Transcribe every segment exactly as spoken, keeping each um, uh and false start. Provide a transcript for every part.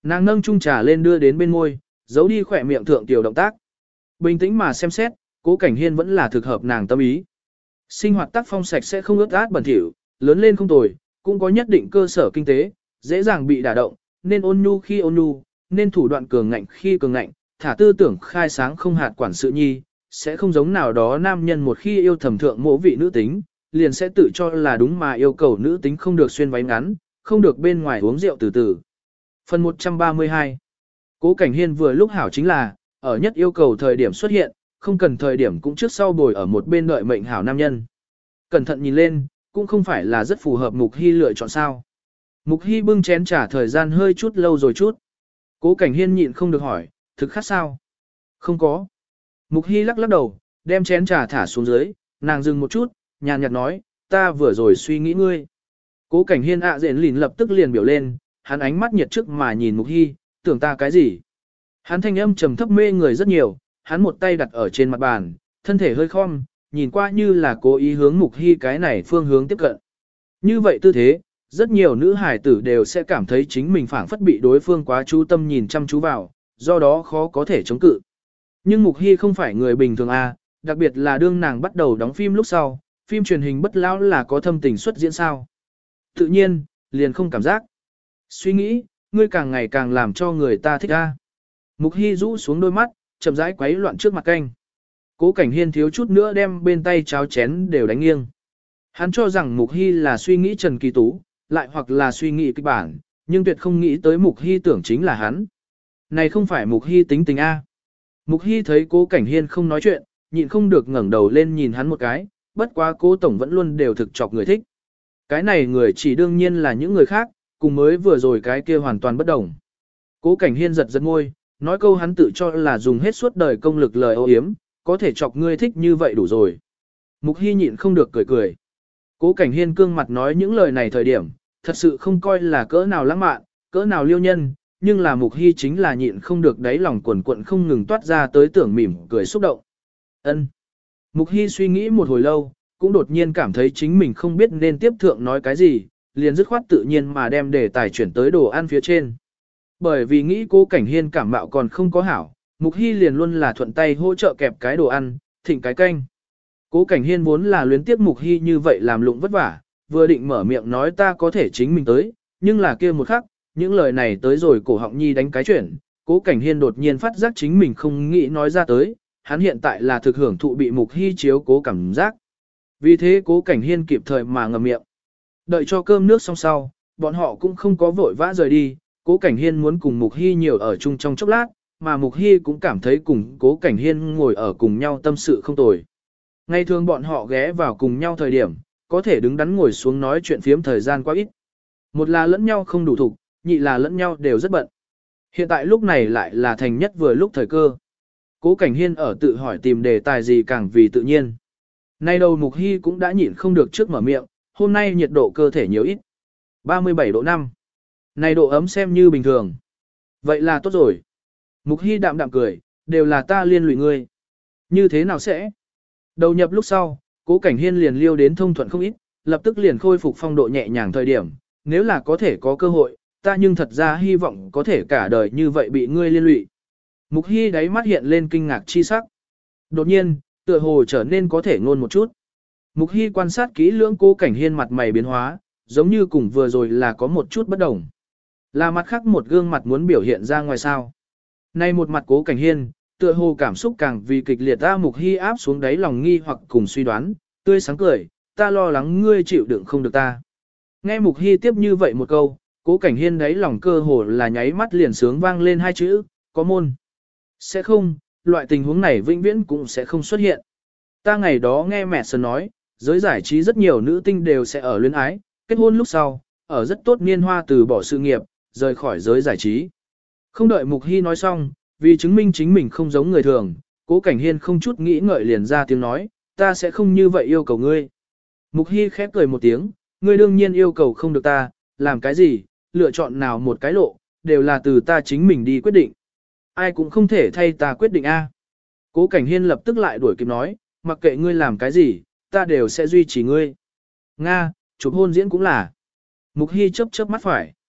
Nàng nâng chung trà lên đưa đến bên môi, giấu đi khỏe miệng thượng tiểu động tác. Bình tĩnh mà xem xét, Cố Cảnh Hiên vẫn là thực hợp nàng tâm ý. Sinh hoạt tác phong sạch sẽ không ướt át bẩn thỉu, lớn lên không tồi, cũng có nhất định cơ sở kinh tế, dễ dàng bị đả động, nên ôn nhu khi ôn nhu, nên thủ đoạn cường ngạnh khi cường ngạnh, thả tư tưởng khai sáng không hạt quản sự nhi, sẽ không giống nào đó nam nhân một khi yêu thầm thượng mỗ vị nữ tính, liền sẽ tự cho là đúng mà yêu cầu nữ tính không được xuyên váy ngắn, không được bên ngoài uống rượu từ từ. Phần một trăm ba mươi hai. Cố Cảnh Hiên vừa lúc hảo chính là, ở nhất yêu cầu thời điểm xuất hiện, không cần thời điểm cũng trước sau bồi ở một bên đợi mệnh hảo nam nhân. Cẩn thận nhìn lên, cũng không phải là rất phù hợp Mục Hy lựa chọn sao. Mục Hy bưng chén trà thời gian hơi chút lâu rồi chút. Cố Cảnh Hiên nhịn không được hỏi, thực khát sao? Không có. Mục Hy lắc lắc đầu, đem chén trà thả xuống dưới, nàng dừng một chút, nhàn nhạt nói, ta vừa rồi suy nghĩ ngươi. Cố Cảnh Hiên ạ à dện lìn lập tức liền biểu lên, hắn ánh mắt nhiệt trước mà nhìn Mục Hy, tưởng ta cái gì? Hắn thanh âm trầm thấp mê người rất nhiều, hắn một tay đặt ở trên mặt bàn, thân thể hơi khom, nhìn qua như là cố ý hướng Mục Hy cái này phương hướng tiếp cận. Như vậy tư thế, rất nhiều nữ hải tử đều sẽ cảm thấy chính mình phảng phất bị đối phương quá chú tâm nhìn chăm chú vào, do đó khó có thể chống cự. Nhưng Mục Hy không phải người bình thường à, đặc biệt là đương nàng bắt đầu đóng phim lúc sau, phim truyền hình bất lão là có thâm tình xuất diễn sao. Tự nhiên, liền không cảm giác. Suy nghĩ, ngươi càng ngày càng làm cho người ta thích a. Mục Hy rũ xuống đôi mắt, chậm rãi quấy loạn trước mặt canh. Cố Cảnh Hiên thiếu chút nữa đem bên tay cháo chén đều đánh nghiêng. Hắn cho rằng Mục Hy là suy nghĩ Trần Kỳ Tú, lại hoặc là suy nghĩ kịch bản, nhưng tuyệt không nghĩ tới Mục Hy tưởng chính là hắn. Này không phải Mục Hy tính tình A. Mục Hy thấy Cố Cảnh Hiên không nói chuyện, nhịn không được ngẩng đầu lên nhìn hắn một cái, bất quá Cố Tổng vẫn luôn đều thực chọc người thích. Cái này người chỉ đương nhiên là những người khác, cùng mới vừa rồi cái kia hoàn toàn bất đồng. Cố Cảnh Hiên giật giật môi, nói câu hắn tự cho là dùng hết suốt đời công lực lời ô yếm, có thể chọc ngươi thích như vậy đủ rồi. Mục Hy nhịn không được cười cười. Cố Cảnh Hiên cương mặt nói những lời này thời điểm, thật sự không coi là cỡ nào lãng mạn, cỡ nào liêu nhân, nhưng là Mục Hy chính là nhịn không được đáy lòng quần quận không ngừng toát ra tới tưởng mỉm cười xúc động. Ân. Mục Hy suy nghĩ một hồi lâu, cũng đột nhiên cảm thấy chính mình không biết nên tiếp thượng nói cái gì, liền dứt khoát tự nhiên mà đem đề tài chuyển tới đồ ăn phía trên. Bởi vì nghĩ Cố Cảnh Hiên cảm mạo còn không có hảo, Mục Hy liền luôn là thuận tay hỗ trợ kẹp cái đồ ăn, thịnh cái canh. Cố Cảnh Hiên vốn là luyến tiếp Mục Hy như vậy làm lụng vất vả, vừa định mở miệng nói ta có thể chính mình tới, nhưng là kia một khắc, những lời này tới rồi cổ họng nhi đánh cái chuyển, Cố Cảnh Hiên đột nhiên phát giác chính mình không nghĩ nói ra tới, hắn hiện tại là thực hưởng thụ bị Mục Hy chiếu cố cảm giác. Vì thế Cố Cảnh Hiên kịp thời mà ngậm miệng. Đợi cho cơm nước xong sau, bọn họ cũng không có vội vã rời đi, Cố Cảnh Hiên muốn cùng Mục Hy nhiều ở chung trong chốc lát, mà Mục Hy cũng cảm thấy cùng Cố Cảnh Hiên ngồi ở cùng nhau tâm sự không tồi. Ngày thường bọn họ ghé vào cùng nhau thời điểm, có thể đứng đắn ngồi xuống nói chuyện phiếm thời gian quá ít. Một là lẫn nhau không đủ thục, nhị là lẫn nhau đều rất bận. Hiện tại lúc này lại là thành nhất vừa lúc thời cơ. Cố Cảnh Hiên ở tự hỏi tìm đề tài gì càng vì tự nhiên. Nay đầu Mục Hy cũng đã nhịn không được trước mở miệng, hôm nay nhiệt độ cơ thể nhiều ít. ba mươi bảy độ năm. Này độ ấm xem như bình thường. Vậy là tốt rồi. Mục Hy đạm đạm cười, đều là ta liên lụy ngươi. Như thế nào sẽ? Đầu nhập lúc sau, Cố Cảnh Hiên liền liêu đến thông thuận không ít, lập tức liền khôi phục phong độ nhẹ nhàng thời điểm. Nếu là có thể có cơ hội, ta nhưng thật ra hy vọng có thể cả đời như vậy bị ngươi liên lụy. Mục Hy đáy mắt hiện lên kinh ngạc chi sắc. Đột nhiên, tựa hồ trở nên có thể ngôn một chút. Mục Hy quan sát kỹ lưỡng Cố Cảnh Hiên mặt mày biến hóa, giống như cùng vừa rồi là có một chút bất đồng. Là mặt khác một gương mặt muốn biểu hiện ra ngoài sao. Nay một mặt Cố Cảnh Hiên, tựa hồ cảm xúc càng vì kịch liệt ta. Mục Hy áp xuống đáy lòng nghi hoặc cùng suy đoán, tươi sáng cười, ta lo lắng ngươi chịu đựng không được ta. Nghe Mục Hy tiếp như vậy một câu, Cố Cảnh Hiên đáy lòng cơ hồ là nháy mắt liền sướng vang lên hai chữ, có môn. Sẽ không, loại tình huống này vĩnh viễn cũng sẽ không xuất hiện. Ta ngày đó nghe mẹ Sơn nói, giới giải trí rất nhiều nữ tinh đều sẽ ở luyến ái, kết hôn lúc sau, ở rất tốt niên hoa từ bỏ sự nghiệp, rời khỏi giới giải trí. Không đợi Mục Hy nói xong, vì chứng minh chính mình không giống người thường, Cố Cảnh Hiên không chút nghĩ ngợi liền ra tiếng nói, ta sẽ không như vậy yêu cầu ngươi. Mục Hy khép cười một tiếng, ngươi đương nhiên yêu cầu không được ta, làm cái gì, lựa chọn nào một cái lộ, đều là từ ta chính mình đi quyết định. Ai cũng không thể thay ta quyết định a. Cố Cảnh Hiên lập tức lại đuổi kịp nói, mặc kệ ngươi làm cái gì, ta đều sẽ duy trì ngươi. Nga, chụp hôn diễn cũng là. Mục Hy chớp chớp mắt phải.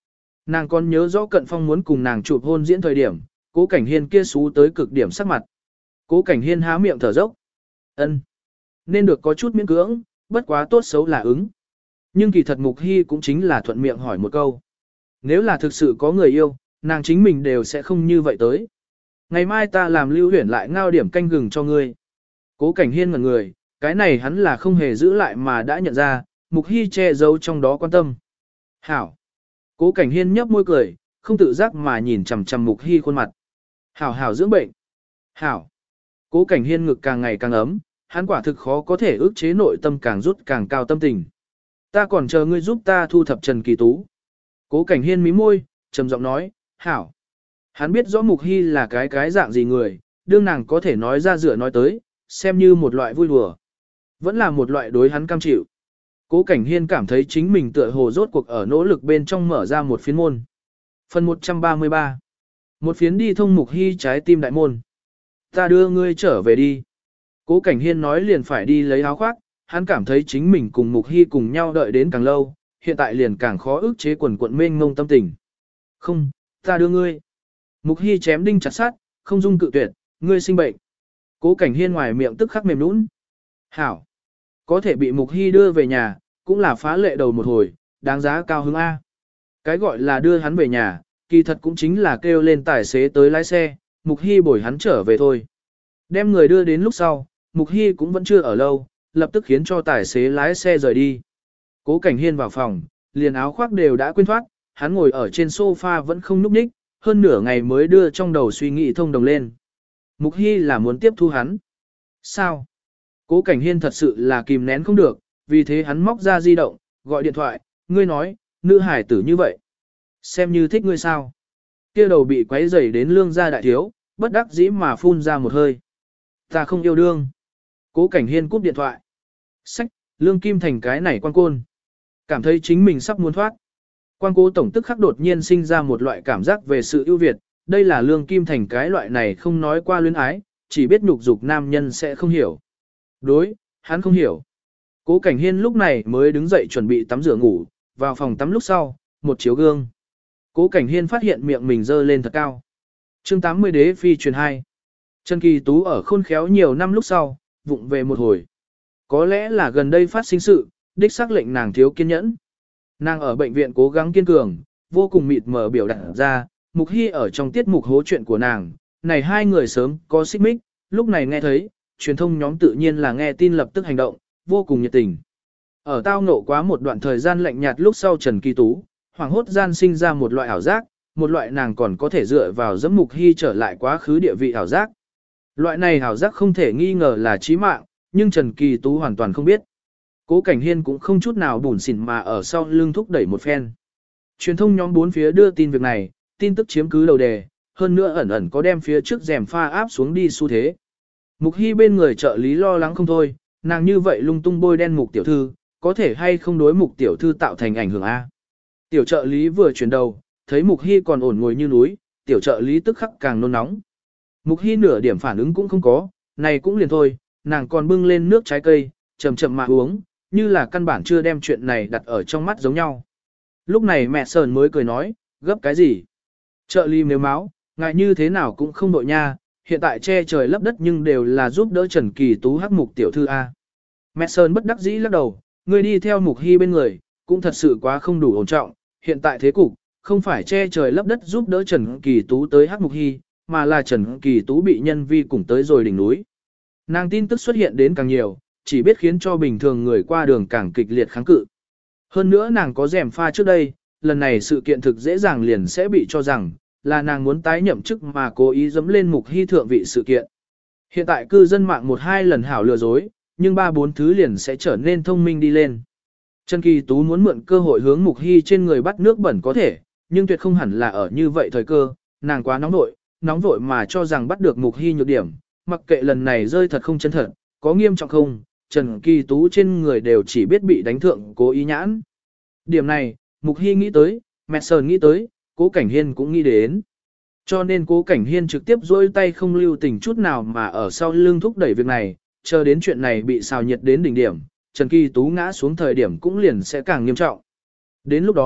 Nàng còn nhớ rõ Cận Phong muốn cùng nàng chụp hôn diễn thời điểm, Cố Cảnh Hiên kia xú tới cực điểm sắc mặt. Cố Cảnh Hiên há miệng thở dốc. Ân, nên được có chút miễn cưỡng, bất quá tốt xấu là ứng. Nhưng kỳ thật Mục Hy cũng chính là thuận miệng hỏi một câu. Nếu là thực sự có người yêu, nàng chính mình đều sẽ không như vậy tới. Ngày mai ta làm Lưu Huyển lại ngao điểm canh gừng cho ngươi. Cố Cảnh Hiên ngẩn người, cái này hắn là không hề giữ lại mà đã nhận ra, Mục Hy che giấu trong đó quan tâm. Hảo. Cố Cảnh Hiên nhấp môi cười, không tự giác mà nhìn chằm chằm Mục Hy khuôn mặt. Hảo hảo dưỡng bệnh. Hảo. Cố Cảnh Hiên ngực càng ngày càng ấm, hắn quả thực khó có thể ức chế nội tâm càng rút càng cao tâm tình. Ta còn chờ ngươi giúp ta thu thập Trần Kỳ Tú. Cố Cảnh Hiên mí môi, trầm giọng nói, hảo. Hắn biết rõ Mục Hy là cái cái dạng gì người, đương nàng có thể nói ra dựa nói tới, xem như một loại vui đùa. Vẫn là một loại đối hắn cam chịu. Cố Cảnh Hiên cảm thấy chính mình tựa hồ rốt cuộc ở nỗ lực bên trong mở ra một phiến môn. Phần một trăm ba mươi ba. Một phiến đi thông Mục Hy trái tim đại môn. Ta đưa ngươi trở về đi. Cố Cảnh Hiên nói liền phải đi lấy áo khoác, hắn cảm thấy chính mình cùng Mục Hy cùng nhau đợi đến càng lâu, hiện tại liền càng khó ức chế quần quận mênh ngông tâm tình. Không, ta đưa ngươi. Mục Hy chém đinh chặt sát, không dung cự tuyệt, ngươi sinh bệnh. Cố Cảnh Hiên ngoài miệng tức khắc mềm nũng. Hảo. Có thể bị Mục Hy đưa về nhà, cũng là phá lệ đầu một hồi, đáng giá cao hứng A. Cái gọi là đưa hắn về nhà, kỳ thật cũng chính là kêu lên tài xế tới lái xe, Mục Hy bồi hắn trở về thôi. Đem người đưa đến lúc sau, Mục Hy cũng vẫn chưa ở lâu, lập tức khiến cho tài xế lái xe rời đi. Cố Cảnh Hiên vào phòng, liền áo khoác đều đã quên thoát, hắn ngồi ở trên sofa vẫn không nhúc nhích, hơn nửa ngày mới đưa trong đầu suy nghĩ thông đồng lên. Mục Hy là muốn tiếp thu hắn. Sao? Cố Cảnh Hiên thật sự là kìm nén không được, vì thế hắn móc ra di động, gọi điện thoại, ngươi nói, nữ hải tử như vậy. Xem như thích ngươi sao? Kia đầu bị quấy rầy đến lương gia đại thiếu, bất đắc dĩ mà phun ra một hơi. Ta không yêu đương. Cố Cảnh Hiên cúp điện thoại. Sách, lương kim thành cái này quan côn. Cảm thấy chính mình sắp muốn thoát. Quan cố tổng tức khắc đột nhiên sinh ra một loại cảm giác về sự ưu việt. Đây là lương kim thành cái loại này không nói qua luyến ái, chỉ biết nhục dục nam nhân sẽ không hiểu. Đối, hắn không hiểu. Cố Cảnh Hiên lúc này mới đứng dậy chuẩn bị tắm rửa ngủ, vào phòng tắm lúc sau, một chiếu gương. Cố Cảnh Hiên phát hiện miệng mình dơ lên thật cao. Chương tám mươi đế phi truyền hai. Trần Kỳ Tú ở khôn khéo nhiều năm lúc sau, vụng về một hồi. Có lẽ là gần đây phát sinh sự, đích xác lệnh nàng thiếu kiên nhẫn. Nàng ở bệnh viện cố gắng kiên cường, vô cùng mịt mờ biểu đạt ra, Mục Hy ở trong tiết mục hố chuyện của nàng, này hai người sớm có xích mích, lúc này nghe thấy, truyền thông nhóm tự nhiên là nghe tin lập tức hành động, vô cùng nhiệt tình. Ở tao ngộ quá một đoạn thời gian lạnh nhạt lúc sau Trần Kỳ Tú, hoàng hốt gian sinh ra một loại ảo giác, một loại nàng còn có thể dựa vào giẫm Mục Hy trở lại quá khứ địa vị ảo giác. Loại này ảo giác không thể nghi ngờ là chí mạng, nhưng Trần Kỳ Tú hoàn toàn không biết. Cố Cảnh Hiên cũng không chút nào bủn xỉn mà ở sau lưng thúc đẩy một phen. Truyền thông nhóm bốn phía đưa tin việc này, tin tức chiếm cứ đầu đề, hơn nữa ẩn ẩn có đem phía trước rèm pha áp xuống đi xu thế. Mục Hy bên người trợ lý lo lắng không thôi, nàng như vậy lung tung bôi đen Mục tiểu thư, có thể hay không đối Mục tiểu thư tạo thành ảnh hưởng a? Tiểu trợ lý vừa chuyển đầu, thấy Mục Hy còn ổn ngồi như núi, tiểu trợ lý tức khắc càng nôn nóng. Mục Hy nửa điểm phản ứng cũng không có, này cũng liền thôi, nàng còn bưng lên nước trái cây, chậm chậm mà uống, như là căn bản chưa đem chuyện này đặt ở trong mắt giống nhau. Lúc này mẹ Sờn mới cười nói, gấp cái gì? Trợ lý nếu máu, ngại như thế nào cũng không đội nha, hiện tại che trời lấp đất nhưng đều là giúp đỡ Trần Kỳ Tú hắc Mục tiểu thư A. Mẹ Sơn bất đắc dĩ lắc đầu, người đi theo Mục Hy bên người, cũng thật sự quá không đủ ổn trọng, hiện tại thế cục, không phải che trời lấp đất giúp đỡ Trần Kỳ Tú tới hắc Mục Hy, mà là Trần Kỳ Tú bị nhân vi cùng tới rồi đỉnh núi. Nàng tin tức xuất hiện đến càng nhiều, chỉ biết khiến cho bình thường người qua đường càng kịch liệt kháng cự. Hơn nữa nàng có rèm pha trước đây, lần này sự kiện thực dễ dàng liền sẽ bị cho rằng, là nàng muốn tái nhậm chức mà cố ý dẫm lên Mục Hy thượng vị sự kiện. Hiện tại cư dân mạng một hai lần hảo lừa dối, nhưng ba bốn thứ liền sẽ trở nên thông minh đi lên. Trần Kỳ Tú muốn mượn cơ hội hướng Mục Hy trên người bắt nước bẩn có thể, nhưng tuyệt không hẳn là ở như vậy thời cơ, nàng quá nóng vội, nóng vội mà cho rằng bắt được Mục Hy nhược điểm, mặc kệ lần này rơi thật không chân thật, có nghiêm trọng không, Trần Kỳ Tú trên người đều chỉ biết bị đánh thượng cố ý nhãn. Điểm này, Mục Hy nghĩ tới, mẹ Sơn nghĩ tới, Cố Cảnh Hiên cũng nghĩ đến. Cho nên Cố Cảnh Hiên trực tiếp dỗi tay không lưu tình chút nào mà ở sau lưng thúc đẩy việc này, chờ đến chuyện này bị xào nhiệt đến đỉnh điểm, Trần Kỳ Tú ngã xuống thời điểm cũng liền sẽ càng nghiêm trọng. Đến lúc đó,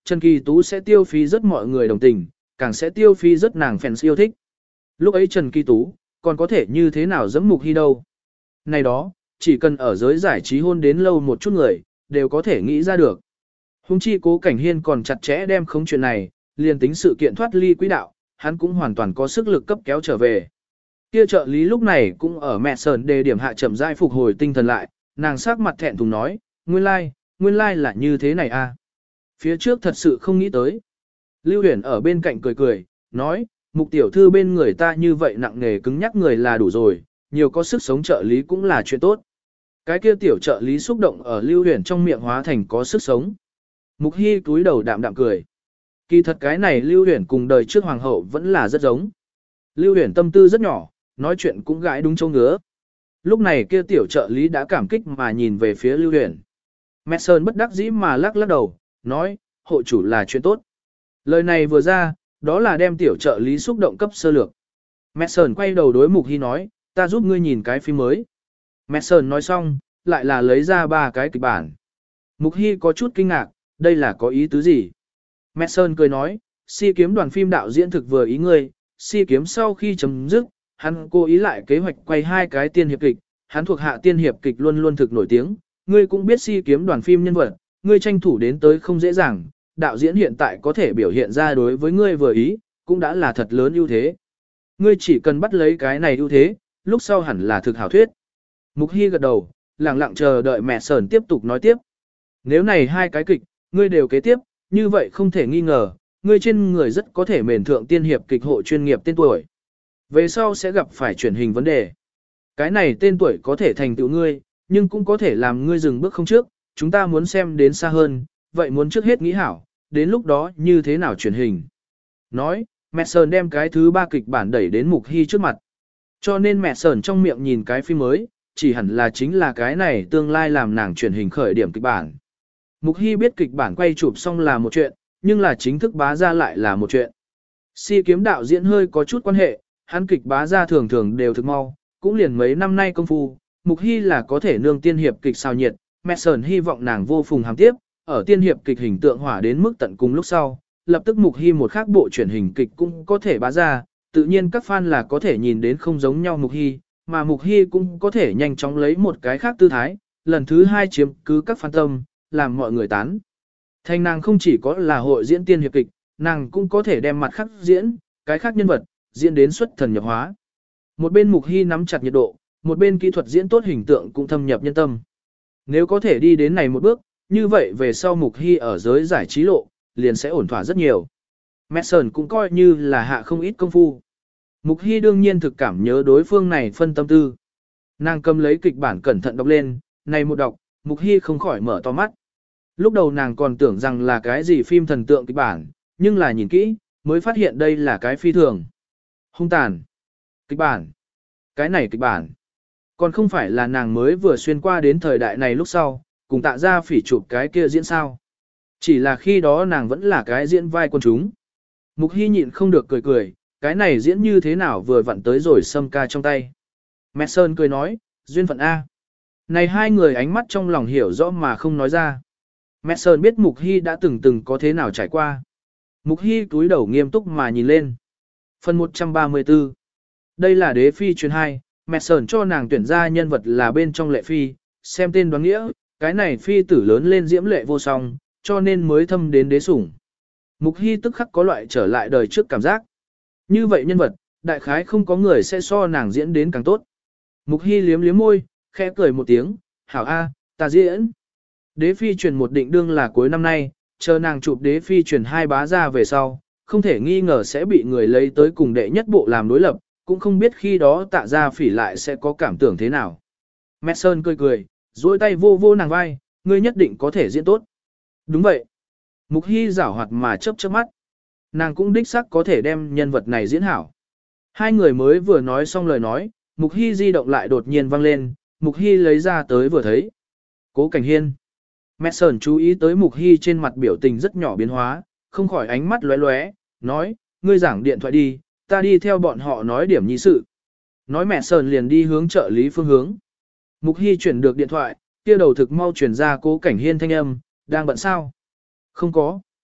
Trần Kỳ Tú sẽ tiêu phí rất mọi người đồng tình, càng sẽ tiêu phí rất nàng fans yêu thích. Lúc ấy Trần Kỳ Tú, còn có thể như thế nào dẫm Mục Hy đâu. Này đó, chỉ cần ở giới giải trí hôn đến lâu một chút người, đều có thể nghĩ ra được. Hùng chi Cố Cảnh Hiên còn chặt chẽ đem khống chuyện này, liền tính sự kiện thoát ly quỹ đạo, hắn cũng hoàn toàn có sức lực cấp kéo trở về. Kia trợ lý lúc này cũng ở mẹ sờn đề điểm hạ chậm rãi phục hồi tinh thần lại, nàng sắc mặt thẹn thùng nói, nguyên lai, like, nguyên lai like là như thế này à. Phía trước thật sự không nghĩ tới. Lưu Huyền ở bên cạnh cười cười, nói, Mục tiểu thư bên người ta như vậy nặng nề cứng nhắc người là đủ rồi, nhiều có sức sống trợ lý cũng là chuyện tốt. Cái kia tiểu trợ lý xúc động ở Lưu Huyền trong miệng hóa thành có sức sống. Mục Hy cúi đầu đạm đạm cười. Kỳ thật cái này Lưu Huyền cùng đời trước hoàng hậu vẫn là rất giống. Lưu Huyền tâm tư rất nhỏ, nói chuyện cũng gãi đúng châu ngứa. Lúc này kia tiểu trợ lý đã cảm kích mà nhìn về phía Lưu Huyền. Mẹ Sơn bất đắc dĩ mà lắc lắc đầu, nói, hộ chủ là chuyện tốt. Lời này vừa ra, đó là đem tiểu trợ lý xúc động cấp sơ lược. Mẹ Sơn quay đầu đối Mục Hy nói, ta giúp ngươi nhìn cái phim mới. Mẹ Sơn nói xong, lại là lấy ra ba cái kịch bản. Mục Hy có chút kinh ngạc, đây là có ý tứ gì? Mẹ Sơn cười nói, si kiếm đoàn phim đạo diễn thực vừa ý ngươi, si kiếm sau khi chấm dứt, hắn cố ý lại kế hoạch quay hai cái tiên hiệp kịch, hắn thuộc hạ tiên hiệp kịch luôn luôn thực nổi tiếng, ngươi cũng biết si kiếm đoàn phim nhân vật, ngươi tranh thủ đến tới không dễ dàng, đạo diễn hiện tại có thể biểu hiện ra đối với ngươi vừa ý, cũng đã là thật lớn ưu thế. Ngươi chỉ cần bắt lấy cái này ưu thế, lúc sau hẳn là thực hảo thuyết. Mục Hy gật đầu, lặng lặng chờ đợi mẹ Sơn tiếp tục nói tiếp. Nếu này hai cái kịch, ngươi đều kế tiếp, như vậy không thể nghi ngờ, ngươi trên người rất có thể mền thượng tiên hiệp kịch hộ chuyên nghiệp tên tuổi. Về sau sẽ gặp phải truyền hình vấn đề. Cái này tên tuổi có thể thành tựu ngươi, nhưng cũng có thể làm ngươi dừng bước không trước, chúng ta muốn xem đến xa hơn, vậy muốn trước hết nghĩ hảo, đến lúc đó như thế nào truyền hình. Nói, mẹ Sơn đem cái thứ ba kịch bản đẩy đến Mục Hy trước mặt. Cho nên mẹ Sơn trong miệng nhìn cái phim mới, chỉ hẳn là chính là cái này tương lai làm nàng truyền hình khởi điểm kịch bản. Mục Hy biết kịch bản quay chụp xong là một chuyện, nhưng là chính thức bá ra lại là một chuyện. Si kiếm đạo diễn hơi có chút quan hệ, hắn kịch bá ra thường thường đều thực mau, cũng liền mấy năm nay công phu, Mục Hy là có thể nương tiên hiệp kịch sao nhiệt, mẹ Sơn hy vọng nàng vô phùng hàm tiếp, ở tiên hiệp kịch hình tượng hỏa đến mức tận cùng lúc sau, lập tức Mục Hy một khác bộ truyền hình kịch cũng có thể bá ra, tự nhiên các fan là có thể nhìn đến không giống nhau Mục Hy, mà Mục Hy cũng có thể nhanh chóng lấy một cái khác tư thái, lần thứ hai chiếm cứ các fan tâm, làm mọi người tán. Thành nàng không chỉ có là hội diễn tiên hiệp kịch, nàng cũng có thể đem mặt khác diễn, cái khác nhân vật, diễn đến xuất thần nhập hóa. Một bên Mục Hy nắm chặt nhiệt độ, một bên kỹ thuật diễn tốt hình tượng cũng thâm nhập nhân tâm. Nếu có thể đi đến này một bước, như vậy về sau Mục Hy ở giới giải trí lộ, liền sẽ ổn thỏa rất nhiều. Mẹ Sơn cũng coi như là hạ không ít công phu. Mục Hy đương nhiên thực cảm nhớ đối phương này phân tâm tư. Nàng cầm lấy kịch bản cẩn thận đọc lên, này một đọc, Mục Hy không khỏi mở to mắt. Lúc đầu nàng còn tưởng rằng là cái gì phim thần tượng kịch bản, nhưng là nhìn kỹ, mới phát hiện đây là cái phi thường. Hung tàn. Kịch bản. Cái này kịch bản. Còn không phải là nàng mới vừa xuyên qua đến thời đại này lúc sau, cùng Tạ Gia Phỉ chụp cái kia diễn sao. Chỉ là khi đó nàng vẫn là cái diễn vai quân chúng. Mục Hy nhịn không được cười cười, cái này diễn như thế nào vừa vặn tới rồi xâm ca trong tay. Mẹ Sơn cười nói, duyên phận A. Này hai người ánh mắt trong lòng hiểu rõ mà không nói ra. Mẹ Sơn biết Mục Hy đã từng từng có thế nào trải qua. Mục Hy túi đầu nghiêm túc mà nhìn lên. Phần một trăm ba mươi tư. Đây là đế phi truyền hai, mẹ Sơn cho nàng tuyển ra nhân vật là bên trong lệ phi, xem tên đoán nghĩa, cái này phi tử lớn lên diễm lệ vô song, cho nên mới thâm đến đế sủng. Mục Hy tức khắc có loại trở lại đời trước cảm giác. Như vậy nhân vật, đại khái không có người sẽ so nàng diễn đến càng tốt. Mục Hy liếm liếm môi, khẽ cười một tiếng, hảo a, ta diễn. Đế phi truyền một định đương là cuối năm nay, chờ nàng chụp đế phi truyền hai bá ra về sau, không thể nghi ngờ sẽ bị người lấy tới cùng đệ nhất bộ làm đối lập, cũng không biết khi đó Tạ Gia Phỉ lại sẽ có cảm tưởng thế nào. Mẹ Sơn cười cười, duỗi tay vô vô nàng vai, ngươi nhất định có thể diễn tốt. Đúng vậy. Mục Hy giảo hoạt mà chớp chớp mắt. Nàng cũng đích xác có thể đem nhân vật này diễn hảo. Hai người mới vừa nói xong lời nói, Mục Hy di động lại đột nhiên vang lên, Mục Hy lấy ra tới vừa thấy. Cố Cảnh Hiên. Mẹ Sơn chú ý tới Mục Hy trên mặt biểu tình rất nhỏ biến hóa, không khỏi ánh mắt lóe lóe, nói, ngươi giảng điện thoại đi, ta đi theo bọn họ nói điểm nhi sự. Nói mẹ Sơn liền đi hướng trợ lý phương hướng. Mục Hy chuyển được điện thoại, kia đầu thực mau chuyển ra Cố Cảnh Hiên thanh âm, đang bận sao? Không có.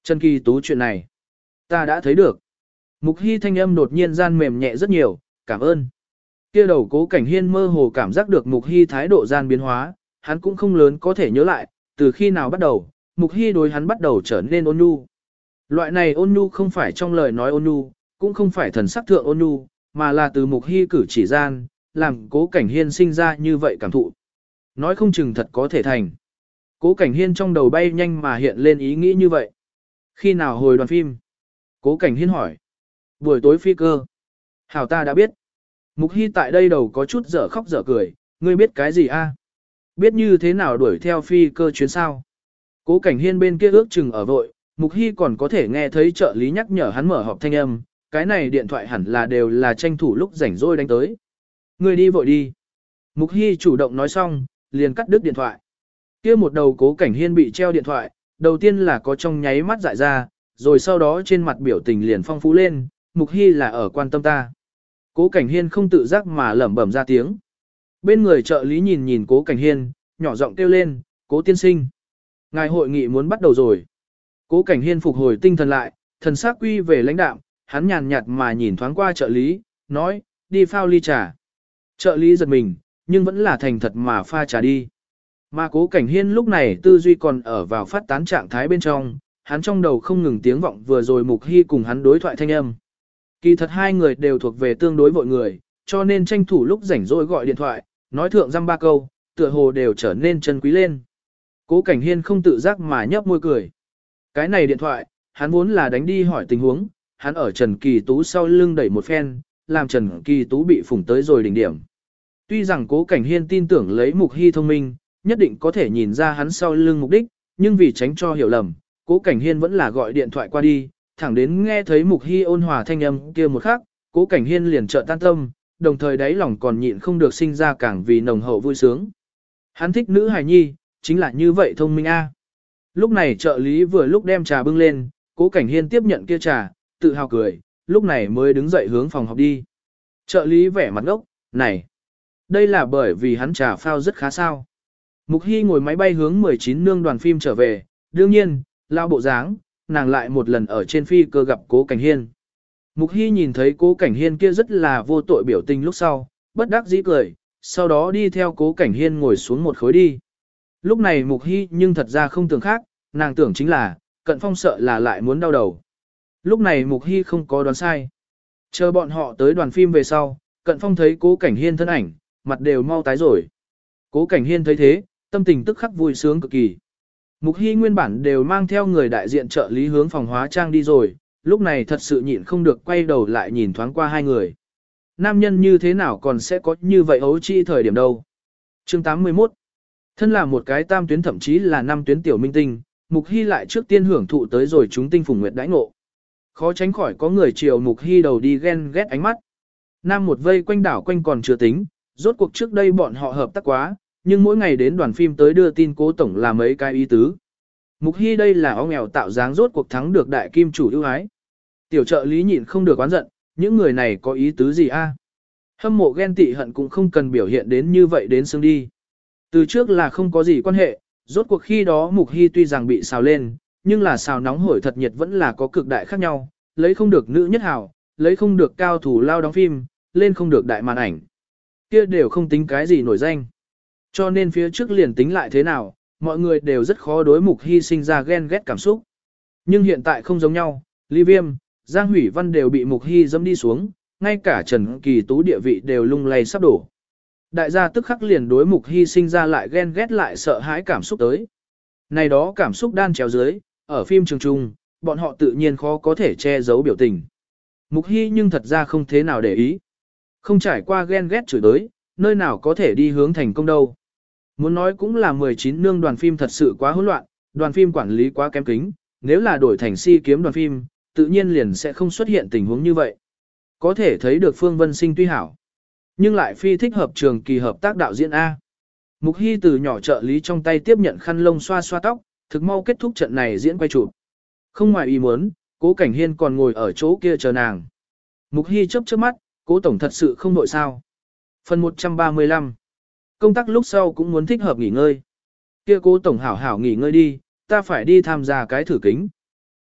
Trần Kỳ Tú chuyện này, ta đã thấy được. Mục Hy thanh âm đột nhiên gian mềm nhẹ rất nhiều, cảm ơn. Kia đầu Cố Cảnh Hiên mơ hồ cảm giác được Mục Hy thái độ gian biến hóa, hắn cũng không lớn có thể nhớ lại, từ khi nào bắt đầu, Mục Hy đối hắn bắt đầu trở nên ôn nhu. Loại này ôn nhu không phải trong lời nói ôn nhu, cũng không phải thần sắc thượng ôn nhu, mà là từ Mục Hy cử chỉ gian, làm Cố Cảnh Hiên sinh ra như vậy cảm thụ. Nói không chừng thật có thể thành. Cố Cảnh Hiên trong đầu bay nhanh mà hiện lên ý nghĩ như vậy. Khi nào hồi đoàn phim? Cố Cảnh Hiên hỏi. Buổi tối phi cơ. Hảo ta đã biết. Mục Hy tại đây đầu có chút dở khóc dở cười, ngươi biết cái gì a? Biết như thế nào đuổi theo phi cơ chuyến sao? Cố Cảnh Hiên bên kia ước chừng ở vội, Mục Hy còn có thể nghe thấy trợ lý nhắc nhở hắn mở họp thanh âm, cái này điện thoại hẳn là đều là tranh thủ lúc rảnh rỗi đánh tới. Ngươi đi vội đi. Mục Hy chủ động nói xong, liền cắt đứt điện thoại. Kia một đầu Cố Cảnh Hiên bị treo điện thoại, đầu tiên là có trong nháy mắt dại ra, rồi sau đó trên mặt biểu tình liền phong phú lên, Mục Hy là ở quan tâm ta. Cố Cảnh Hiên không tự giác mà lẩm bẩm ra tiếng. Bên người trợ lý nhìn nhìn Cố Cảnh Hiên, nhỏ giọng kêu lên, Cố tiên sinh. Ngài hội nghị muốn bắt đầu rồi. Cố Cảnh Hiên phục hồi tinh thần lại, thần sắc quy về lãnh đạm, hắn nhàn nhạt mà nhìn thoáng qua trợ lý, nói, đi phao ly trà. Trợ lý giật mình, nhưng vẫn là thành thật mà pha trà đi. Mà Cố Cảnh Hiên lúc này tư duy còn ở vào phát tán trạng thái bên trong, hắn trong đầu không ngừng tiếng vọng vừa rồi Mục Hy cùng hắn đối thoại thanh âm. Kỳ thật hai người đều thuộc về tương đối vội người, cho nên tranh thủ lúc rảnh rỗi gọi điện thoại, nói thượng dăm ba câu, tựa hồ đều trở nên chân quý lên. Cố Cảnh Hiên không tự giác mà nhấp môi cười. Cái này điện thoại, hắn vốn là đánh đi hỏi tình huống, hắn ở Trần Kỳ Tú sau lưng đẩy một phen, làm Trần Kỳ Tú bị phủng tới rồi đỉnh điểm. Tuy rằng Cố Cảnh Hiên tin tưởng lấy Mục Hy thông minh, nhất định có thể nhìn ra hắn sau lưng mục đích, nhưng vì tránh cho hiểu lầm, Cố Cảnh Hiên vẫn là gọi điện thoại qua đi, thẳng đến nghe thấy Mục Hy ôn hòa thanh âm kia một khắc, Cố Cảnh Hiên liền chợt tan tâm, đồng thời đáy lòng còn nhịn không được sinh ra càng vì nồng hậu vui sướng. Hắn thích nữ hài nhi, chính là như vậy thông minh a. Lúc này trợ lý vừa lúc đem trà bưng lên, Cố Cảnh Hiên tiếp nhận kia trà, tự hào cười, lúc này mới đứng dậy hướng phòng học đi. Trợ lý vẻ mặt ngốc, này, đây là bởi vì hắn trà phao rất khá sao. Mục Hy ngồi máy bay hướng mười chín nương đoàn phim trở về, đương nhiên, lao bộ dáng, nàng lại một lần ở trên phi cơ gặp Cố Cảnh Hiên. Mục Hy nhìn thấy Cố Cảnh Hiên kia rất là vô tội biểu tình lúc sau, bất đắc dĩ cười, sau đó đi theo Cố Cảnh Hiên ngồi xuống một khối đi. Lúc này Mục Hy nhưng thật ra không tưởng khác, nàng tưởng chính là, Cận Phong sợ là lại muốn đau đầu. Lúc này Mục Hy không có đoán sai. Chờ bọn họ tới đoàn phim về sau, Cận Phong thấy Cố Cảnh Hiên thân ảnh, mặt đều mau tái rồi. Cố Cảnh Hiên thấy thế, tâm tình tức khắc vui sướng cực kỳ. Mục Hy nguyên bản đều mang theo người đại diện trợ lý hướng phòng hóa trang đi rồi, lúc này thật sự nhịn không được quay đầu lại nhìn thoáng qua hai người. Nam nhân như thế nào còn sẽ có như vậy ấu chi thời điểm đâu. Chương tám mươi mốt. Thân là một cái tam tuyến thậm chí là năm tuyến tiểu minh tinh, Mục Hy lại trước tiên hưởng thụ tới rồi chúng tinh phùng nguyệt đãi ngộ. Khó tránh khỏi có người chiều Mục Hy đầu đi ghen ghét ánh mắt. Nam một vây quanh đảo quanh còn chưa tính, rốt cuộc trước đây bọn họ hợp tác quá, nhưng mỗi ngày đến đoàn phim tới đưa tin Cố tổng là mấy cái ý tứ. Mục Hy đây là ó nghèo tạo dáng rốt cuộc thắng được đại kim chủ ưu ái. Tiểu trợ lý nhịn không được oán giận, những người này có ý tứ gì a? Hâm mộ ghen tị hận cũng không cần biểu hiện đến như vậy đến xương đi. Từ trước là không có gì quan hệ, rốt cuộc khi đó Mục Hy tuy rằng bị xào lên, nhưng là xào nóng hổi thật nhiệt vẫn là có cực đại khác nhau, lấy không được nữ nhất hảo, lấy không được cao thủ lao đóng phim, lên không được đại màn ảnh. Kia đều không tính cái gì nổi danh. Cho nên phía trước liền tính lại thế nào, mọi người đều rất khó đối Mục Hy sinh ra ghen ghét cảm xúc. Nhưng hiện tại không giống nhau, Ly Viêm, Giang Hủy Văn đều bị Mục Hy dẫm đi xuống, ngay cả Trần Kỳ Tú địa vị đều lung lay sắp đổ. Đại gia tức khắc liền đối Mục Hy sinh ra lại ghen ghét lại sợ hãi cảm xúc tới. Này đó cảm xúc đan chéo dưới, ở phim trường trung, bọn họ tự nhiên khó có thể che giấu biểu tình. Mục Hy nhưng thật ra không thế nào để ý. Không trải qua ghen ghét chửi tới, nơi nào có thể đi hướng thành công đâu. Muốn nói cũng là mười chín nương đoàn phim thật sự quá hỗn loạn, đoàn phim quản lý quá kém kính, nếu là đổi thành si kiếm đoàn phim, tự nhiên liền sẽ không xuất hiện tình huống như vậy. Có thể thấy được Phương Vân Sinh tuy hảo, nhưng lại phi thích hợp trường kỳ hợp tác đạo diễn A. Mục Hy từ nhỏ trợ lý trong tay tiếp nhận khăn lông xoa xoa tóc, thực mau kết thúc trận này diễn quay chụp. Không ngoài ý muốn, Cố Cảnh Hiên còn ngồi ở chỗ kia chờ nàng. Mục Hy chớp chớp mắt, Cố tổng thật sự không nội sao. Phần một trăm ba mươi lăm. Công tác lúc sau cũng muốn thích hợp nghỉ ngơi. Kia Cố tổng hảo hảo nghỉ ngơi đi, ta phải đi tham gia cái thử kính.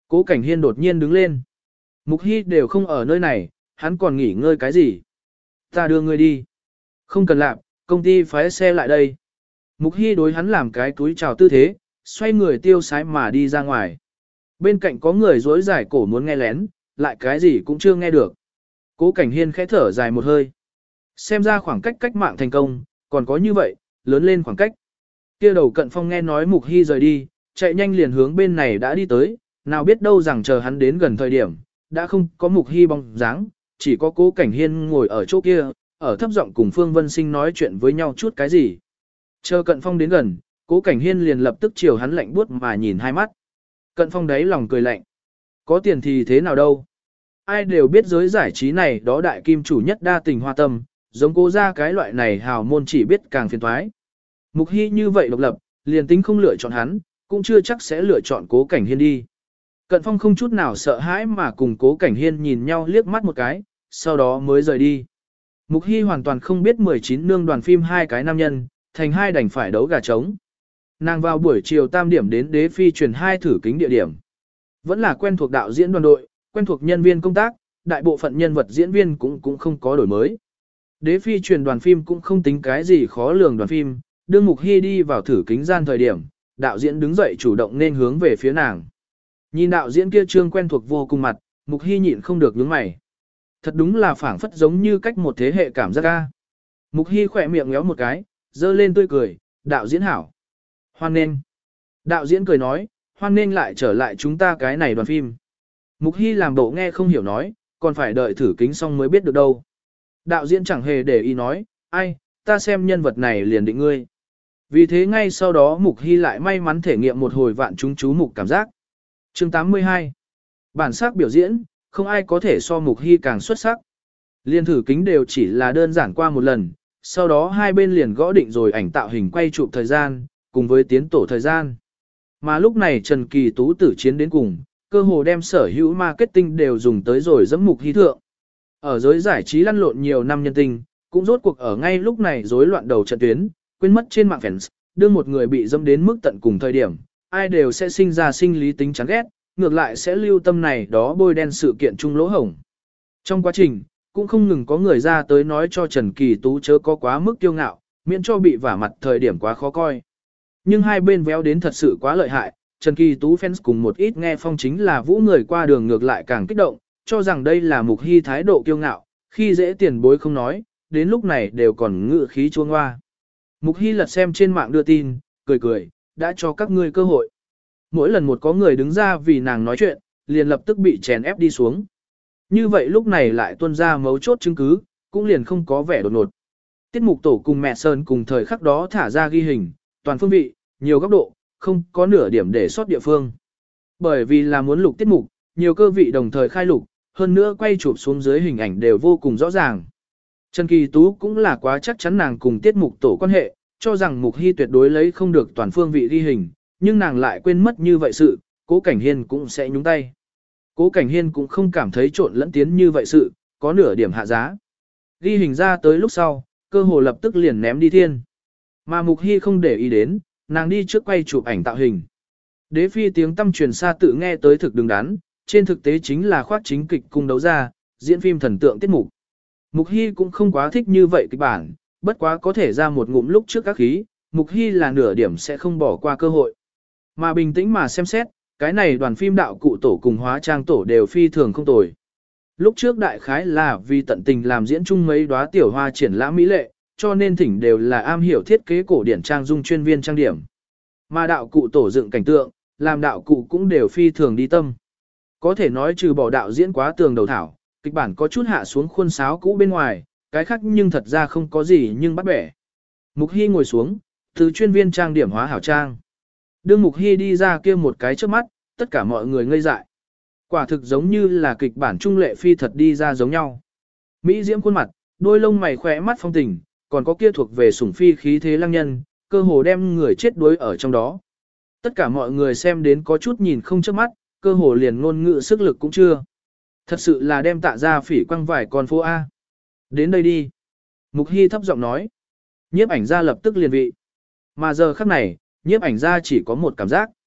Cố Cảnh Hiên đột nhiên đứng lên. Mục Hy đều không ở nơi này, hắn còn nghỉ ngơi cái gì? Ta đưa ngươi đi. Không cần làm, công ty phái xe lại đây. Mục Hy đối hắn làm cái túi chào tư thế, xoay người tiêu sái mà đi ra ngoài. Bên cạnh có người dối giải cổ muốn nghe lén, lại cái gì cũng chưa nghe được. Cố Cảnh Hiên khẽ thở dài một hơi. Xem ra khoảng cách cách mạng thành công, còn có như vậy, lớn lên khoảng cách. Kia đầu Cận Phong nghe nói Mục Hy rời đi, chạy nhanh liền hướng bên này đã đi tới, nào biết đâu rằng chờ hắn đến gần thời điểm, đã không có Mục Hy bóng dáng, chỉ có Cố Cảnh Hiên ngồi ở chỗ kia, ở thấp giọng cùng Phương Vân Sinh nói chuyện với nhau chút cái gì. Chờ Cận Phong đến gần, Cố Cảnh Hiên liền lập tức chiều hắn lạnh buốt mà nhìn hai mắt. Cận Phong đấy lòng cười lạnh. Có tiền thì thế nào đâu. Ai đều biết giới giải trí này đó đại kim chủ nhất đa tình hoa tâm, giống Cố ra cái loại này hào môn chỉ biết càng phiền toái. Mục Hy như vậy độc lập, liền tính không lựa chọn hắn, cũng chưa chắc sẽ lựa chọn Cố Cảnh Hiên đi. Cận Phong không chút nào sợ hãi mà cùng Cố Cảnh Hiên nhìn nhau liếc mắt một cái, sau đó mới rời đi. Mục Hy hoàn toàn không biết mười chín nương đoàn phim hai cái nam nhân, thành hai đành phải đấu gà trống. Nàng vào buổi chiều tam điểm đến đế phi truyền hai thử kính địa điểm. Vẫn là quen thuộc đạo diễn đoàn đội, quen thuộc nhân viên công tác, đại bộ phận nhân vật diễn viên cũng cũng không có đổi mới. Đế phi truyền đoàn phim cũng không tính cái gì khó lường đoàn phim, đương Mục Hy đi vào thử kính gian thời điểm, đạo diễn đứng dậy chủ động nên hướng về phía nàng. Nhìn đạo diễn kia trương quen thuộc vô cùng mặt, Mục Hy nhịn không được nhướng mày. Thật đúng là phảng phất giống như cách một thế hệ cảm giác ca. Mục Hy khỏe miệng ngéo một cái, dơ lên tươi cười, đạo diễn hảo. Hoan nên. Đạo diễn cười nói, hoan nên lại trở lại chúng ta cái này đoàn phim. Mục Hy làm bộ nghe không hiểu nói, còn phải đợi thử kính xong mới biết được đâu. Đạo diễn chẳng hề để ý nói, ai, ta xem nhân vật này liền định ngươi. Vì thế ngay sau đó Mục Hy lại may mắn thể nghiệm một hồi vạn chúng chú mục cảm giác. Chương tám mươi hai. Bản sắc biểu diễn, không ai có thể so Mục Hy càng xuất sắc. Liên thử kính đều chỉ là đơn giản qua một lần, sau đó hai bên liền gõ định rồi ảnh tạo hình quay chụp thời gian, cùng với tiến tổ thời gian. Mà lúc này Trần Kỳ Tú tử chiến đến cùng, cơ hồ đem sở hữu marketing đều dùng tới rồi dẫm Mục Hy thượng. Ở giới giải trí lăn lộn nhiều năm nhân tình, cũng rốt cuộc ở ngay lúc này rối loạn đầu trận tuyến, quên mất trên mạng fans, đưa một người bị dẫm đến mức tận cùng thời điểm, ai đều sẽ sinh ra sinh lý tính chán ghét, ngược lại sẽ lưu tâm này đó bôi đen sự kiện chung lỗ hổng. Trong quá trình, cũng không ngừng có người ra tới nói cho Trần Kỳ Tú chớ có quá mức kiêu ngạo, miễn cho bị vả mặt thời điểm quá khó coi. Nhưng hai bên véo đến thật sự quá lợi hại, Trần Kỳ Tú fans cùng một ít nghe phong chính là vũ người qua đường ngược lại càng kích động, cho rằng đây là Mục Hy thái độ kiêu ngạo, khi dễ tiền bối không nói, đến lúc này đều còn ngự khí chuông hoa. Mục Hy lật xem trên mạng đưa tin, cười cười, đã cho các ngươi cơ hội. Mỗi lần một có người đứng ra vì nàng nói chuyện, liền lập tức bị chèn ép đi xuống. Như vậy lúc này lại tuôn ra mấu chốt chứng cứ, cũng liền không có vẻ đột ngột. Tiết mục tổ cùng mẹ Sơn cùng thời khắc đó thả ra ghi hình, toàn phương vị, nhiều góc độ, không có nửa điểm để sót địa phương. Bởi vì là muốn lục tiết mục, nhiều cơ vị đồng thời khai lục, hơn nữa quay chụp xuống dưới hình ảnh đều vô cùng rõ ràng. Trần Kỳ Tú cũng là quá chắc chắn nàng cùng tiết mục tổ quan hệ, cho rằng Mục Hy tuyệt đối lấy không được toàn phương vị ghi hình, nhưng nàng lại quên mất như vậy sự, Cố Cảnh Hiên cũng sẽ nhúng tay. Cố Cảnh Hiên cũng không cảm thấy trộn lẫn tiến như vậy sự, có nửa điểm hạ giá. Ghi hình ra tới lúc sau, cơ hồ lập tức liền ném đi thiên. Mà Mục Hy không để ý đến, nàng đi trước quay chụp ảnh tạo hình. Đế phi tiếng tâm truyền xa tự nghe tới thực đứng đắn, trên thực tế chính là khoác chính kịch cung đấu ra, diễn phim thần tượng tiết mục. Mục Hy cũng không quá thích như vậy kịch bản, bất quá có thể ra một ngụm lúc trước các khí, Mục Hy là nửa điểm sẽ không bỏ qua cơ hội. Mà bình tĩnh mà xem xét, cái này đoàn phim đạo cụ tổ cùng hóa trang tổ đều phi thường không tồi. Lúc trước đại khái là vì tận tình làm diễn chung mấy đóa tiểu hoa triển lãm mỹ lệ, cho nên thỉnh đều là am hiểu thiết kế cổ điển trang dung chuyên viên trang điểm. Mà đạo cụ tổ dựng cảnh tượng, làm đạo cụ cũng đều phi thường đi tâm. Có thể nói trừ bỏ đạo diễn quá tường đầu thảo, kịch bản có chút hạ xuống khuôn sáo cũ bên ngoài, cái khác nhưng thật ra không có gì nhưng bắt bẻ. Mục Hy ngồi xuống, từ chuyên viên trang điểm hóa hảo trang. Đương Mục Hy đi ra kia một cái trước mắt, tất cả mọi người ngây dại. Quả thực giống như là kịch bản trung lệ phi thật đi ra giống nhau. Mỹ diễm khuôn mặt, đôi lông mày khỏe mắt phong tình, còn có kia thuộc về sủng phi khí thế lăng nhân, cơ hồ đem người chết đuối ở trong đó. Tất cả mọi người xem đến có chút nhìn không chớp mắt, cơ hồ liền ngôn ngữ sức lực cũng chưa. Thật sự là đem Tạ Gia Phỉ quăng vài con phố A. Đến đây đi. Mục Hy thấp giọng nói. Nhiếp ảnh gia lập tức liền vị. Mà giờ khắc này, nhiếp ảnh gia chỉ có một cảm giác.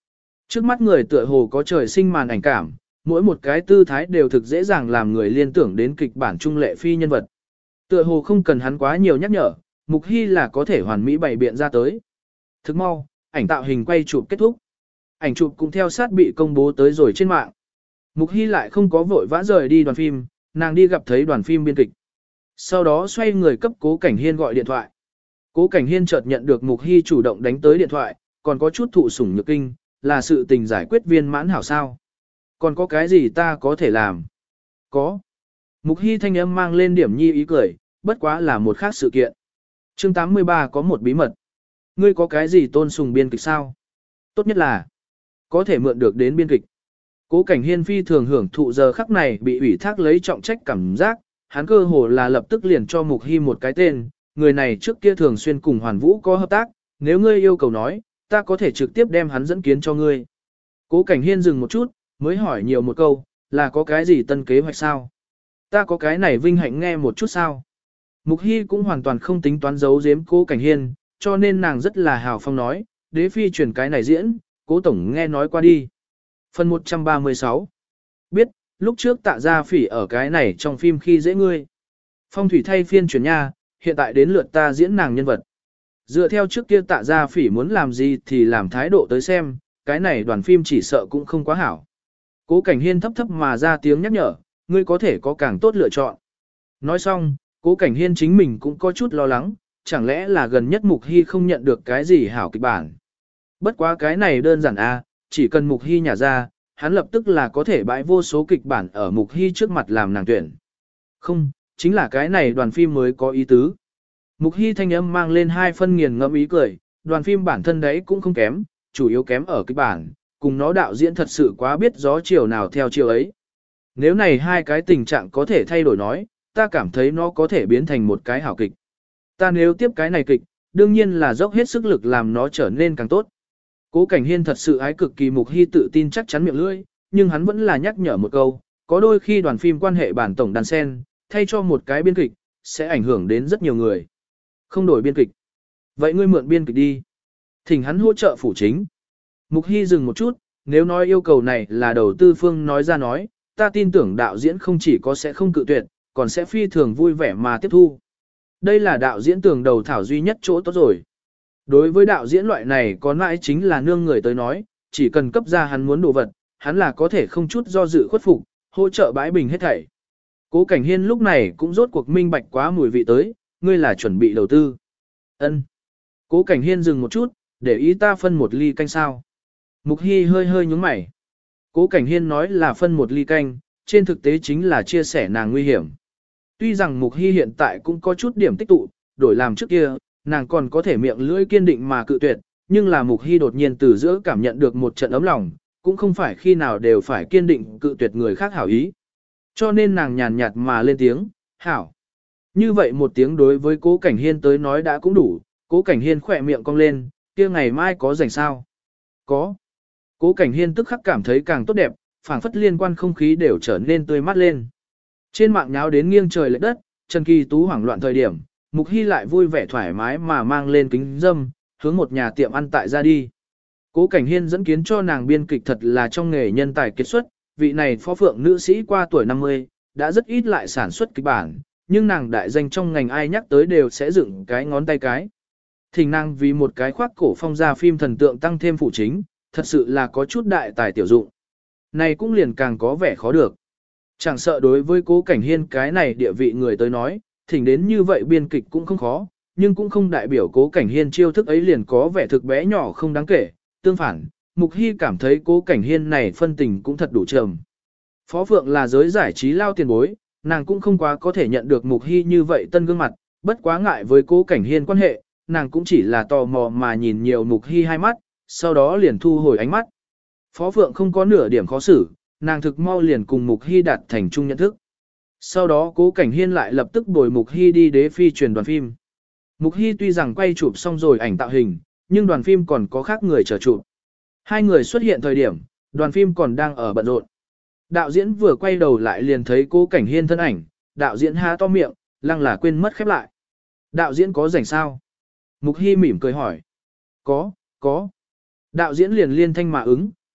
Trước mắt người tựa hồ có trời sinh màn ảnh cảm, mỗi một cái tư thái đều thực dễ dàng làm người liên tưởng đến kịch bản trung lệ phi nhân vật. Tựa hồ không cần hắn quá nhiều nhắc nhở, Mục Hy là có thể hoàn mỹ bày biện ra tới. Thức mau, ảnh tạo hình quay chụp kết thúc. Ảnh chụp cũng theo sát bị công bố tới rồi trên mạng. Mục Hy lại không có vội vã rời đi đoàn phim, nàng đi gặp thấy đoàn phim biên kịch. Sau đó xoay người cấp Cố Cảnh Hiên gọi điện thoại. Cố Cảnh Hiên chợt nhận được Mục Hy chủ động đánh tới điện thoại, còn có chút thụ sủng nhược kinh, là sự tình giải quyết viên mãn hảo sao. Còn có cái gì ta có thể làm? Có. Mục Hy thanh âm mang lên điểm nhi ý cười, bất quá là một khác sự kiện. chương tám mươi ba có một bí mật. Ngươi có cái gì tôn sùng biên kịch sao? Tốt nhất là có thể mượn được đến biên kịch. Cố Cảnh Hiên phi thường hưởng thụ giờ khắc này bị ủy thác lấy trọng trách cảm giác, hắn cơ hồ là lập tức liền cho Mục Hy một cái tên, người này trước kia thường xuyên cùng Hoàn Vũ có hợp tác, nếu ngươi yêu cầu nói, ta có thể trực tiếp đem hắn dẫn kiến cho ngươi. Cố Cảnh Hiên dừng một chút, mới hỏi nhiều một câu, là có cái gì tân kế hoạch sao? Ta có cái này vinh hạnh nghe một chút sao? Mục Hy cũng hoàn toàn không tính toán giấu giếm Cố Cảnh Hiên, cho nên nàng rất là hào phong nói, đế phi truyền cái này diễn, Cố tổng nghe nói qua đi. Phần một trăm ba mươi sáu. Biết, lúc trước Tạ Gia Phỉ ở cái này trong phim khi dễ ngươi. Phong thủy thay phiên chuyển nha, hiện tại đến lượt ta diễn nàng nhân vật. Dựa theo trước kia Tạ Gia Phỉ muốn làm gì thì làm thái độ tới xem, cái này đoàn phim chỉ sợ cũng không quá hảo. Cố Cảnh Hiên thấp thấp mà ra tiếng nhắc nhở, ngươi có thể có càng tốt lựa chọn. Nói xong, Cố Cảnh Hiên chính mình cũng có chút lo lắng, chẳng lẽ là gần nhất Mục Hy không nhận được cái gì hảo kịch bản. Bất quá cái này đơn giản a, chỉ cần Mục Hy nhả ra, hắn lập tức là có thể bãi vô số kịch bản ở Mục Hy trước mặt làm nàng tuyển. Không, chính là cái này đoàn phim mới có ý tứ. Mục Hy thanh âm mang lên hai phân nghiền ngẫm ý cười, đoàn phim bản thân đấy cũng không kém, chủ yếu kém ở kịch bản, cùng nó đạo diễn thật sự quá biết gió chiều nào theo chiều ấy. Nếu này hai cái tình trạng có thể thay đổi nói, ta cảm thấy nó có thể biến thành một cái hảo kịch. Ta nếu tiếp cái này kịch, đương nhiên là dốc hết sức lực làm nó trở nên càng tốt. Cố Cảnh Hiên thật sự ái cực kỳ Mục Hy tự tin chắc chắn miệng lưỡi, nhưng hắn vẫn là nhắc nhở một câu, có đôi khi đoàn phim quan hệ bản tổng đàn sen, thay cho một cái biên kịch, sẽ ảnh hưởng đến rất nhiều người. Không đổi biên kịch. Vậy ngươi mượn biên kịch đi. Thỉnh hắn hỗ trợ phủ chính. Mục Hy dừng một chút, nếu nói yêu cầu này là đầu tư phương nói ra nói, ta tin tưởng đạo diễn không chỉ có sẽ không cự tuyệt, còn sẽ phi thường vui vẻ mà tiếp thu. Đây là đạo diễn tường đầu thảo duy nhất chỗ tốt rồi. Đối với đạo diễn loại này có mãi chính là nương người tới nói, chỉ cần cấp ra hắn muốn đồ vật, hắn là có thể không chút do dự khuất phục, hỗ trợ bãi bình hết thảy. Cố Cảnh Hiên lúc này cũng rốt cuộc minh bạch quá mùi vị tới, ngươi là chuẩn bị đầu tư. Ân. Cố Cảnh Hiên dừng một chút, để ý ta phân một ly canh sao. Mục Hy hơi hơi nhúng mày. Cố Cảnh Hiên nói là phân một ly canh, trên thực tế chính là chia sẻ nàng nguy hiểm. Tuy rằng Mục Hy hiện tại cũng có chút điểm tích tụ, đổi làm trước kia, nàng còn có thể miệng lưỡi kiên định mà cự tuyệt, nhưng là Mục Hy đột nhiên từ giữa cảm nhận được một trận ấm lòng, cũng không phải khi nào đều phải kiên định cự tuyệt người khác hảo ý. Cho nên nàng nhàn nhạt mà lên tiếng, hảo. Như vậy một tiếng đối với Cố Cảnh Hiên tới nói đã cũng đủ, Cố Cảnh Hiên khỏe miệng cong lên, kia ngày mai có rảnh sao? Có. Cố Cảnh Hiên tức khắc cảm thấy càng tốt đẹp, phảng phất liên quan không khí đều trở nên tươi mát lên. Trên mạng nháo đến nghiêng trời lệch đất, Trần Kỳ Tú hoảng loạn thời điểm, Mục Hy lại vui vẻ thoải mái mà mang lên kính dâm, hướng một nhà tiệm ăn tại ra đi. Cố Cảnh Hiên dẫn kiến cho nàng biên kịch thật là trong nghề nhân tài kiệt xuất, vị này phó phượng nữ sĩ qua tuổi năm mươi, đã rất ít lại sản xuất kịch bản, nhưng nàng đại danh trong ngành ai nhắc tới đều sẽ dựng cái ngón tay cái. Thỉnh nàng vì một cái khoác cổ phong ra phim thần tượng tăng thêm phụ chính, thật sự là có chút đại tài tiểu dụng. Này cũng liền càng có vẻ khó được. Chẳng sợ đối với Cố Cảnh Hiên cái này địa vị người tới nói, thỉnh đến như vậy biên kịch cũng không khó, nhưng cũng không đại biểu Cố Cảnh Hiên chiêu thức ấy liền có vẻ thực bé nhỏ không đáng kể. Tương phản, Mục Hy cảm thấy Cố Cảnh Hiên này phân tình cũng thật đủ trầm. Phó Phượng là giới giải trí lao tiền bối, nàng cũng không quá có thể nhận được Mục Hy như vậy tân gương mặt, bất quá ngại với Cố Cảnh Hiên quan hệ, nàng cũng chỉ là tò mò mà nhìn nhiều Mục Hy hai mắt, sau đó liền thu hồi ánh mắt. Phó Phượng không có nửa điểm khó xử, nàng thực mau liền cùng Mục Hy đạt thành chung nhận thức. Sau đó Cố Cảnh Hiên lại lập tức bồi Mục Hy đi đế phi truyền đoàn phim. Mục Hy tuy rằng quay chụp xong rồi ảnh tạo hình, nhưng đoàn phim còn có khác người chờ chụp. Hai người xuất hiện thời điểm, đoàn phim còn đang ở bận rộn. Đạo diễn vừa quay đầu lại liền thấy Cố Cảnh Hiên thân ảnh, đạo diễn há to miệng, lăng là quên mất khép lại. Đạo diễn có rảnh sao? Mục Hy mỉm cười hỏi. Có, có. Đạo diễn liền liên thanh mà ứng,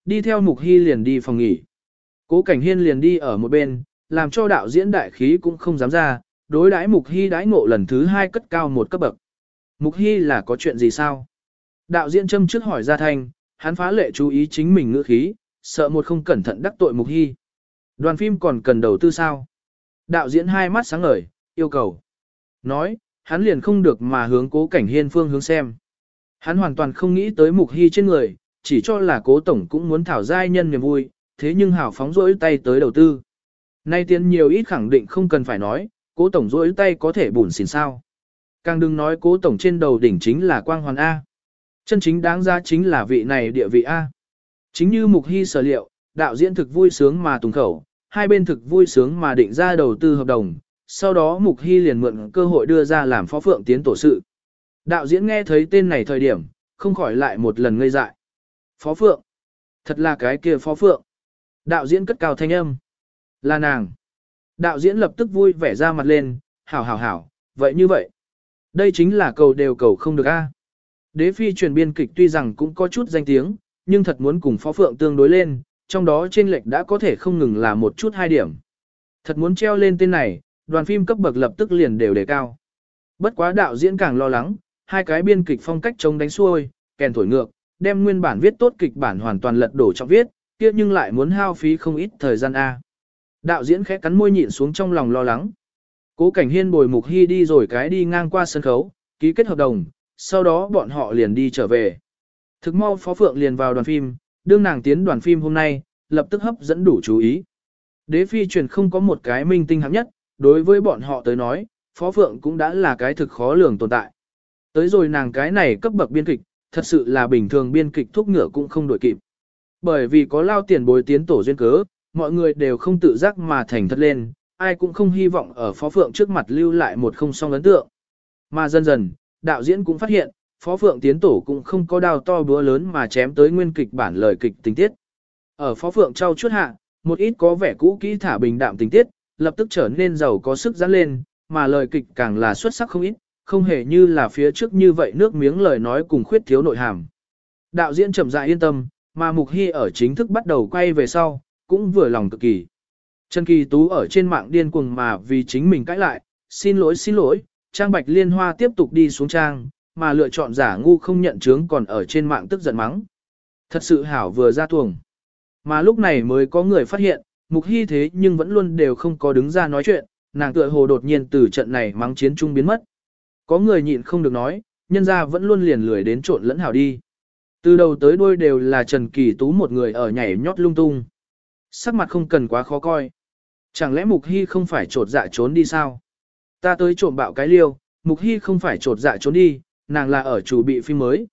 đi theo Mục Hy liền đi phòng nghỉ. Cố Cảnh Hiên liền đi ở một bên, làm cho đạo diễn đại khí cũng không dám ra, đối đãi Mục Hy đãi ngộ lần thứ hai cất cao một cấp bậc. Mục Hy là có chuyện gì sao? Đạo diễn châm trước hỏi ra thanh, hắn phá lệ chú ý chính mình ngữ khí, sợ một không cẩn thận đắc tội Mục Hy. Đoàn phim còn cần đầu tư sao? Đạo diễn hai mắt sáng ngời, yêu cầu. Nói, hắn liền không được mà hướng Cố Cảnh Hiên phương hướng xem. Hắn hoàn toàn không nghĩ tới Mục Hy trên người, chỉ cho là Cố Tổng cũng muốn thảo giai nhân niềm vui, thế nhưng hảo phóng rỗi tay tới đầu tư. Nay tiền nhiều ít khẳng định không cần phải nói, Cố Tổng rỗi tay có thể bùn xỉn sao. Càng đừng nói Cố Tổng trên đầu đỉnh chính là quang hoàn A. Chân chính đáng ra chính là vị này địa vị A. Chính như Mục Hy sở liệu, đạo diễn thực vui sướng mà tùng khẩu, hai bên thực vui sướng mà định ra đầu tư hợp đồng, sau đó Mục Hy liền mượn cơ hội đưa ra làm phó phượng tiến tổ sự. Đạo diễn nghe thấy tên này thời điểm, không khỏi lại một lần ngây dại. Phó phượng. Thật là cái kia phó phượng. Đạo diễn cất cao thanh âm. Là nàng. Đạo diễn lập tức vui vẻ ra mặt lên, hảo hảo hảo, vậy như vậy. Đây chính là cầu đều cầu không được a. Đế phi truyền biên kịch tuy rằng cũng có chút danh tiếng, nhưng thật muốn cùng phó phượng tương đối lên, trong đó trên lệch đã có thể không ngừng là một chút hai điểm. Thật muốn treo lên tên này, đoàn phim cấp bậc lập tức liền đều đề cao. Bất quá đạo diễn càng lo lắng, hai cái biên kịch phong cách chống đánh xuôi, kèn thổi ngược, đem nguyên bản viết tốt kịch bản hoàn toàn lật đổ trong viết, kia nhưng lại muốn hao phí không ít thời gian a. Đạo diễn khẽ cắn môi nhịn xuống trong lòng lo lắng. Cố Cảnh Hiên bồi Mục Hy đi rồi cái đi ngang qua sân khấu, ký kết hợp đồng, sau đó bọn họ liền đi trở về. Thực mau Phó Phượng liền vào đoàn phim, đương nàng tiến đoàn phim hôm nay, lập tức hấp dẫn đủ chú ý. Đế phi truyền không có một cái minh tinh hạng nhất, đối với bọn họ tới nói, Phó Phượng cũng đã là cái thực khó lường tồn tại. Tới rồi nàng cái này cấp bậc biên kịch, thật sự là bình thường biên kịch thúc ngựa cũng không đổi kịp. Bởi vì có lao tiền bối tiến tổ duyên cớ, mọi người đều không tự giác mà thành thật lên, ai cũng không hy vọng ở Phó Phượng trước mặt lưu lại một không song ấn tượng. Mà dần dần, đạo diễn cũng phát hiện, Phó Phượng tiến tổ cũng không có đao to búa lớn mà chém tới nguyên kịch bản lời kịch tình tiết. Ở Phó Phượng trao chuốt hạ, một ít có vẻ cũ kỹ thả bình đạm tình tiết, lập tức trở nên giàu có sức dán lên, mà lời kịch càng là xuất sắc không ít, không hề như là phía trước như vậy nước miếng lời nói cùng khuyết thiếu nội hàm. Đạo diễn chậm rãi yên tâm, mà Mục Hy ở chính thức bắt đầu quay về sau, cũng vừa lòng cực kỳ. Trần Kỳ Tú ở trên mạng điên cuồng mà vì chính mình cãi lại, xin lỗi xin lỗi, Trang Bạch Liên Hoa tiếp tục đi xuống trang, mà lựa chọn giả ngu không nhận chứng còn ở trên mạng tức giận mắng. Thật sự hảo vừa ra tuồng. Mà lúc này mới có người phát hiện, Mục Hy thế nhưng vẫn luôn đều không có đứng ra nói chuyện, nàng tựa hồ đột nhiên từ trận này mắng chiến trung biến mất. Có người nhịn không được nói, nhân ra vẫn luôn liền lười đến trộn lẫn hảo đi. Từ đầu tới đuôi đều là Trần Kỳ Tú một người ở nhảy nhót lung tung. Sắc mặt không cần quá khó coi. Chẳng lẽ Mục Hy không phải trột dạ trốn đi sao? Ta tới trộm bạo cái liêu, Mục Hy không phải trột dạ trốn đi, nàng là ở chủ bị phim mới.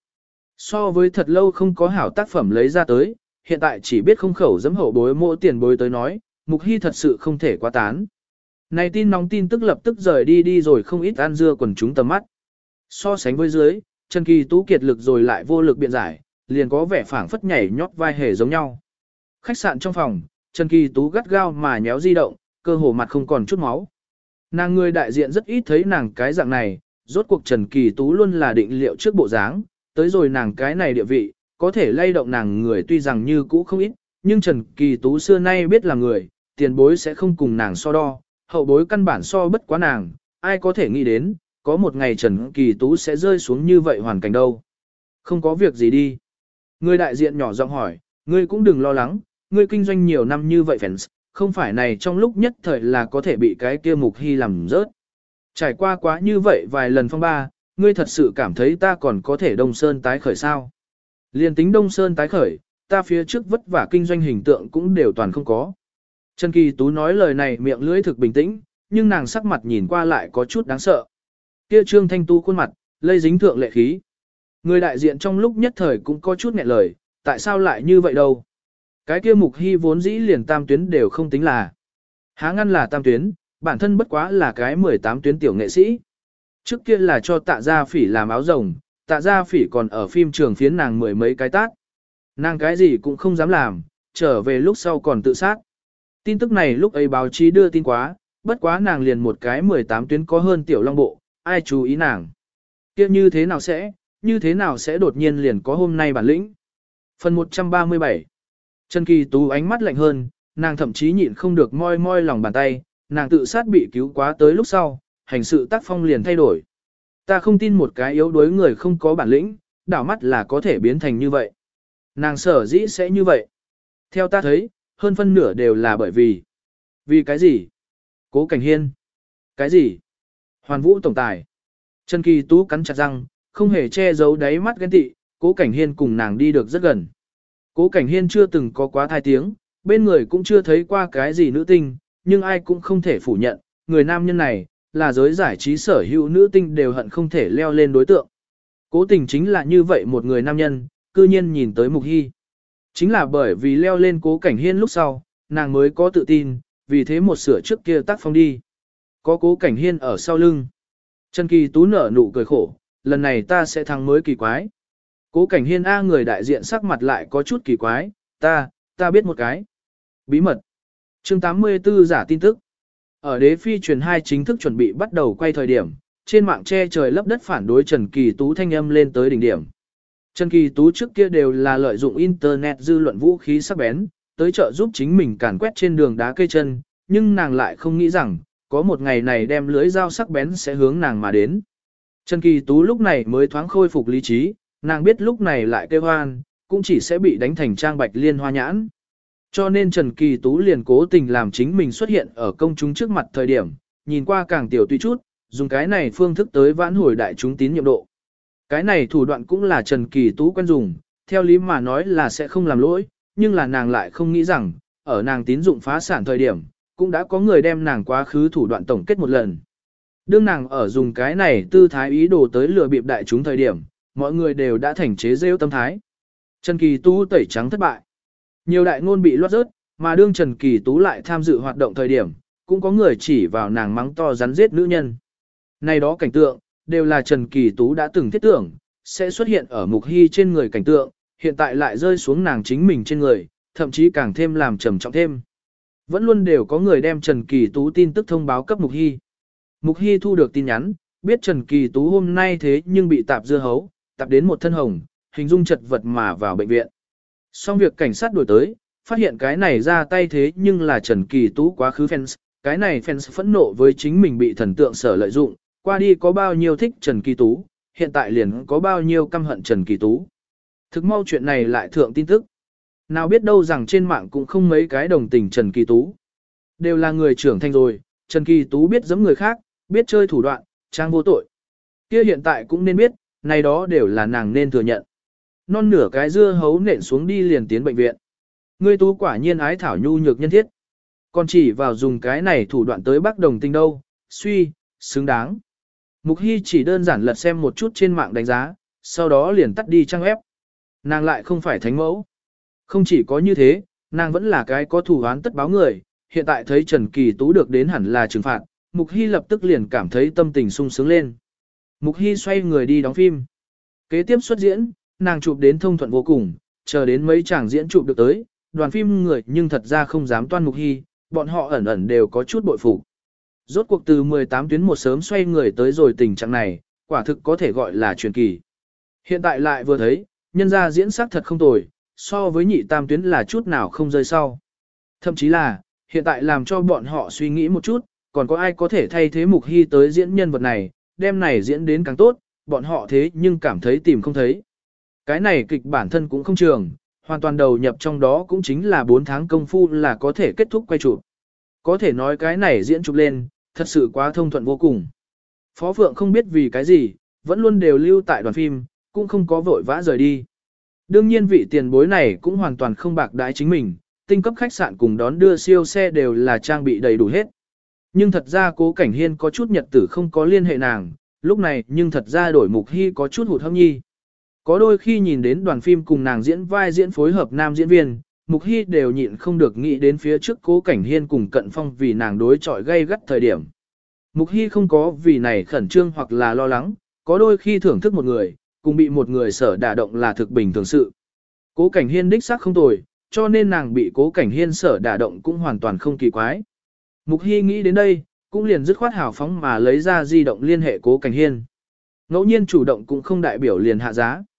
So với thật lâu không có hảo tác phẩm lấy ra tới, hiện tại chỉ biết không khẩu dẫm hậu bối mỗi tiền bối tới nói, Mục Hy thật sự không thể quá tán. Này tin nóng tin tức lập tức rời đi đi rồi không ít ăn dưa quần chúng tầm mắt. So sánh với dưới, Trần Kỳ Tú kiệt lực rồi lại vô lực biện giải, liền có vẻ phảng phất nhảy nhót vai hề giống nhau. Khách sạn trong phòng, Trần Kỳ Tú gắt gao mà nhéo di động, cơ hồ mặt không còn chút máu. Nàng người đại diện rất ít thấy nàng cái dạng này, rốt cuộc Trần Kỳ Tú luôn là định liệu trước bộ dáng, tới rồi nàng cái này địa vị, có thể lay động nàng người tuy rằng như cũ không ít, nhưng Trần Kỳ Tú xưa nay biết là người, tiền bối sẽ không cùng nàng so đo, hậu bối căn bản so bất quá nàng, ai có thể nghĩ đến, có một ngày Trần Kỳ Tú sẽ rơi xuống như vậy hoàn cảnh đâu. Không có việc gì đi. Người đại diện nhỏ giọng hỏi, ngươi cũng đừng lo lắng, ngươi kinh doanh nhiều năm như vậy fans, không phải này trong lúc nhất thời là có thể bị cái kia Mục Hy làm rớt. Trải qua quá như vậy vài lần phong ba, ngươi thật sự cảm thấy ta còn có thể Đông Sơn tái khởi sao? Liên tính Đông Sơn tái khởi, ta phía trước vất vả kinh doanh hình tượng cũng đều toàn không có. Trần Kỳ Tú nói lời này miệng lưỡi thực bình tĩnh, nhưng nàng sắc mặt nhìn qua lại có chút đáng sợ. Kia Trương Thanh Tu khuôn mặt, lây dính thượng lệ khí. Người đại diện trong lúc nhất thời cũng có chút nghẹn lời, tại sao lại như vậy đâu? Cái kia Mục Hy vốn dĩ liền tam tuyến đều không tính là. Há ngăn là tam tuyến, bản thân bất quá là cái mười tám tuyến tiểu nghệ sĩ. Trước kia là cho Tạ Gia Phỉ làm áo rồng, Tạ Gia Phỉ còn ở phim trường phiến nàng mười mấy cái tát. Nàng cái gì cũng không dám làm, trở về lúc sau còn tự sát. Tin tức này lúc ấy báo chí đưa tin quá, bất quá nàng liền một cái mười tám tuyến có hơn tiểu long bộ, ai chú ý nàng. Kia như thế nào sẽ, như thế nào sẽ đột nhiên liền có hôm nay bản lĩnh. Phần một trăm ba mươi bảy Trần Kỳ Tú ánh mắt lạnh hơn, nàng thậm chí nhịn không được moi moi lòng bàn tay, nàng tự sát bị cứu quá tới lúc sau, hành sự tác phong liền thay đổi. Ta không tin một cái yếu đuối người không có bản lĩnh, đảo mắt là có thể biến thành như vậy. Nàng sở dĩ sẽ như vậy. Theo ta thấy, hơn phân nửa đều là bởi vì. Vì cái gì? Cố Cảnh Hiên. Cái gì? Hoàn Vũ tổng tài. Trần Kỳ Tú cắn chặt răng, không hề che giấu đáy mắt ghen tị, Cố Cảnh Hiên cùng nàng đi được rất gần. Cố Cảnh Hiên chưa từng có quá thai tiếng, bên người cũng chưa thấy qua cái gì nữ tinh, nhưng ai cũng không thể phủ nhận, người nam nhân này, là giới giải trí sở hữu nữ tinh đều hận không thể leo lên đối tượng. Cố tình chính là như vậy một người nam nhân, cư nhiên nhìn tới Mục Hy. Chính là bởi vì leo lên Cố Cảnh Hiên lúc sau, nàng mới có tự tin, vì thế một sửa trước kia tác phong đi. Có Cố Cảnh Hiên ở sau lưng. Trần Kỳ Tú nở nụ cười khổ, lần này ta sẽ thắng mới kỳ quái. Cố Cảnh Hiên A người đại diện sắc mặt lại có chút kỳ quái, ta, ta biết một cái. Bí mật. Chương tám mươi tư giả tin tức. Ở đế phi truyền hai chính thức chuẩn bị bắt đầu quay thời điểm, trên mạng che trời lấp đất phản đối Trần Kỳ Tú thanh âm lên tới đỉnh điểm. Trần Kỳ Tú trước kia đều là lợi dụng internet dư luận vũ khí sắc bén, tới trợ giúp chính mình càn quét trên đường đá cây chân, nhưng nàng lại không nghĩ rằng, có một ngày này đem lưới dao sắc bén sẽ hướng nàng mà đến. Trần Kỳ Tú lúc này mới thoáng khôi phục lý trí, nàng biết lúc này lại kêu hoan, cũng chỉ sẽ bị đánh thành trang bạch liên hoa nhãn. Cho nên Trần Kỳ Tú liền cố tình làm chính mình xuất hiện ở công chúng trước mặt thời điểm, nhìn qua càng tiểu tùy chút, dùng cái này phương thức tới vãn hồi đại chúng tín nhiệm độ. Cái này thủ đoạn cũng là Trần Kỳ Tú quen dùng, theo lý mà nói là sẽ không làm lỗi, nhưng là nàng lại không nghĩ rằng, ở nàng tín dụng phá sản thời điểm, cũng đã có người đem nàng quá khứ thủ đoạn tổng kết một lần. Đương nàng ở dùng cái này tư thái ý đồ tới lừa bịp đại chúng thời điểm, mọi người đều đã thành chế rêu tâm thái. Trần Kỳ Tú tẩy trắng thất bại. Nhiều đại ngôn bị loát rớt, mà đương Trần Kỳ Tú lại tham dự hoạt động thời điểm, cũng có người chỉ vào nàng mắng to rắn giết nữ nhân. Này đó cảnh tượng, đều là Trần Kỳ Tú đã từng thiết tưởng, sẽ xuất hiện ở Mục Hy trên người cảnh tượng, hiện tại lại rơi xuống nàng chính mình trên người, thậm chí càng thêm làm trầm trọng thêm. Vẫn luôn đều có người đem Trần Kỳ Tú tin tức thông báo cấp Mục Hy. Mục Hy thu được tin nhắn, biết Trần Kỳ Tú hôm nay thế nhưng bị tạp dưa hấu, tạp đến một thân hồng, hình dung chật vật mà vào bệnh viện. Xong việc cảnh sát đuổi tới, phát hiện cái này ra tay thế nhưng là Trần Kỳ Tú quá khứ fans, cái này fans phẫn nộ với chính mình bị thần tượng sở lợi dụng, qua đi có bao nhiêu thích Trần Kỳ Tú, hiện tại liền có bao nhiêu căm hận Trần Kỳ Tú. Thực mau chuyện này lại thượng tin tức. Nào biết đâu rằng trên mạng cũng không mấy cái đồng tình Trần Kỳ Tú. Đều là người trưởng thành rồi, Trần Kỳ Tú biết giẫm người khác, biết chơi thủ đoạn, trang vô tội. Kia hiện tại cũng nên biết, này đó đều là nàng nên thừa nhận. Non nửa cái dưa hấu nện xuống đi liền tiến bệnh viện. Ngươi Tú quả nhiên ái thảo nhu nhược nhân thiết. Còn chỉ vào dùng cái này thủ đoạn tới bác đồng tình đâu, suy, xứng đáng. Mục Hy chỉ đơn giản lật xem một chút trên mạng đánh giá, sau đó liền tắt đi trang web. Nàng lại không phải thánh mẫu. Không chỉ có như thế, nàng vẫn là cái có thủ án tất báo người, hiện tại thấy Trần Kỳ Tú được đến hẳn là trừng phạt, Mục Hy lập tức liền cảm thấy tâm tình sung sướng lên. Mục Hy xoay người đi đóng phim. Kế tiếp xuất diễn, nàng chụp đến thông thuận vô cùng, chờ đến mấy chàng diễn chụp được tới, đoàn phim người nhưng thật ra không dám toan Mục Hy, bọn họ ẩn ẩn đều có chút bội phục. Rốt cuộc từ mười tám tuyến một sớm xoay người tới rồi tình trạng này, quả thực có thể gọi là truyền kỳ. Hiện tại lại vừa thấy, nhân ra diễn sắc thật không tồi, so với nhị tam tuyến là chút nào không rơi sau. Thậm chí là, hiện tại làm cho bọn họ suy nghĩ một chút, còn có ai có thể thay thế Mục Hy tới diễn nhân vật này, đem này diễn đến càng tốt, bọn họ thế nhưng cảm thấy tìm không thấy. Cái này kịch bản thân cũng không trường, hoàn toàn đầu nhập trong đó cũng chính là bốn tháng công phu là có thể kết thúc quay chụp. Có thể nói cái này diễn chụp lên, thật sự quá thông thuận vô cùng. Phó Phượng không biết vì cái gì, vẫn luôn đều lưu tại đoàn phim, cũng không có vội vã rời đi. Đương nhiên vị tiền bối này cũng hoàn toàn không bạc đái chính mình, tinh cấp khách sạn cùng đón đưa siêu xe đều là trang bị đầy đủ hết. Nhưng thật ra Cố Cảnh Hiên có chút nhật tử không có liên hệ nàng, lúc này nhưng thật ra đổi Mục Hy có chút hụt hẫng nhi. Có đôi khi nhìn đến đoàn phim cùng nàng diễn vai diễn phối hợp nam diễn viên, Mục Hy đều nhịn không được nghĩ đến phía trước Cố Cảnh Hiên cùng Cận Phong vì nàng đối chọi gây gắt thời điểm. Mục Hy không có vì này khẩn trương hoặc là lo lắng, có đôi khi thưởng thức một người, cùng bị một người sở đả động là thực bình thường sự. Cố Cảnh Hiên đích xác không tồi, cho nên nàng bị Cố Cảnh Hiên sở đả động cũng hoàn toàn không kỳ quái. Mục Hy nghĩ đến đây, cũng liền dứt khoát hào phóng mà lấy ra di động liên hệ Cố Cảnh Hiên. Ngẫu nhiên chủ động cũng không đại biểu liền hạ giá.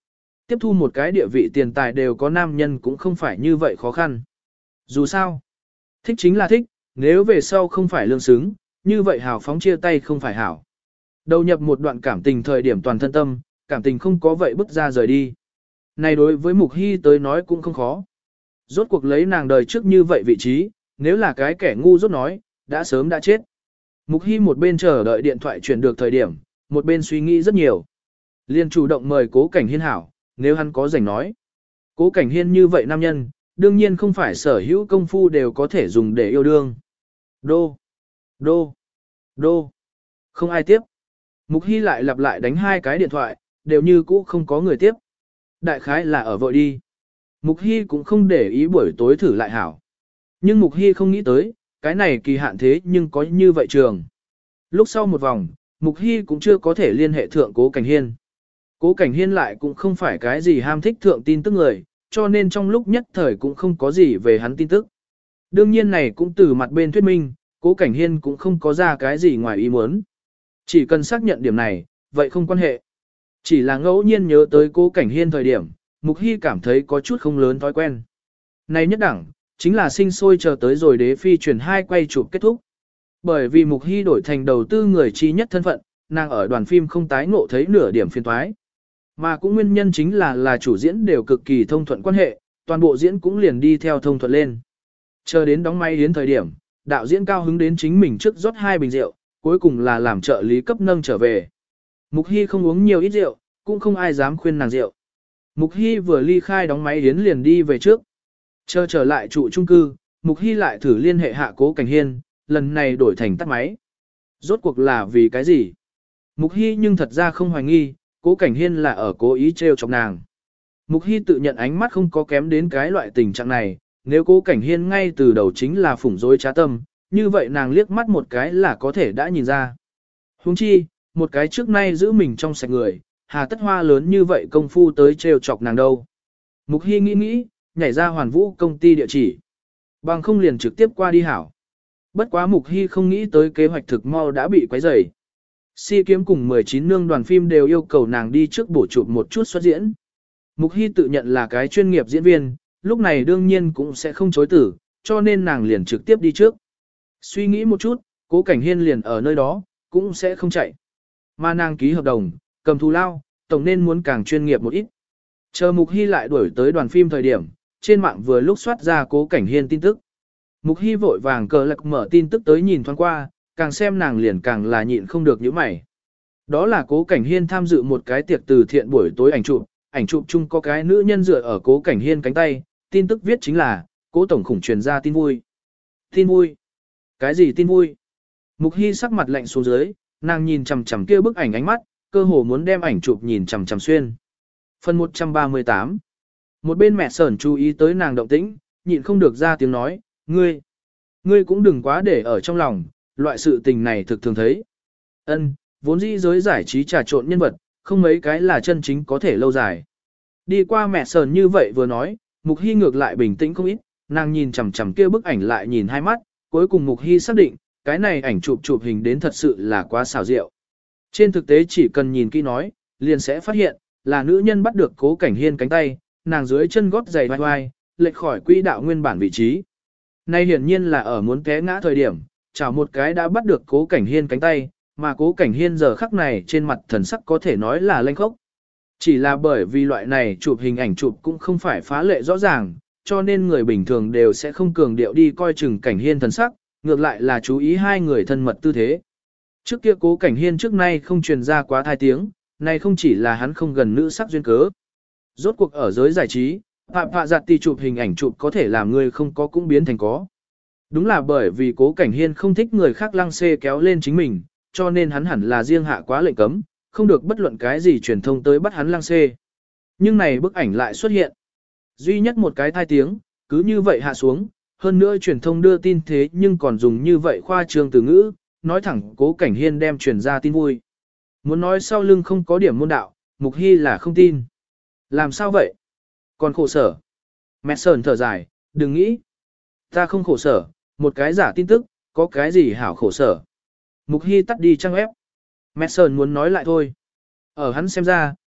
Tiếp thu một cái địa vị tiền tài đều có nam nhân cũng không phải như vậy khó khăn. Dù sao, thích chính là thích, nếu về sau không phải lương xứng, như vậy hào phóng chia tay không phải hảo. Đầu nhập một đoạn cảm tình thời điểm toàn thân tâm, cảm tình không có vậy bứt ra rời đi. Này đối với Mục Hy tới nói cũng không khó. Rốt cuộc lấy nàng đời trước như vậy vị trí, nếu là cái kẻ ngu rốt nói, đã sớm đã chết. Mục Hy một bên chờ đợi điện thoại chuyển được thời điểm, một bên suy nghĩ rất nhiều. Liên chủ động mời Cố Cảnh Hiên hảo, nếu hắn có rảnh nói. Cố Cảnh Hiên như vậy nam nhân, đương nhiên không phải sở hữu công phu đều có thể dùng để yêu đương. Đô, đô, đô, không ai tiếp. Mục Hy lại lặp lại đánh hai cái điện thoại, đều như cũ không có người tiếp. Đại khái là ở vội đi. Mục Hy cũng không để ý buổi tối thử lại hảo. Nhưng Mục Hy không nghĩ tới, cái này kỳ hạn thế nhưng có như vậy trường. Lúc sau một vòng, Mục Hy cũng chưa có thể liên hệ thượng Cố Cảnh Hiên. Cố Cảnh Hiên lại cũng không phải cái gì ham thích thượng tin tức người, cho nên trong lúc nhất thời cũng không có gì về hắn tin tức. Đương nhiên này cũng từ mặt bên thuyết minh, Cố Cảnh Hiên cũng không có ra cái gì ngoài ý muốn. Chỉ cần xác nhận điểm này, vậy không quan hệ. Chỉ là ngẫu nhiên nhớ tới Cố Cảnh Hiên thời điểm, Mục Hy cảm thấy có chút không lớn thói quen. Này nhất đẳng, chính là sinh sôi chờ tới rồi đế phi truyền hai quay chụp kết thúc. Bởi vì Mục Hy đổi thành đầu tư người chi nhất thân phận, nàng ở đoàn phim không tái ngộ thấy nửa điểm phiền toái. Mà cũng nguyên nhân chính là là chủ diễn đều cực kỳ thông thuận quan hệ, toàn bộ diễn cũng liền đi theo thông thuận lên. Chờ đến đóng máy đến thời điểm, đạo diễn cao hứng đến chính mình trước rót hai bình rượu, cuối cùng là làm trợ lý cấp nâng trở về. Mục Hy không uống nhiều ít rượu, cũng không ai dám khuyên nàng rượu. Mục Hy vừa ly khai đóng máy đến liền đi về trước. Chờ trở lại trụ chung cư, Mục Hy lại thử liên hệ hạ Cố Cảnh Hiên, lần này đổi thành tắt máy. Rốt cuộc là vì cái gì? Mục Hy nhưng thật ra không hoài nghi, Cố Cảnh Hiên là ở cố ý trêu chọc nàng. Mục Hy tự nhận ánh mắt không có kém đến cái loại tình trạng này, nếu Cố Cảnh Hiên ngay từ đầu chính là phủng dối trá tâm, như vậy nàng liếc mắt một cái là có thể đã nhìn ra. Huống chi, một cái trước nay giữ mình trong sạch người, hà tất hoa lớn như vậy công phu tới trêu chọc nàng đâu. Mục Hy nghĩ nghĩ, nhảy ra Hoàn Vũ công ty địa chỉ. Bằng không liền trực tiếp qua đi hảo. Bất quá Mục Hy không nghĩ tới kế hoạch thực mau đã bị quấy rầy. Si Kiếm cùng mười chín nương đoàn phim đều yêu cầu nàng đi trước bổ chụp một chút xuất diễn. Mục Hy tự nhận là cái chuyên nghiệp diễn viên, lúc này đương nhiên cũng sẽ không chối tử, cho nên nàng liền trực tiếp đi trước. Suy nghĩ một chút, Cố Cảnh Hiên liền ở nơi đó, cũng sẽ không chạy. Mà nàng ký hợp đồng, cầm thù lao, tổng nên muốn càng chuyên nghiệp một ít. Chờ Mục Hy lại đuổi tới đoàn phim thời điểm, trên mạng vừa lúc soát ra Cố Cảnh Hiên tin tức. Mục Hy vội vàng cờ lạc mở tin tức tới nhìn thoáng qua, càng xem nàng liền càng là nhịn không được những mày. Đó là Cố Cảnh Hiên tham dự một cái tiệc từ thiện buổi tối ảnh chụp, ảnh chụp chung có cái nữ nhân dựa ở Cố Cảnh Hiên cánh tay, tin tức viết chính là, Cố tổng khủng truyền ra tin vui. Tin vui? Cái gì tin vui? Mục Hy sắc mặt lạnh xuống dưới, nàng nhìn chằm chằm kia bức ảnh ánh mắt, cơ hồ muốn đem ảnh chụp nhìn chằm chằm xuyên. Phần một trăm ba mươi tám. Một bên mẹ Sởn chú ý tới nàng động tĩnh, nhịn không được ra tiếng nói, ngươi, ngươi cũng đừng quá để ở trong lòng, loại sự tình này thực thường thấy. Ân, vốn dĩ giới giải trí trà trộn nhân vật, không mấy cái là chân chính có thể lâu dài. Đi qua mẹ Sởn như vậy vừa nói, Mục Hy ngược lại bình tĩnh không ít, nàng nhìn chằm chằm kia bức ảnh lại nhìn hai mắt, cuối cùng Mục Hy xác định, cái này ảnh chụp chụp hình đến thật sự là quá xảo diệu. Trên thực tế chỉ cần nhìn kỹ nói, liền sẽ phát hiện, là nữ nhân bắt được Cố Cảnh Hiên cánh tay, nàng dưới chân gót giày vai vai, lệch khỏi quỹ đạo nguyên bản vị trí. Nay hiển nhiên là ở muốn té ngã thời điểm, chảo một cái đã bắt được Cố Cảnh Hiên cánh tay, mà Cố Cảnh Hiên giờ khắc này trên mặt thần sắc có thể nói là lênh khốc. Chỉ là bởi vì loại này chụp hình ảnh chụp cũng không phải phá lệ rõ ràng, cho nên người bình thường đều sẽ không cường điệu đi coi chừng Cảnh Hiên thần sắc, ngược lại là chú ý hai người thân mật tư thế. Trước kia Cố Cảnh Hiên trước nay không truyền ra quá thai tiếng, này không chỉ là hắn không gần nữ sắc duyên cớ. Rốt cuộc ở giới giải trí, phạm phạ giặt tì chụp hình ảnh chụp có thể làm người không có cũng biến thành có. Đúng là bởi vì Cố Cảnh Hiên không thích người khác lăng xê kéo lên chính mình, cho nên hắn hẳn là riêng hạ quá lệnh cấm, không được bất luận cái gì truyền thông tới bắt hắn lăng xê. Nhưng này bức ảnh lại xuất hiện. Duy nhất một cái thai tiếng, cứ như vậy hạ xuống, hơn nữa truyền thông đưa tin thế nhưng còn dùng như vậy khoa trương từ ngữ, nói thẳng Cố Cảnh Hiên đem truyền ra tin vui. Muốn nói sau lưng không có điểm môn đạo, Mục Hy là không tin. Làm sao vậy? Còn khổ sở. Mẹ Sởn thở dài, đừng nghĩ. Ta không khổ sở, một cái giả tin tức, có cái gì hảo khổ sở. Mục Hy tắt đi trang ép. Mẹ Sởn muốn nói lại thôi. Ở hắn xem ra,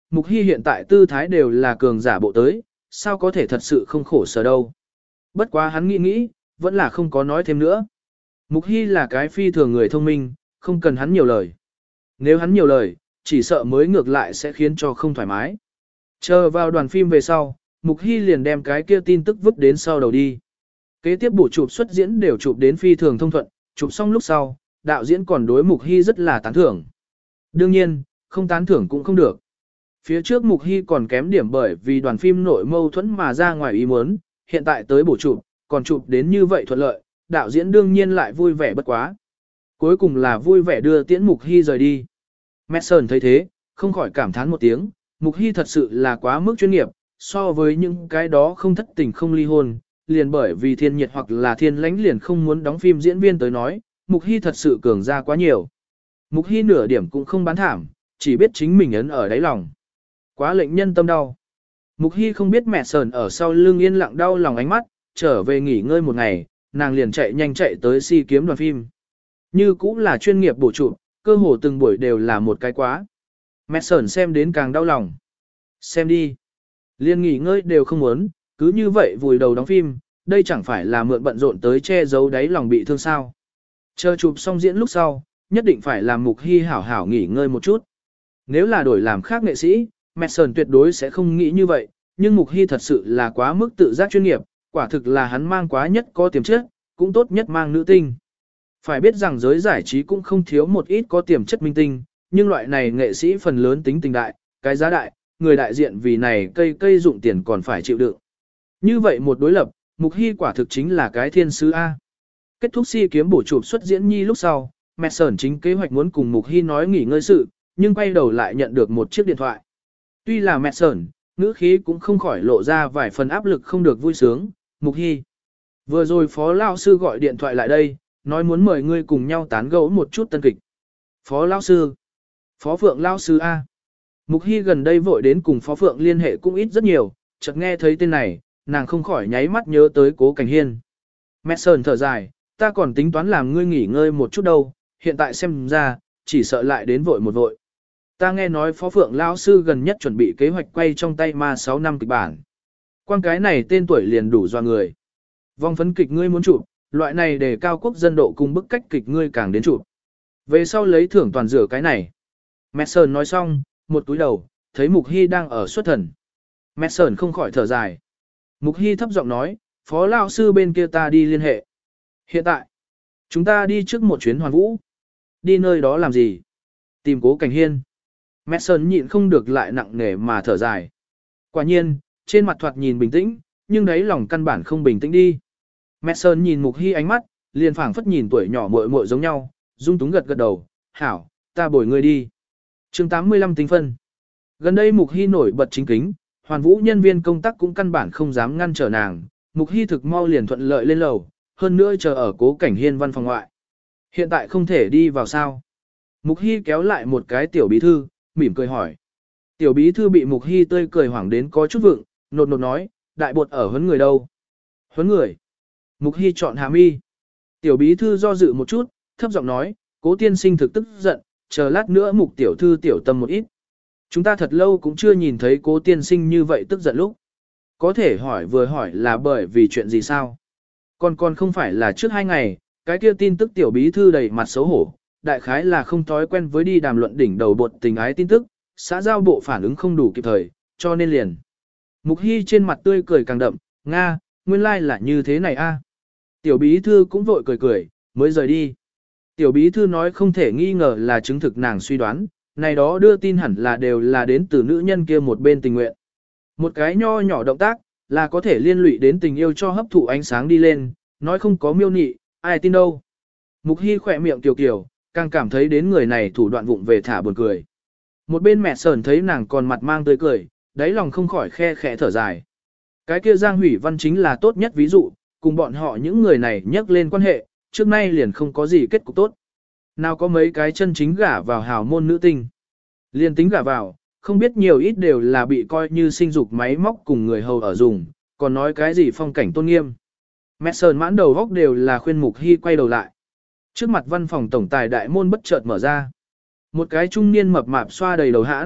Mục Hy hiện tại tư thái đều là cường giả bộ tới, sao có thể thật sự không khổ sở đâu. Bất quá hắn nghĩ nghĩ, vẫn là không có nói thêm nữa. Mục Hy là cái phi thường người thông minh, không cần hắn nhiều lời. Nếu hắn nhiều lời, chỉ sợ mới ngược lại sẽ khiến cho không thoải mái. Chờ vào đoàn phim về sau, Mục Hy liền đem cái kia tin tức vứt đến sau đầu đi. Kế tiếp buổi chụp xuất diễn đều chụp đến phi thường thông thuận, chụp xong lúc sau, đạo diễn còn đối Mục Hy rất là tán thưởng. Đương nhiên, không tán thưởng cũng không được. Phía trước Mục Hy còn kém điểm bởi vì đoàn phim nội mâu thuẫn mà ra ngoài ý muốn, hiện tại tới buổi chụp, còn chụp đến như vậy thuận lợi, đạo diễn đương nhiên lại vui vẻ bất quá. Cuối cùng là vui vẻ đưa tiễn Mục Hy rời đi. Madison thấy thế, không khỏi cảm thán một tiếng, Mục Hy thật sự là quá mức chuyên nghiệp, so với những cái đó không thất tình không ly hôn, liền bởi vì thiên nhiệt hoặc là thiên lãnh liền không muốn đóng phim diễn viên tới nói, Mục Hy thật sự cường ra quá nhiều. Mục Hy nửa điểm cũng không bán thảm, chỉ biết chính mình ấn ở đáy lòng. Quá lệnh nhân tâm đau. Mục Hy không biết mẹ sờn ở sau lưng yên lặng đau lòng ánh mắt, trở về nghỉ ngơi một ngày, nàng liền chạy nhanh chạy tới si kiếm đoàn phim. Như cũng là chuyên nghiệp bổ trụ, cơ hồ từng buổi đều là một cái quá. Mẹ sờn xem đến càng đau lòng. Xem đi. Liên nghỉ ngơi đều không muốn, cứ như vậy vùi đầu đóng phim, đây chẳng phải là mượn bận rộn tới che giấu đáy lòng bị thương sao. Chờ chụp xong diễn lúc sau, nhất định phải làm Mục Hy hảo hảo nghỉ ngơi một chút. Nếu là đổi làm khác nghệ sĩ, Madison tuyệt đối sẽ không nghĩ như vậy, nhưng Mục Hy thật sự là quá mức tự giác chuyên nghiệp, quả thực là hắn mang quá nhất có tiềm chất, cũng tốt nhất mang nữ tinh. Phải biết rằng giới giải trí cũng không thiếu một ít có tiềm chất minh tinh, nhưng loại này nghệ sĩ phần lớn tính tình đại, cái giá đại, người đại diện vì này cây cây dụng tiền còn phải chịu đựng. Như vậy một đối lập, Mục Hy quả thực chính là cái thiên sứ A. Kết thúc si kiếm bổ chụp xuất diễn nhi lúc sau, Madison chính kế hoạch muốn cùng Mục Hy nói nghỉ ngơi sự, nhưng quay đầu lại nhận được một chiếc điện thoại. Tuy là Madison, ngữ khí cũng không khỏi lộ ra vài phần áp lực không được vui sướng. Mục Hy, vừa rồi phó lao sư gọi điện thoại lại đây, nói muốn mời ngươi cùng nhau tán gẫu một chút tân kịch. Phó lao sư, phó phượng lao sư A. Mục Hy gần đây vội đến cùng phó phượng liên hệ cũng ít rất nhiều, chợt nghe thấy tên này, nàng không khỏi nháy mắt nhớ tới Cố Cảnh Hiên. Madison thở dài, ta còn tính toán làm ngươi nghỉ ngơi một chút đâu, hiện tại xem ra, chỉ sợ lại đến vội một vội. Ta nghe nói phó phượng lao sư gần nhất chuẩn bị kế hoạch quay trong tay ma sáu năm kịch bản. Quan cái này tên tuổi liền đủ doa người. Vòng phấn kịch ngươi muốn chụp, loại này để cao quốc dân độ cùng bức cách kịch ngươi càng đến chụp. Về sau lấy thưởng toàn rửa cái này. Madison nói xong, một túi đầu, thấy Mục Hy đang ở xuất thần. Madison không khỏi thở dài. Mục Hy thấp giọng nói, phó lao sư bên kia ta đi liên hệ. Hiện tại, chúng ta đi trước một chuyến hoàn vũ. Đi nơi đó làm gì? Tìm Cố Cảnh Hiên. Madison nhịn không được lại nặng nề mà thở dài. Quả nhiên, trên mặt thoạt nhìn bình tĩnh, nhưng đấy lòng căn bản không bình tĩnh đi. Madison nhìn Mục Hy ánh mắt, liền phảng phất nhìn tuổi nhỏ muội muội giống nhau, dung túng gật gật đầu, hảo, ta bồi ngươi đi. chương tám mươi lăm tính phân. Gần đây Mục Hy nổi bật chính kính, hoàn vũ nhân viên công tác cũng căn bản không dám ngăn trở nàng, Mục Hy thực mau liền thuận lợi lên lầu, hơn nữa chờ ở Cố Cảnh Hiên văn phòng ngoại. Hiện tại không thể đi vào sao. Mục Hy kéo lại một cái tiểu bí thư, mỉm cười hỏi. Tiểu bí thư bị Mục Hy tươi cười hoảng đến có chút vượng, nột nột nói, đại bột ở huấn người đâu? Huấn người. Mục Hy chọn hàm y. Tiểu bí thư do dự một chút, thấp giọng nói, Cố tiên sinh thực tức giận, chờ lát nữa Mục tiểu thư tiểu tâm một ít. Chúng ta thật lâu cũng chưa nhìn thấy Cố tiên sinh như vậy tức giận lúc. Có thể hỏi vừa hỏi là bởi vì chuyện gì sao? Còn còn không phải là trước hai ngày, cái kia tin tức tiểu bí thư đầy mặt xấu hổ, đại khái là không thói quen với đi đàm luận đỉnh đầu bột tình ái tin tức, xã giao bộ phản ứng không đủ kịp thời, cho nên liền. Mục Hy trên mặt tươi cười càng đậm, Nga, nguyên lai like là như thế này a. Tiểu bí thư cũng vội cười cười, mới rời đi. Tiểu bí thư nói không thể nghi ngờ là chứng thực nàng suy đoán, này đó đưa tin hẳn là đều là đến từ nữ nhân kia một bên tình nguyện. Một cái nho nhỏ động tác, là có thể liên lụy đến tình yêu cho hấp thụ ánh sáng đi lên, nói không có miêu nị, ai tin đâu. Mục Hy khỏe miệng kiều kiều, càng cảm thấy đến người này thủ đoạn vụng về thả buồn cười. Một bên mẹ sờn thấy nàng còn mặt mang tươi cười, đáy lòng không khỏi khe khẽ thở dài. Cái kia Giang Hủy Văn chính là tốt nhất ví dụ, cùng bọn họ những người này nhắc lên quan hệ, trước nay liền không có gì kết cục tốt. Nào có mấy cái chân chính gả vào hào môn nữ tinh. Liền tính gả vào, không biết nhiều ít đều là bị coi như sinh dục máy móc cùng người hầu ở dùng, còn nói cái gì phong cảnh tôn nghiêm. Mẹ sờn mãn đầu góc đều là khuyên Mục Hy quay đầu lại. Trước mặt văn phòng tổng tài đại môn bất chợt mở ra. Một cái trung niên mập mạp xoa đầy đầu hãn,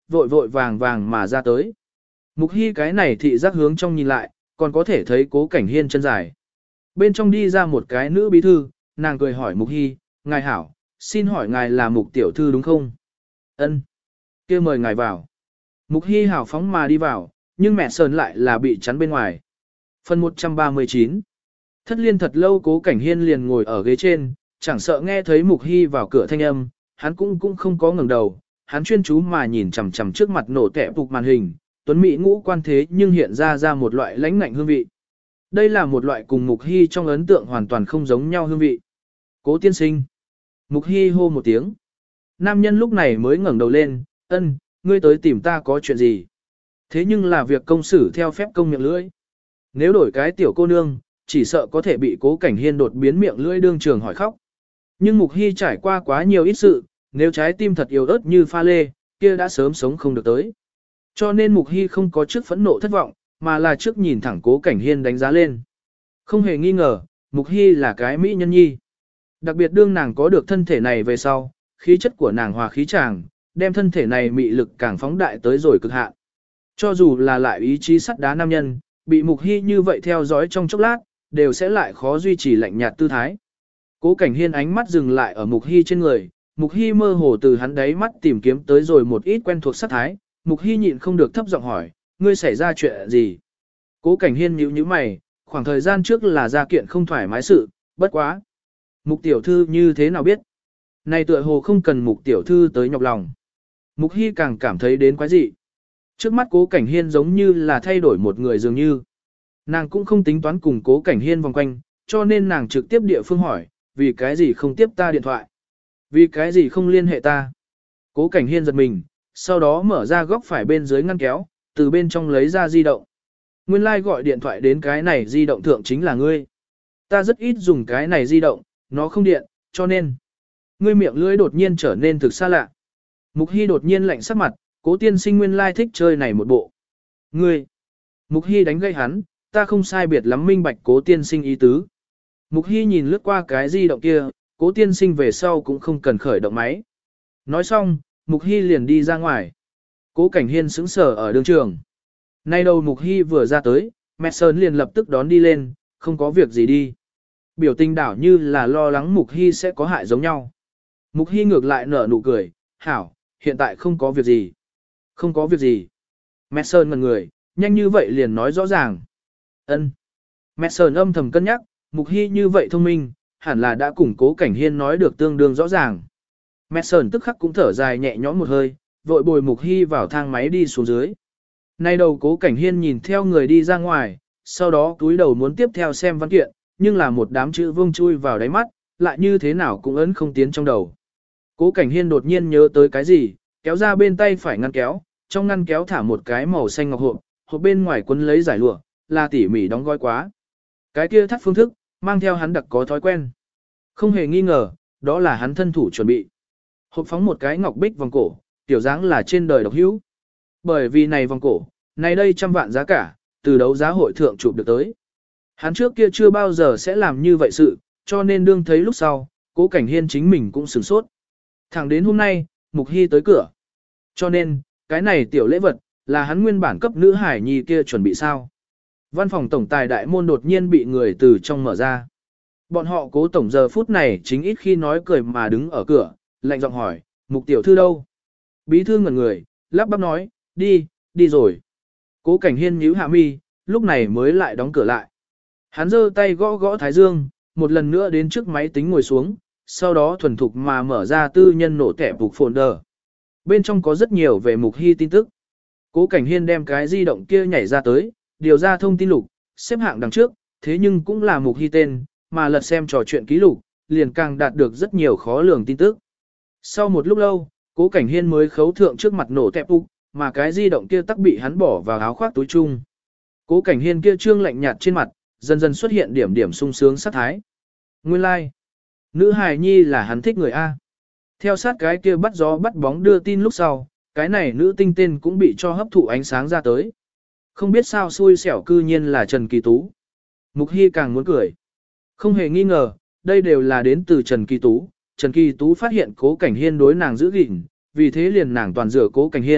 vội vội vàng vàng mà ra tới. Mục Hy cái này thị giác hướng trong nhìn lại, còn có thể thấy Cố Cảnh Hiên chân dài. Bên trong đi ra một cái nữ bí thư, nàng cười hỏi Mục Hy, ngài hảo, xin hỏi ngài là Mục tiểu thư đúng không? Ân, kia mời ngài vào. Mục Hy hảo phóng mà đi vào, nhưng mẹ Sơn lại là bị chắn bên ngoài. Phần một trăm ba mươi chín. Thất liên thật lâu Cố Cảnh Hiên liền ngồi ở ghế trên, chẳng sợ nghe thấy Mục Hy vào cửa thanh âm, hắn cũng cũng không có ngẩng đầu, hắn chuyên chú mà nhìn chằm chằm trước mặt nổ tẻ phục màn hình, tuấn mỹ ngũ quan thế nhưng hiện ra ra một loại lãnh ngạnh hương vị. Đây là một loại cùng Mục Hy trong ấn tượng hoàn toàn không giống nhau hương vị. Cố tiên sinh. Mục Hy hô một tiếng. Nam nhân lúc này mới ngẩng đầu lên, ân, ngươi tới tìm ta có chuyện gì? Thế nhưng là việc công xử theo phép công miệng lưỡi. Nếu đổi cái tiểu cô nương, chỉ sợ có thể bị Cố Cảnh Hiên đột biến miệng lưỡi đương trường hỏi khóc. Nhưng Mục Hy trải qua quá nhiều ít sự, nếu trái tim thật yếu ớt như pha lê, kia đã sớm sống không được tới. Cho nên Mục Hy không có trước phẫn nộ thất vọng, mà là trước nhìn thẳng Cố Cảnh Hiên đánh giá lên. Không hề nghi ngờ, Mục Hy là cái mỹ nhân nhi. Đặc biệt đương nàng có được thân thể này về sau, khí chất của nàng hòa khí chàng, đem thân thể này mị lực càng phóng đại tới rồi cực hạn. Cho dù là lại ý chí sắt đá nam nhân, bị Mục Hy như vậy theo dõi trong chốc lát, đều sẽ lại khó duy trì lạnh nhạt tư thái. Cố Cảnh Hiên ánh mắt dừng lại ở Mục Hy trên người, Mục Hy mơ hồ từ hắn đáy mắt tìm kiếm tới rồi một ít quen thuộc sắc thái, Mục Hy nhịn không được thấp giọng hỏi, ngươi xảy ra chuyện gì? Cố Cảnh Hiên nhíu nhíu mày, khoảng thời gian trước là ra kiện không thoải mái sự, bất quá. Mục tiểu thư như thế nào biết? Này tựa hồ không cần Mục tiểu thư tới nhọc lòng. Mục Hy càng cảm thấy đến quái dị. Trước mắt Cố Cảnh Hiên giống như là thay đổi một người dường như. Nàng cũng không tính toán cùng Cố Cảnh Hiên vòng quanh, cho nên nàng trực tiếp địa phương hỏi, vì cái gì không tiếp ta điện thoại? Vì cái gì không liên hệ ta? Cố Cảnh Hiên giật mình, sau đó mở ra góc phải bên dưới ngăn kéo, từ bên trong lấy ra di động. Nguyên lai like gọi điện thoại đến cái này di động thượng chính là ngươi. Ta rất ít dùng cái này di động, nó không điện, cho nên. Ngươi miệng lưỡi đột nhiên trở nên thực xa lạ. Mục Hy đột nhiên lạnh sắc mặt, Cố tiên sinh nguyên lai like thích chơi này một bộ. Ngươi. Mục Hy đánh gây hắn, ta không sai biệt lắm minh bạch Cố tiên sinh ý tứ. Mục Hy nhìn lướt qua cái di động kia, Cố tiên sinh về sau cũng không cần khởi động máy. Nói xong, Mục Hy liền đi ra ngoài. Cố Cảnh Hiên sững sờ ở đường trường. Nay đầu Mục Hy vừa ra tới, mẹ Sơn liền lập tức đón đi lên, không có việc gì đi. Biểu tình đảo như là lo lắng Mục Hy sẽ có hại giống nhau. Mục Hy ngược lại nở nụ cười, hảo, hiện tại không có việc gì. Không có việc gì. Mẹ Sơn ngần người, nhanh như vậy liền nói rõ ràng. Ân. Mẹ Sơn âm thầm cân nhắc, Mục Hy như vậy thông minh, hẳn là đã cùng Cố Cảnh Hiên nói được tương đương rõ ràng. Mẹ Sơn tức khắc cũng thở dài nhẹ nhõm một hơi, vội bồi Mục Hy vào thang máy đi xuống dưới. Nay đầu Cố Cảnh Hiên nhìn theo người đi ra ngoài, sau đó túi đầu muốn tiếp theo xem văn kiện, nhưng là một đám chữ vương chui vào đáy mắt, lại như thế nào cũng ấn không tiến trong đầu. Cố Cảnh Hiên đột nhiên nhớ tới cái gì, kéo ra bên tay phải ngăn kéo, trong ngăn kéo thả một cái màu xanh ngọc hộp, hộp bên ngoài quấn lấy giải lụa, là tỉ mỉ đóng gói quá. Cái kia thắt phương thức, mang theo hắn đặc có thói quen. Không hề nghi ngờ, đó là hắn thân thủ chuẩn bị. Hộp phóng một cái ngọc bích vòng cổ, tiểu dáng là trên đời độc hữu. Bởi vì này vòng cổ, này đây trăm vạn giá cả, từ đấu giá hội thượng chụp được tới. Hắn trước kia chưa bao giờ sẽ làm như vậy sự, cho nên đương thấy lúc sau, Cố Cảnh Hiên chính mình cũng sửng sốt. Thẳng đến hôm nay, Mục Hy tới cửa. Cho nên, cái này tiểu lễ vật, là hắn nguyên bản cấp nữ hải nhi kia chuẩn bị sao. Văn phòng tổng tài đại môn đột nhiên bị người từ trong mở ra. Bọn họ Cố tổng giờ phút này chính ít khi nói cười mà đứng ở cửa, lạnh giọng hỏi, Mục tiểu thư đâu? Bí thư ngẩn người, lắp bắp nói, đi, đi rồi. Cố Cảnh Hiên nhíu hạ mi, lúc này mới lại đóng cửa lại. Hắn giơ tay gõ gõ thái dương, một lần nữa đến trước máy tính ngồi xuống, sau đó thuần thục mà mở ra tư nhân nổ tẻ phục folder. Bên trong có rất nhiều về Mục Hy tin tức. Cố Cảnh Hiên đem cái di động kia nhảy ra tới, điều ra thông tin lục, xếp hạng đằng trước, thế nhưng cũng là Mục Hy tên, mà lật xem trò chuyện ký lục, liền càng đạt được rất nhiều khó lường tin tức. Sau một lúc lâu, Cố Cảnh Hiên mới khấu thượng trước mặt nổ tẹp phục, mà cái di động kia tắc bị hắn bỏ vào áo khoác túi chung. Cố Cảnh Hiên kia trương lạnh nhạt trên mặt, dần dần xuất hiện điểm điểm sung sướng sát thái. Nguyên lai, like. Nữ hài nhi là hắn thích người A. Theo sát cái kia bắt gió bắt bóng đưa tin lúc sau, cái này nữ tinh tên cũng bị cho hấp thụ ánh sáng ra tới. Không biết sao xui xẻo cư nhiên là Trần Kỳ Tú. Mục Hy càng muốn cười. Không hề nghi ngờ, đây đều là đến từ Trần Kỳ Tú. Trần Kỳ Tú phát hiện Cố Cảnh Hiên đối nàng giữ gìn, vì thế liền nàng toàn rửa Cố Cảnh Hiên,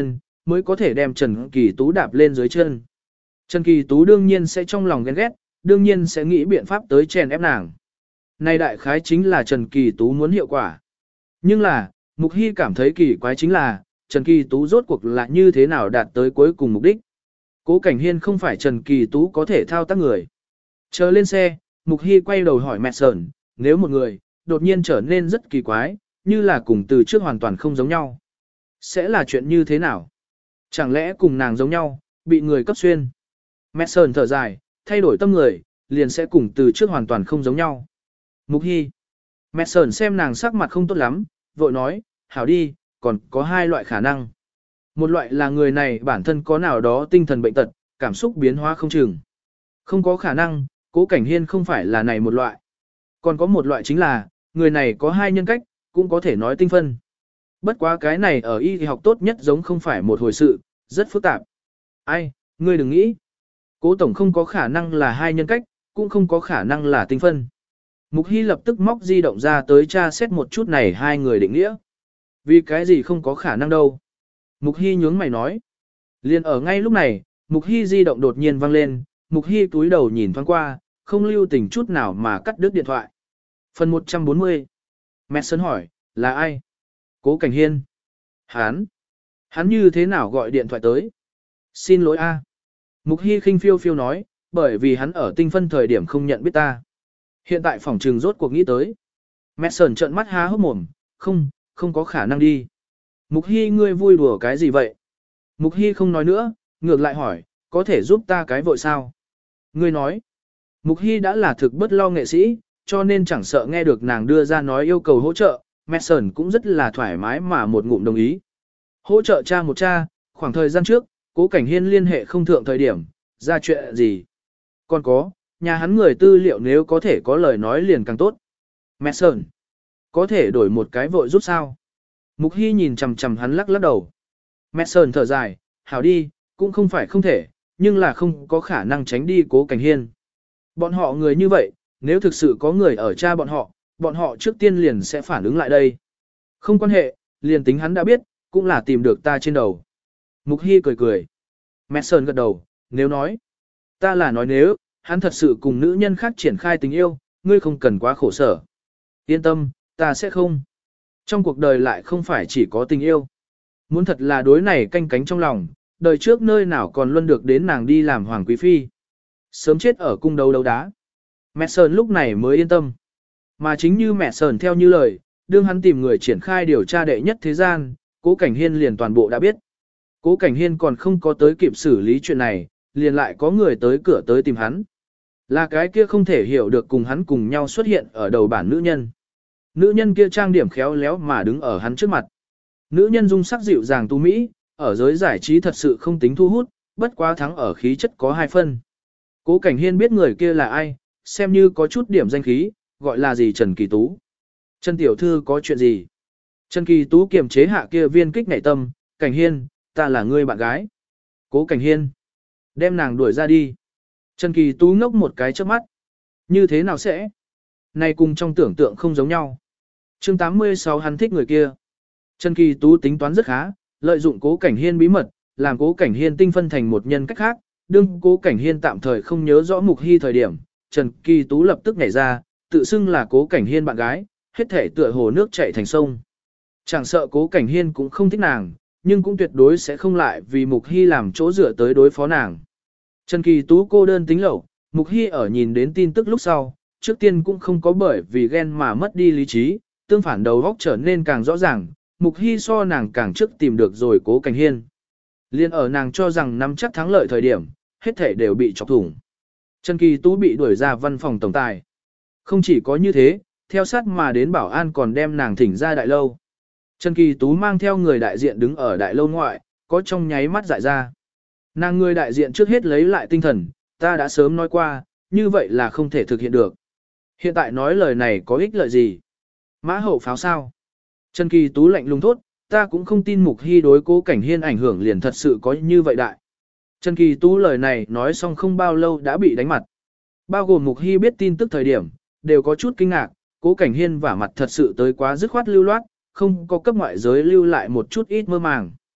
mới có thể đem Trần Kỳ Tú đạp lên dưới chân. Trần Kỳ Tú đương nhiên sẽ trong lòng ghen ghét, đương nhiên sẽ nghĩ biện pháp tới chèn ép nàng. Này đại khái chính là Trần Kỳ Tú muốn hiệu quả. Nhưng là, Mục Hy cảm thấy kỳ quái chính là, Trần Kỳ Tú rốt cuộc là như thế nào đạt tới cuối cùng mục đích. Cố Cảnh Hiên không phải Trần Kỳ Tú có thể thao tác người. Chờ lên xe, Mục Hy quay đầu hỏi mẹ Sởn, nếu một người, đột nhiên trở nên rất kỳ quái, như là cùng từ trước hoàn toàn không giống nhau. Sẽ là chuyện như thế nào? Chẳng lẽ cùng nàng giống nhau, bị người cấp xuyên? Mẹ Sởn thở dài, thay đổi tâm người, liền sẽ cùng từ trước hoàn toàn không giống nhau. Mục Hy. Mẹ Sởn xem nàng sắc mặt không tốt lắm, vội nói, hảo đi, còn có hai loại khả năng. Một loại là người này bản thân có nào đó tinh thần bệnh tật, cảm xúc biến hóa không chừng. Không có khả năng, Cố Cảnh Hiên không phải là này một loại. Còn có một loại chính là, người này có hai nhân cách, cũng có thể nói tinh phân. Bất quá cái này ở y học tốt nhất giống không phải một hồi sự, rất phức tạp. Ai, ngươi đừng nghĩ. Cố Tổng không có khả năng là hai nhân cách, cũng không có khả năng là tinh phân. Mục Hy lập tức móc di động ra tới tra xét một chút này hai người định nghĩa. Vì cái gì không có khả năng đâu. Mục Hy nhướng mày nói. Liên ở ngay lúc này, Mục Hy di động đột nhiên vang lên, Mục Hy túi đầu nhìn thoáng qua, không lưu tình chút nào mà cắt đứt điện thoại. Phần một trăm bốn mươi. Mẹ Sơn hỏi, là ai? Cố Cảnh Hiên. Hán. Hắn như thế nào gọi điện thoại tới? Xin lỗi a. Mục Hy khinh phiêu phiêu nói, bởi vì hắn ở tinh phân thời điểm không nhận biết ta. Hiện tại phòng trừng rốt cuộc nghĩ tới. Mẹ Sơn trợn mắt há hốc mồm, không, không có khả năng đi. Mục Hy ngươi vui đùa cái gì vậy? Mục Hy không nói nữa, ngược lại hỏi, có thể giúp ta cái vội sao? Ngươi nói, Mục Hy đã là thực bất lo nghệ sĩ, cho nên chẳng sợ nghe được nàng đưa ra nói yêu cầu hỗ trợ, Mason cũng rất là thoải mái mà một ngụm đồng ý. Hỗ trợ cha một cha, khoảng thời gian trước, Cố Cảnh Hiên liên hệ không thượng thời điểm, ra chuyện gì? Còn có, nhà hắn người tư liệu nếu có thể có lời nói liền càng tốt. Mason, có thể đổi một cái vội giúp sao? Mục Hy nhìn chằm chằm hắn lắc lắc đầu. Mason thở dài, hảo đi, cũng không phải không thể, nhưng là không có khả năng tránh đi Cố Cảnh Hiên. Bọn họ người như vậy, nếu thực sự có người ở cha bọn họ, bọn họ trước tiên liền sẽ phản ứng lại đây. Không quan hệ, liền tính hắn đã biết, cũng là tìm được ta trên đầu. Mục Hy cười cười. Mason gật đầu, nếu nói, ta là nói nếu, hắn thật sự cùng nữ nhân khác triển khai tình yêu, ngươi không cần quá khổ sở. Yên tâm, ta sẽ không. Trong cuộc đời lại không phải chỉ có tình yêu. Muốn thật là đối này canh cánh trong lòng, đời trước nơi nào còn luôn được đến nàng đi làm hoàng quý phi. Sớm chết ở cung đấu đấu đá. Mẹ Sơn lúc này mới yên tâm. Mà chính như mẹ Sơn theo như lời, đương hắn tìm người triển khai điều tra đệ nhất thế gian, Cố Cảnh Hiên liền toàn bộ đã biết. Cố Cảnh Hiên còn không có tới kịp xử lý chuyện này, liền lại có người tới cửa tới tìm hắn. Là cái kia không thể hiểu được cùng hắn cùng nhau xuất hiện ở đầu bản nữ nhân. Nữ nhân kia trang điểm khéo léo mà đứng ở hắn trước mặt. Nữ nhân dung sắc dịu dàng tu mỹ, ở giới giải trí thật sự không tính thu hút, bất quá thắng ở khí chất có hai phân. Cố Cảnh Hiên biết người kia là ai, xem như có chút điểm danh khí, gọi là gì Trần Kỳ Tú. Trần Tiểu Thư có chuyện gì? Trần Kỳ Tú kiềm chế hạ kia viên kích nảy tâm, Cảnh Hiên, ta là người bạn gái. Cố Cảnh Hiên, đem nàng đuổi ra đi. Trần Kỳ Tú ngốc một cái trước mắt. Như thế nào sẽ? Này cùng trong tưởng tượng không giống nhau. chương tám mươi sáu hắn thích người kia. Trần Kỳ Tú tính toán rất khá, lợi dụng Cố Cảnh Hiên bí mật, làm Cố Cảnh Hiên tinh phân thành một nhân cách khác, đương Cố Cảnh Hiên tạm thời không nhớ rõ Mục Hy thời điểm, Trần Kỳ Tú lập tức nhảy ra, tự xưng là Cố Cảnh Hiên bạn gái, hết thể tựa hồ nước chảy thành sông. Chẳng sợ Cố Cảnh Hiên cũng không thích nàng, nhưng cũng tuyệt đối sẽ không lại vì Mục Hy làm chỗ dựa tới đối phó nàng. Trần Kỳ Tú cô đơn tính lẩu, Mục Hy ở nhìn đến tin tức lúc sau, trước tiên cũng không có bởi vì ghen mà mất đi lý trí, tương phản đầu óc trở nên càng rõ ràng, Mục Hy so nàng càng trước tìm được rồi Cố Cảnh Hiên. Liên ở nàng cho rằng nắm chắc thắng lợi thời điểm, hết thể đều bị chọc thủng. Trần Kỳ Tú bị đuổi ra văn phòng tổng tài. Không chỉ có như thế, theo sát mà đến bảo an còn đem nàng thỉnh ra đại lâu. Trần Kỳ Tú mang theo người đại diện đứng ở đại lâu ngoại, có trong nháy mắt dại ra. Nàng người đại diện trước hết lấy lại tinh thần, ta đã sớm nói qua, như vậy là không thể thực hiện được. Hiện tại nói lời này có ích lợi gì? Mã hậu pháo sao? Trần Kỳ Tú lạnh lùng thốt, ta cũng không tin Mục Hy đối Cố Cảnh Hiên ảnh hưởng liền thật sự có như vậy đại. Trần Kỳ Tú lời này nói xong không bao lâu đã bị đánh mặt. Bao gồm Mục Hy biết tin tức thời điểm, đều có chút kinh ngạc, Cố Cảnh Hiên vả mặt thật sự tới quá dứt khoát lưu loát, không có cấp ngoại giới lưu lại một chút ít mơ màng.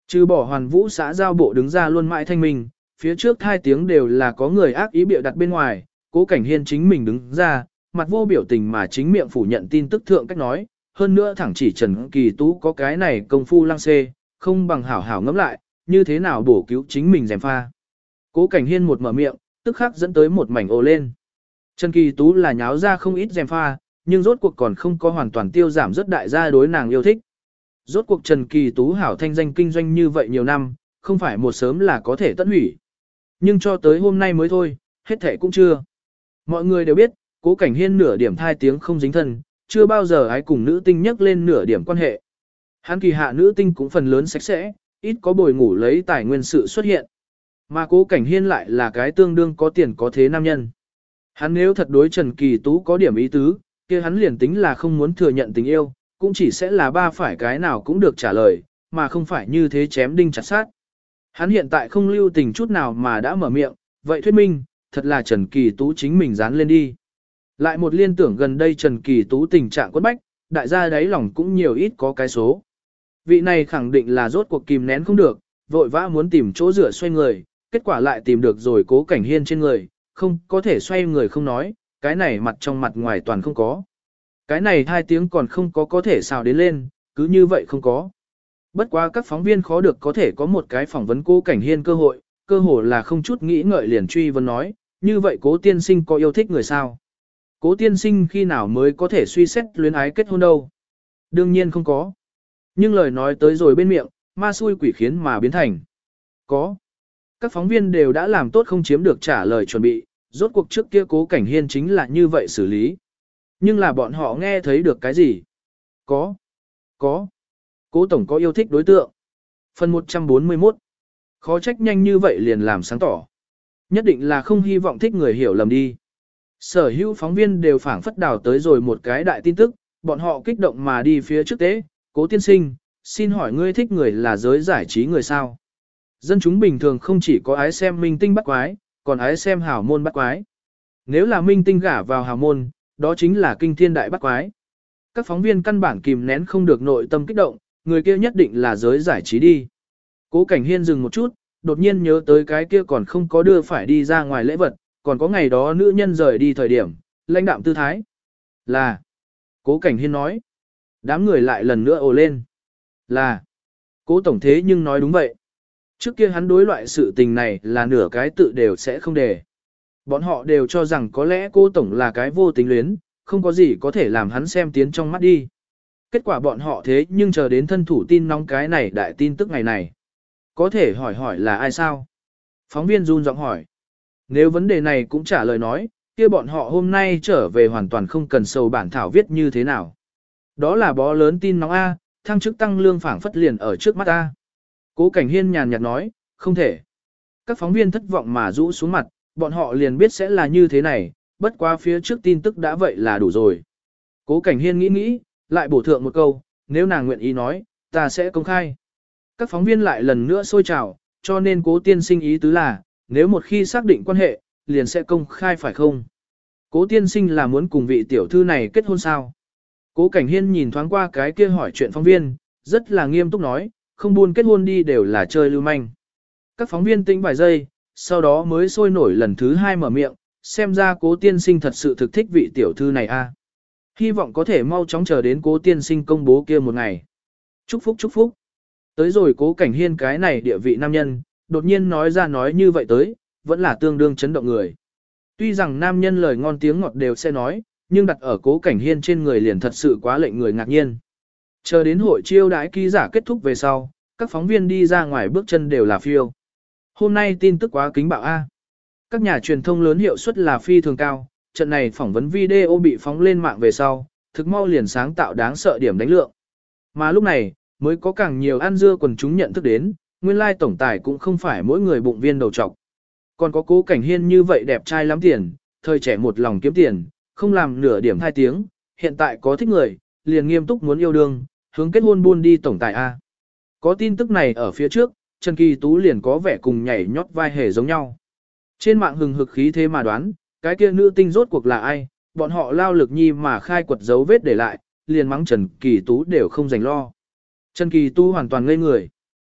Trừ bỏ hoàn vũ xã giao bộ đứng ra luôn mãi thanh minh, phía trước hai tiếng đều là có người ác ý bịa đặt bên ngoài, Cố Cảnh Hiên chính mình đứng ra, mặt vô biểu tình mà chính miệng phủ nhận tin tức thượng cách nói, hơn nữa thẳng chỉ Trần Kỳ Tú có cái này công phu lăng xê, không bằng hảo hảo ngẫm lại, như thế nào bổ cứu chính mình gièm pha. Cố Cảnh Hiên một mở miệng, tức khắc dẫn tới một mảnh ồ lên. Trần Kỳ Tú là nháo ra không ít gièm pha, nhưng rốt cuộc còn không có hoàn toàn tiêu giảm rất đại gia đối nàng yêu thích. Rốt cuộc Trần Kỳ Tú hảo thanh danh kinh doanh như vậy nhiều năm, không phải một sớm là có thể tận hủy. Nhưng cho tới hôm nay mới thôi, hết thể cũng chưa. Mọi người đều biết, Cố Cảnh Hiên nửa điểm thai tiếng không dính thân, chưa bao giờ ai cùng nữ tinh nhắc lên nửa điểm quan hệ. Hắn kỳ hạ nữ tinh cũng phần lớn sạch sẽ, ít có bồi ngủ lấy tài nguyên sự xuất hiện. Mà Cố Cảnh Hiên lại là cái tương đương có tiền có thế nam nhân. Hắn nếu thật đối Trần Kỳ Tú có điểm ý tứ, kia hắn liền tính là không muốn thừa nhận tình yêu, cũng chỉ sẽ là ba phải cái nào cũng được trả lời, mà không phải như thế chém đinh chặt sát. Hắn hiện tại không lưu tình chút nào mà đã mở miệng, vậy thuyết minh, thật là Trần Kỳ Tú chính mình dán lên đi. Lại một liên tưởng gần đây Trần Kỳ Tú tình trạng quất bách, đại gia đáy lòng cũng nhiều ít có cái số. Vị này khẳng định là rốt cuộc kìm nén không được, vội vã muốn tìm chỗ rửa xoay người, kết quả lại tìm được rồi Cố Cảnh Hiên trên người, không có thể xoay người không nói, cái này mặt trong mặt ngoài toàn không có. Cái này hai tiếng còn không có có thể xào đến lên, cứ như vậy không có. Bất quá các phóng viên khó được có thể có một cái phỏng vấn Cố Cảnh Hiên cơ hội, cơ hội là không chút nghĩ ngợi liền truy vấn nói, như vậy Cố tiên sinh có yêu thích người sao? Cố tiên sinh khi nào mới có thể suy xét luyến ái kết hôn đâu? Đương nhiên không có. Nhưng lời nói tới rồi bên miệng, ma xui quỷ khiến mà biến thành. Có. Các phóng viên đều đã làm tốt không chiếm được trả lời chuẩn bị, rốt cuộc trước kia Cố Cảnh Hiên chính là như vậy xử lý. Nhưng là bọn họ nghe thấy được cái gì? Có. Có. Cố tổng có yêu thích đối tượng. Phần một trăm bốn mươi mốt. Khó trách nhanh như vậy liền làm sáng tỏ. Nhất định là không hy vọng thích người hiểu lầm đi. Sở hữu phóng viên đều phảng phất đào tới rồi một cái đại tin tức, bọn họ kích động mà đi phía trước tế. Cố tiên sinh, xin hỏi ngươi thích người là giới giải trí người sao? Dân chúng bình thường không chỉ có ái xem minh tinh bắt quái, còn ái xem hào môn bắt quái. Nếu là minh tinh gả vào hào môn, đó chính là kinh thiên đại bắt quái. Các phóng viên căn bản kìm nén không được nội tâm kích động, người kia nhất định là giới giải trí đi. Cố Cảnh Hiên dừng một chút, đột nhiên nhớ tới cái kia còn không có đưa phải đi ra ngoài lễ vật, còn có ngày đó nữ nhân rời đi thời điểm, lãnh đạm tư thái. Là. Cố Cảnh Hiên nói. Đám người lại lần nữa ồ lên. Là. Cố tổng thế nhưng nói đúng vậy. Trước kia hắn đối loại sự tình này là nửa cái tự đều sẽ không để. Bọn họ đều cho rằng có lẽ cô tổng là cái vô tính luyến, không có gì có thể làm hắn xem tiến trong mắt đi. Kết quả bọn họ thế nhưng chờ đến thân thủ tin nóng cái này đại tin tức ngày này. Có thể hỏi hỏi là ai sao? Phóng viên run giọng hỏi. Nếu vấn đề này cũng trả lời nói, kia bọn họ hôm nay trở về hoàn toàn không cần sầu bản thảo viết như thế nào. Đó là bó lớn tin nóng A, thăng chức tăng lương phảng phất liền ở trước mắt A. Cố Cảnh Hiên nhàn nhạt nói, không thể. Các phóng viên thất vọng mà rũ xuống mặt, bọn họ liền biết sẽ là như thế này, bất quá phía trước tin tức đã vậy là đủ rồi. Cố Cảnh Hiên nghĩ nghĩ, lại bổ thượng một câu, nếu nàng nguyện ý nói, ta sẽ công khai. Các phóng viên lại lần nữa sôi trào, cho nên Cố tiên sinh ý tứ là, nếu một khi xác định quan hệ, liền sẽ công khai phải không? Cố tiên sinh là muốn cùng vị tiểu thư này kết hôn sao? Cố Cảnh Hiên nhìn thoáng qua cái kia hỏi chuyện phóng viên, rất là nghiêm túc nói, không buôn kết hôn đi đều là chơi lưu manh. Các phóng viên tĩnh vài giây, sau đó mới sôi nổi lần thứ hai mở miệng, xem ra Cố tiên sinh thật sự thực thích vị tiểu thư này a. Hy vọng có thể mau chóng chờ đến Cố tiên sinh công bố kia một ngày. Chúc phúc chúc phúc. Tới rồi Cố Cảnh Hiên cái này địa vị nam nhân, đột nhiên nói ra nói như vậy tới, vẫn là tương đương chấn động người. Tuy rằng nam nhân lời ngon tiếng ngọt đều sẽ nói, nhưng đặt ở Cố Cảnh Hiên trên người liền thật sự quá lệnh người ngạc nhiên. Chờ đến hội chiêu đãi ký giả kết thúc về sau, các phóng viên đi ra ngoài bước chân đều là phiêu. Hôm nay tin tức quá kính bạo A. Các nhà truyền thông lớn hiệu suất là phi thường cao, trận này phỏng vấn video bị phóng lên mạng về sau, thực mau liền sáng tạo đáng sợ điểm đánh lượng. Mà lúc này, mới có càng nhiều ăn dưa quần chúng nhận thức đến, nguyên lai tổng tài cũng không phải mỗi người bụng viên đầu trọc. Còn có Cố Cảnh Hiên như vậy đẹp trai lắm tiền, thời trẻ một lòng kiếm tiền, không làm nửa điểm hai tiếng, hiện tại có thích người, liền nghiêm túc muốn yêu đương, hướng kết hôn buôn đi tổng tài A. Có tin tức này ở phía trước, Trần Kỳ Tú liền có vẻ cùng nhảy nhót vai hề giống nhau. Trên mạng hừng hực khí thế mà đoán, cái kia nữ tinh rốt cuộc là ai, bọn họ lao lực nhi mà khai quật dấu vết để lại, liền mắng Trần Kỳ Tú đều không dành lo. Trần Kỳ Tú hoàn toàn ngây người.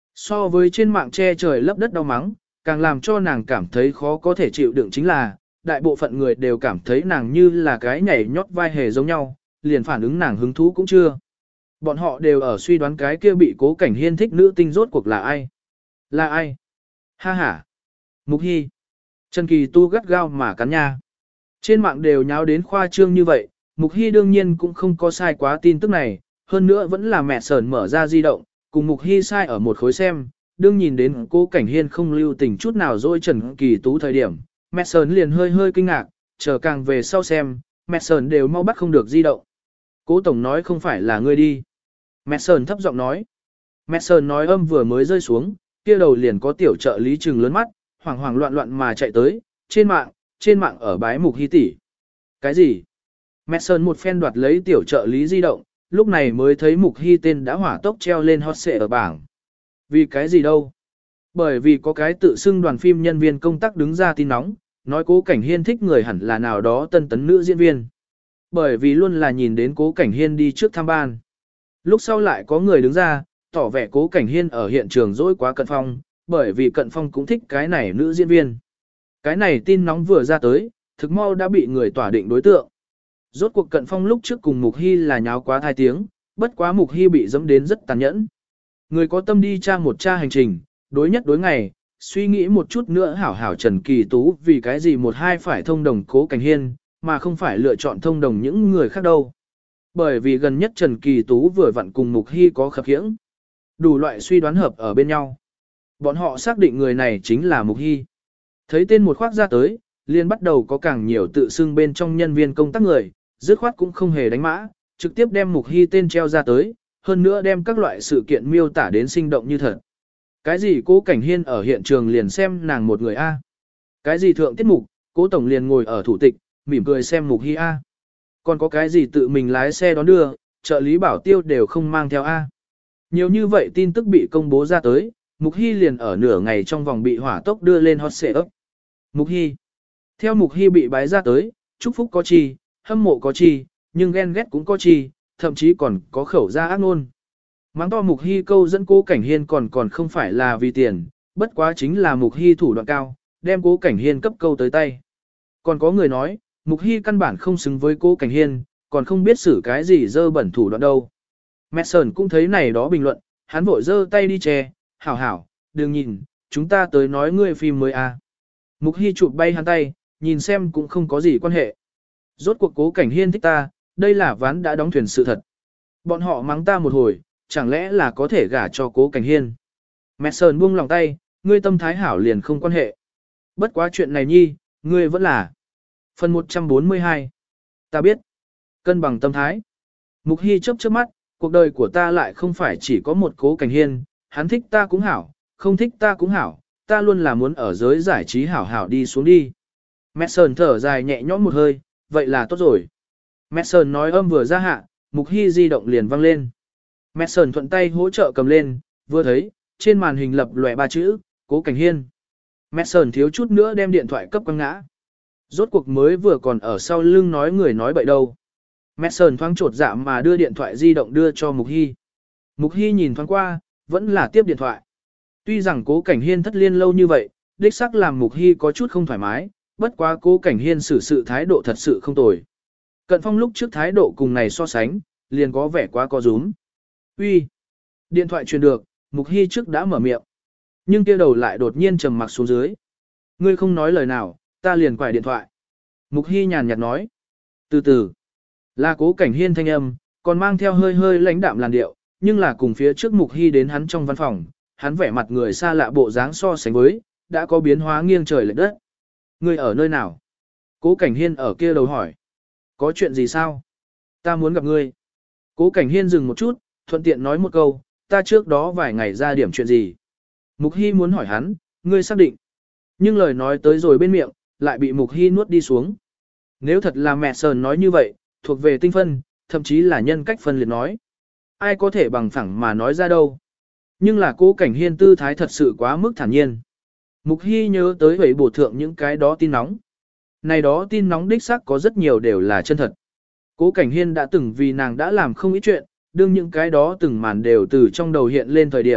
So với trên mạng che trời lấp đất đau mắng, càng làm cho nàng cảm thấy khó có thể chịu đựng chính là, đại bộ phận người đều cảm thấy nàng như là cái nhảy nhót vai hề giống nhau, liền phản ứng nàng hứng thú cũng chưa. Bọn họ đều ở suy đoán cái kia bị Cố Cảnh Hiên thích nữ tinh rốt cuộc là ai. Là ai? Ha ha. Mục Hy. Trần Kỳ Tu gắt gao mà cắn nha. Trên mạng đều nháo đến khoa trương như vậy, Mục Hy đương nhiên cũng không có sai quá tin tức này, hơn nữa vẫn là mẹ sờn mở ra di động, cùng Mục Hy sai ở một khối xem, đương nhìn đến Cố Cảnh Hiên không lưu tình chút nào dối Trần Kỳ Tú thời điểm, mẹ sờn liền hơi hơi kinh ngạc, chờ càng về sau xem, mẹ sờn đều mau bắt không được di động. Cố Tổng nói không phải là ngươi đi. Mẹ sờn thấp giọng nói. Mẹ sờn nói âm vừa mới rơi xuống, kia đầu liền có tiểu trợ lý trừng lớn mắt, hoảng hoảng loạn loạn mà chạy tới, trên mạng, trên mạng ở bái Mục Hy tỷ. Cái gì? Mẹ sờn một phen đoạt lấy tiểu trợ lý di động, lúc này mới thấy Mục Hy tên đã hỏa tốc treo lên hot search ở bảng. Vì cái gì đâu? Bởi vì có cái tự xưng đoàn phim nhân viên công tác đứng ra tin nóng, nói Cố Cảnh Hiên thích người hẳn là nào đó tân tấn nữ diễn viên. Bởi vì luôn là nhìn đến Cố Cảnh Hiên đi trước thăm ban. Lúc sau lại có người đứng ra, tỏ vẻ Cố Cảnh Hiên ở hiện trường dối quá Cận Phong, bởi vì Cận Phong cũng thích cái này nữ diễn viên. Cái này tin nóng vừa ra tới, thực mau đã bị người tỏa định đối tượng. Rốt cuộc Cận Phong lúc trước cùng Mục Hy là nháo quá thai tiếng, bất quá Mục Hy bị dẫm đến rất tàn nhẫn. Người có tâm đi tra một tra hành trình, đối nhất đối ngày, suy nghĩ một chút nữa hảo hảo Trần Kỳ Tú vì cái gì một hai phải thông đồng Cố Cảnh Hiên, mà không phải lựa chọn thông đồng những người khác đâu. Bởi vì gần nhất Trần Kỳ Tú vừa vặn cùng Mục Hy có khập khiễng. Đủ loại suy đoán hợp ở bên nhau. Bọn họ xác định người này chính là Mục Hy. Thấy tên một khoác ra tới, liền bắt đầu có càng nhiều tự xưng bên trong nhân viên công tác người, dứt khoát cũng không hề đánh mã, trực tiếp đem Mục Hy tên treo ra tới, hơn nữa đem các loại sự kiện miêu tả đến sinh động như thật. Cái gì Cố Cảnh Hiên ở hiện trường liền xem nàng một người A. Cái gì thượng tiết mục, Cố Tổng liền ngồi ở thủ tịch, mỉm cười xem Mục Hy A. Còn có cái gì tự mình lái xe đón đưa, trợ lý bảo tiêu đều không mang theo A. Nhiều như vậy tin tức bị công bố ra tới, Mục Hy liền ở nửa ngày trong vòng bị hỏa tốc đưa lên hot search. Mục Hy. Theo Mục Hy bị bái ra tới, chúc phúc có chi, hâm mộ có chi, nhưng ghen ghét cũng có chi, thậm chí còn có khẩu ra ác ngôn. Mắng to Mục Hy câu dẫn Cố Cảnh Hiên còn còn không phải là vì tiền, bất quá chính là Mục Hy thủ đoạn cao, đem Cố Cảnh Hiên cấp câu tới tay. Còn có người nói, Mục Hy căn bản không xứng với Cố Cảnh Hiên, còn không biết xử cái gì dơ bẩn thủ đoạn đâu. Mẹ Sơn cũng thấy này đó bình luận, hắn vội dơ tay đi che, hảo hảo, đừng nhìn, chúng ta tới nói ngươi phim mới à. Mục Hy chụp bay hắn tay, nhìn xem cũng không có gì quan hệ. Rốt cuộc Cố Cảnh Hiên thích ta, đây là ván đã đóng thuyền sự thật. Bọn họ mắng ta một hồi, chẳng lẽ là có thể gả cho Cố Cảnh Hiên. Mẹ Sơn buông lòng tay, ngươi tâm thái hảo liền không quan hệ. Bất quá chuyện này nhi, ngươi vẫn là. Phần một trăm bốn mươi hai. Ta biết. Cân bằng tâm thái. Mục Hy chớp chớp mắt, cuộc đời của ta lại không phải chỉ có một Cố Cảnh Hiên, hắn thích ta cũng hảo, không thích ta cũng hảo, ta luôn là muốn ở giới giải trí hảo hảo đi xuống đi. Mẹ Sơn thở dài nhẹ nhõm một hơi, vậy là tốt rồi. Mẹ Sơn nói âm vừa ra hạ, Mục Hy di động liền vang lên. Mẹ Sơn thuận tay hỗ trợ cầm lên, vừa thấy, trên màn hình lập lòe ba chữ, Cố Cảnh Hiên. Mẹ Sơn thiếu chút nữa đem điện thoại cấp quăng ngã. Rốt cuộc mới vừa còn ở sau lưng nói người nói bậy đâu. Mẹ Sơn thoáng trột dạ mà đưa điện thoại di động đưa cho Mục Hy. Mục Hy nhìn thoáng qua, vẫn là tiếp điện thoại. Tuy rằng Cố Cảnh Hiên thất liên lâu như vậy, đích xác làm Mục Hy có chút không thoải mái, bất quá Cố Cảnh Hiên xử sự thái độ thật sự không tồi. Cận Phong lúc trước thái độ cùng này so sánh, liền có vẻ quá có rúm. Uy, điện thoại truyền được, Mục Hy trước đã mở miệng. Nhưng kia đầu lại đột nhiên trầm mặc xuống dưới. Ngươi không nói lời nào, ta liền quải điện thoại. Mục Hy nhàn nhạt nói. Từ từ, là Cố Cảnh Hiên thanh âm, còn mang theo hơi hơi lãnh đạm làn điệu, nhưng là cùng phía trước Mục Hy đến hắn trong văn phòng, hắn vẻ mặt người xa lạ bộ dáng so sánh với, đã có biến hóa nghiêng trời lệch đất. Ngươi ở nơi nào? Cố Cảnh Hiên ở kia đầu hỏi. Có chuyện gì sao? Ta muốn gặp ngươi. Cố Cảnh Hiên dừng một chút, thuận tiện nói một câu, ta trước đó vài ngày ra điểm chuyện gì. Mục Hy muốn hỏi hắn, ngươi xác định. Nhưng lời nói tới rồi bên miệng, lại bị Mục Hy nuốt đi xuống. Nếu thật là mẹ Sơn nói như vậy, thuộc về tinh phân, thậm chí là nhân cách phân liệt nói. Ai có thể bằng phẳng mà nói ra đâu. Nhưng là Cố Cảnh Hiên tư thái thật sự quá mức thản nhiên. Mục Hy nhớ tới vậy bổ thượng những cái đó tin nóng. Này đó tin nóng đích xác có rất nhiều đều là chân thật. Cố Cảnh Hiên đã từng vì nàng đã làm không ít chuyện, đương những cái đó từng màn đều từ trong đầu hiện lên thời điểm,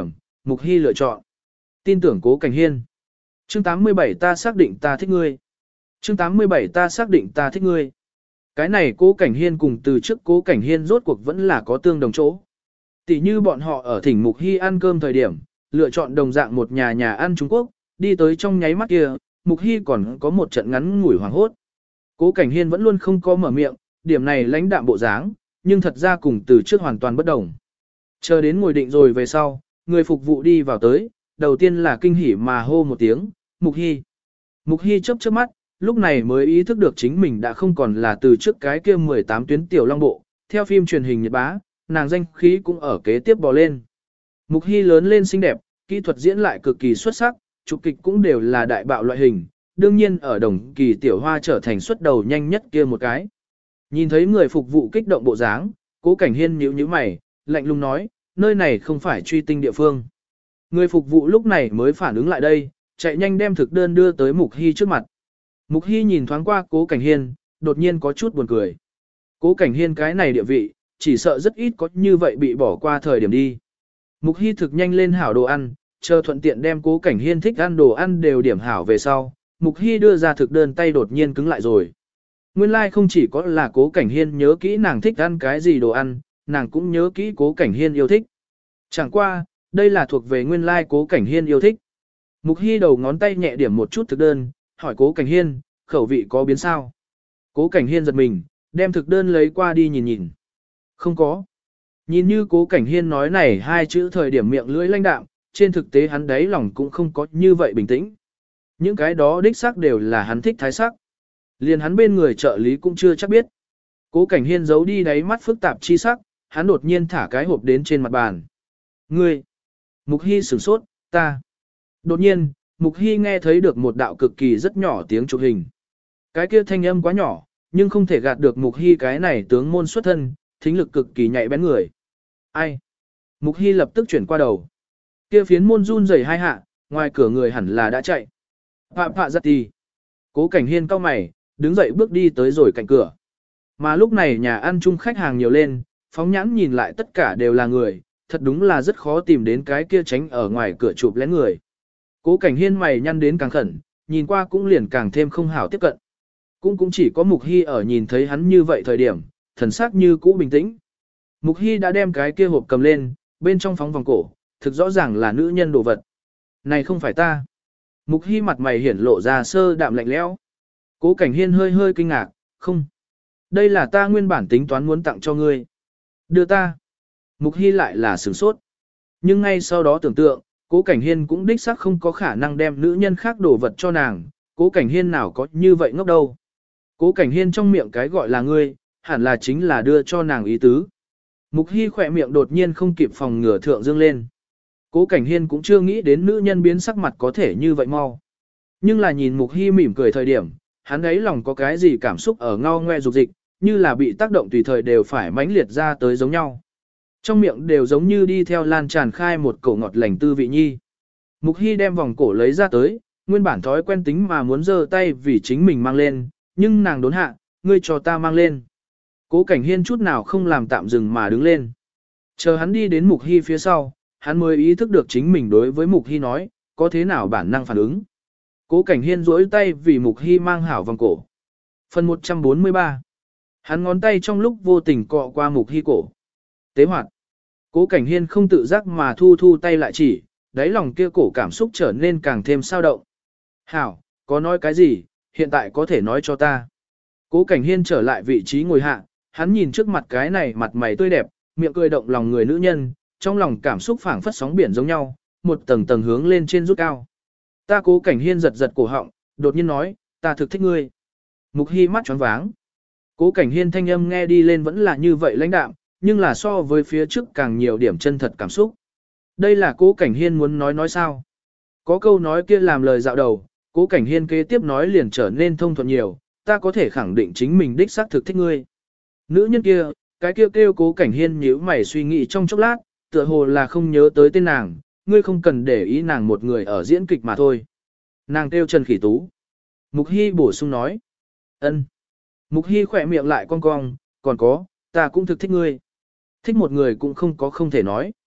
Mục Hy lựa chọn. Tin tưởng Cố Cảnh Hiên. Chương tám mươi bảy ta xác định ta thích ngươi. Chương tám mươi bảy ta xác định ta thích ngươi. Cái này Cố Cảnh Hiên cùng từ trước Cố Cảnh Hiên rốt cuộc vẫn là có tương đồng chỗ. Tỷ như bọn họ ở thỉnh Mục Hy ăn cơm thời điểm, lựa chọn đồng dạng một nhà nhà ăn Trung Quốc, đi tới trong nháy mắt kia, Mục Hy còn có một trận ngắn ngủi hoảng hốt. Cố Cảnh Hiên vẫn luôn không có mở miệng, điểm này lãnh đạm bộ dáng, nhưng thật ra cùng từ trước hoàn toàn bất đồng. Chờ đến ngồi định rồi về sau, người phục vụ đi vào tới, đầu tiên là kinh hỉ mà hô một tiếng, Mục Hy. Mục Hy chớp chớp mắt, lúc này mới ý thức được chính mình đã không còn là từ trước cái kia mười tám tuyến tiểu long bộ, theo phim truyền hình Nhật Bá, nàng danh khí cũng ở kế tiếp bò lên. Mục Hy lớn lên xinh đẹp, kỹ thuật diễn lại cực kỳ xuất sắc, chụp kịch cũng đều là đại bạo loại hình, đương nhiên ở đồng kỳ tiểu hoa trở thành xuất đầu nhanh nhất kia một cái. Nhìn thấy người phục vụ kích động bộ dáng, Cố Cảnh Hiên nhíu nhíu mày, lạnh lùng nói, nơi này không phải truy tinh địa phương. Người phục vụ lúc này mới phản ứng lại đây, chạy nhanh đem thực đơn đưa tới Mục Hy trước mặt. Mục Hy nhìn thoáng qua Cố Cảnh Hiên, đột nhiên có chút buồn cười. Cố Cảnh Hiên cái này địa vị, chỉ sợ rất ít có như vậy bị bỏ qua thời điểm đi. Mục Hy thực nhanh lên hảo đồ ăn, chờ thuận tiện đem Cố Cảnh Hiên thích ăn đồ ăn đều điểm hảo về sau. Mục Hy đưa ra thực đơn tay đột nhiên cứng lại rồi. Nguyên lai like không chỉ có là Cố Cảnh Hiên nhớ kỹ nàng thích ăn cái gì đồ ăn, nàng cũng nhớ kỹ Cố Cảnh Hiên yêu thích. Chẳng qua, đây là thuộc về nguyên lai like Cố Cảnh Hiên yêu thích. Mục Hy đầu ngón tay nhẹ điểm một chút thực đơn, hỏi Cố Cảnh Hiên, khẩu vị có biến sao? Cố Cảnh Hiên giật mình, đem thực đơn lấy qua đi nhìn nhìn. Không có. Nhìn như Cố Cảnh Hiên nói này hai chữ thời điểm miệng lưỡi lanh đạm, trên thực tế hắn đấy lòng cũng không có như vậy bình tĩnh. Những cái đó đích xác đều là hắn thích thái sắc. Liền hắn bên người trợ lý cũng chưa chắc biết. Cố Cảnh Hiên giấu đi đáy mắt phức tạp chi sắc, hắn đột nhiên thả cái hộp đến trên mặt bàn. Ngươi! Mục Hy sửng sốt, ta! Đột nhiên, Mục Hy nghe thấy được một đạo cực kỳ rất nhỏ tiếng chụp hình. Cái kia thanh âm quá nhỏ, nhưng không thể gạt được Mục Hy cái này tướng môn xuất thân, thính lực cực kỳ nhạy bén người. Ai? Mục Hy lập tức chuyển qua đầu. Kia phiến môn run rẩy hai hạ, ngoài cửa người hẳn là đã chạy. Phạm phạ giật tì. Cố Cảnh Hiên cau mày, đứng dậy bước đi tới rồi cạnh cửa. Mà lúc này nhà ăn chung khách hàng nhiều lên, phóng nhãn nhìn lại tất cả đều là người, thật đúng là rất khó tìm đến cái kia tránh ở ngoài cửa chụp lén người. Cố Cảnh Hiên mày nhăn đến càng khẩn, nhìn qua cũng liền càng thêm không hảo tiếp cận. Cũng cũng chỉ có Mục Hy ở nhìn thấy hắn như vậy thời điểm, thần sắc như cũ bình tĩnh. Mục Hy đã đem cái kia hộp cầm lên, bên trong phóng vòng cổ, thực rõ ràng là nữ nhân đồ vật. Này không phải ta. Mục Hy mặt mày hiển lộ ra sơ đạm lạnh lẽo. Cố Cảnh Hiên hơi hơi kinh ngạc, không. Đây là ta nguyên bản tính toán muốn tặng cho ngươi. Đưa ta. Mục Hy lại là sửng sốt. Nhưng ngay sau đó tưởng tượng, Cố Cảnh Hiên cũng đích xác không có khả năng đem nữ nhân khác đồ vật cho nàng. Cố Cảnh Hiên nào có như vậy ngốc đâu. Cố Cảnh Hiên trong miệng cái gọi là ngươi, hẳn là chính là đưa cho nàng ý tứ. Mục Hy khỏe miệng đột nhiên không kịp phòng ngừa thượng dương lên. Cố Cảnh Hiên cũng chưa nghĩ đến nữ nhân biến sắc mặt có thể như vậy mau. Nhưng là nhìn Mục Hy mỉm cười thời điểm, hắn ấy lòng có cái gì cảm xúc ở ngao ngoe dục dịch, như là bị tác động tùy thời đều phải mãnh liệt ra tới giống nhau. Trong miệng đều giống như đi theo lan tràn khai một cổ ngọt lành tư vị nhi. Mục Hy đem vòng cổ lấy ra tới, nguyên bản thói quen tính mà muốn giơ tay vì chính mình mang lên, nhưng nàng đốn hạ, ngươi cho ta mang lên. Cố Cảnh Hiên chút nào không làm tạm dừng mà đứng lên. Chờ hắn đi đến Mục Hy phía sau, hắn mới ý thức được chính mình đối với Mục Hy nói, có thế nào bản năng phản ứng. Cố Cảnh Hiên duỗi tay vì Mục Hy mang hảo vòng cổ. Phần một trăm bốn mươi ba. Hắn ngón tay trong lúc vô tình cọ qua Mục Hy cổ. Tế hoạt. Cố Cảnh Hiên không tự giác mà thu thu tay lại chỉ, đáy lòng kia cổ cảm xúc trở nên càng thêm sao động. Hảo, có nói cái gì, hiện tại có thể nói cho ta. Cố Cảnh Hiên trở lại vị trí ngồi hạ, hắn nhìn trước mặt cái này mặt mày tươi đẹp, miệng cười động lòng người nữ nhân, trong lòng cảm xúc phảng phất sóng biển giống nhau, một tầng tầng hướng lên trên rút cao. Ta Cố Cảnh Hiên giật giật cổ họng, đột nhiên nói, ta thực thích ngươi. Mục Hy mắt choáng váng. Cố Cảnh Hiên thanh âm nghe đi lên vẫn là như vậy lãnh đạm, nhưng là so với phía trước càng nhiều điểm chân thật cảm xúc. Đây là Cố Cảnh Hiên muốn nói nói sao? Có câu nói kia làm lời dạo đầu, Cố Cảnh Hiên kế tiếp nói liền trở nên thông thuận nhiều, ta có thể khẳng định chính mình đích xác thực thích ngươi. Nữ nhân kia, cái kia kêu, kêu Cố Cảnh Hiên nhíu mày suy nghĩ trong chốc lát, tựa hồ là không nhớ tới tên nàng, ngươi không cần để ý nàng một người ở diễn kịch mà thôi. Nàng kêu Trần Khỉ Tú. Mục Hy bổ sung nói. Ân. Mục Hy khỏe miệng lại cong cong, còn có, ta cũng thực thích ngươi. Thích một người cũng không có không thể nói.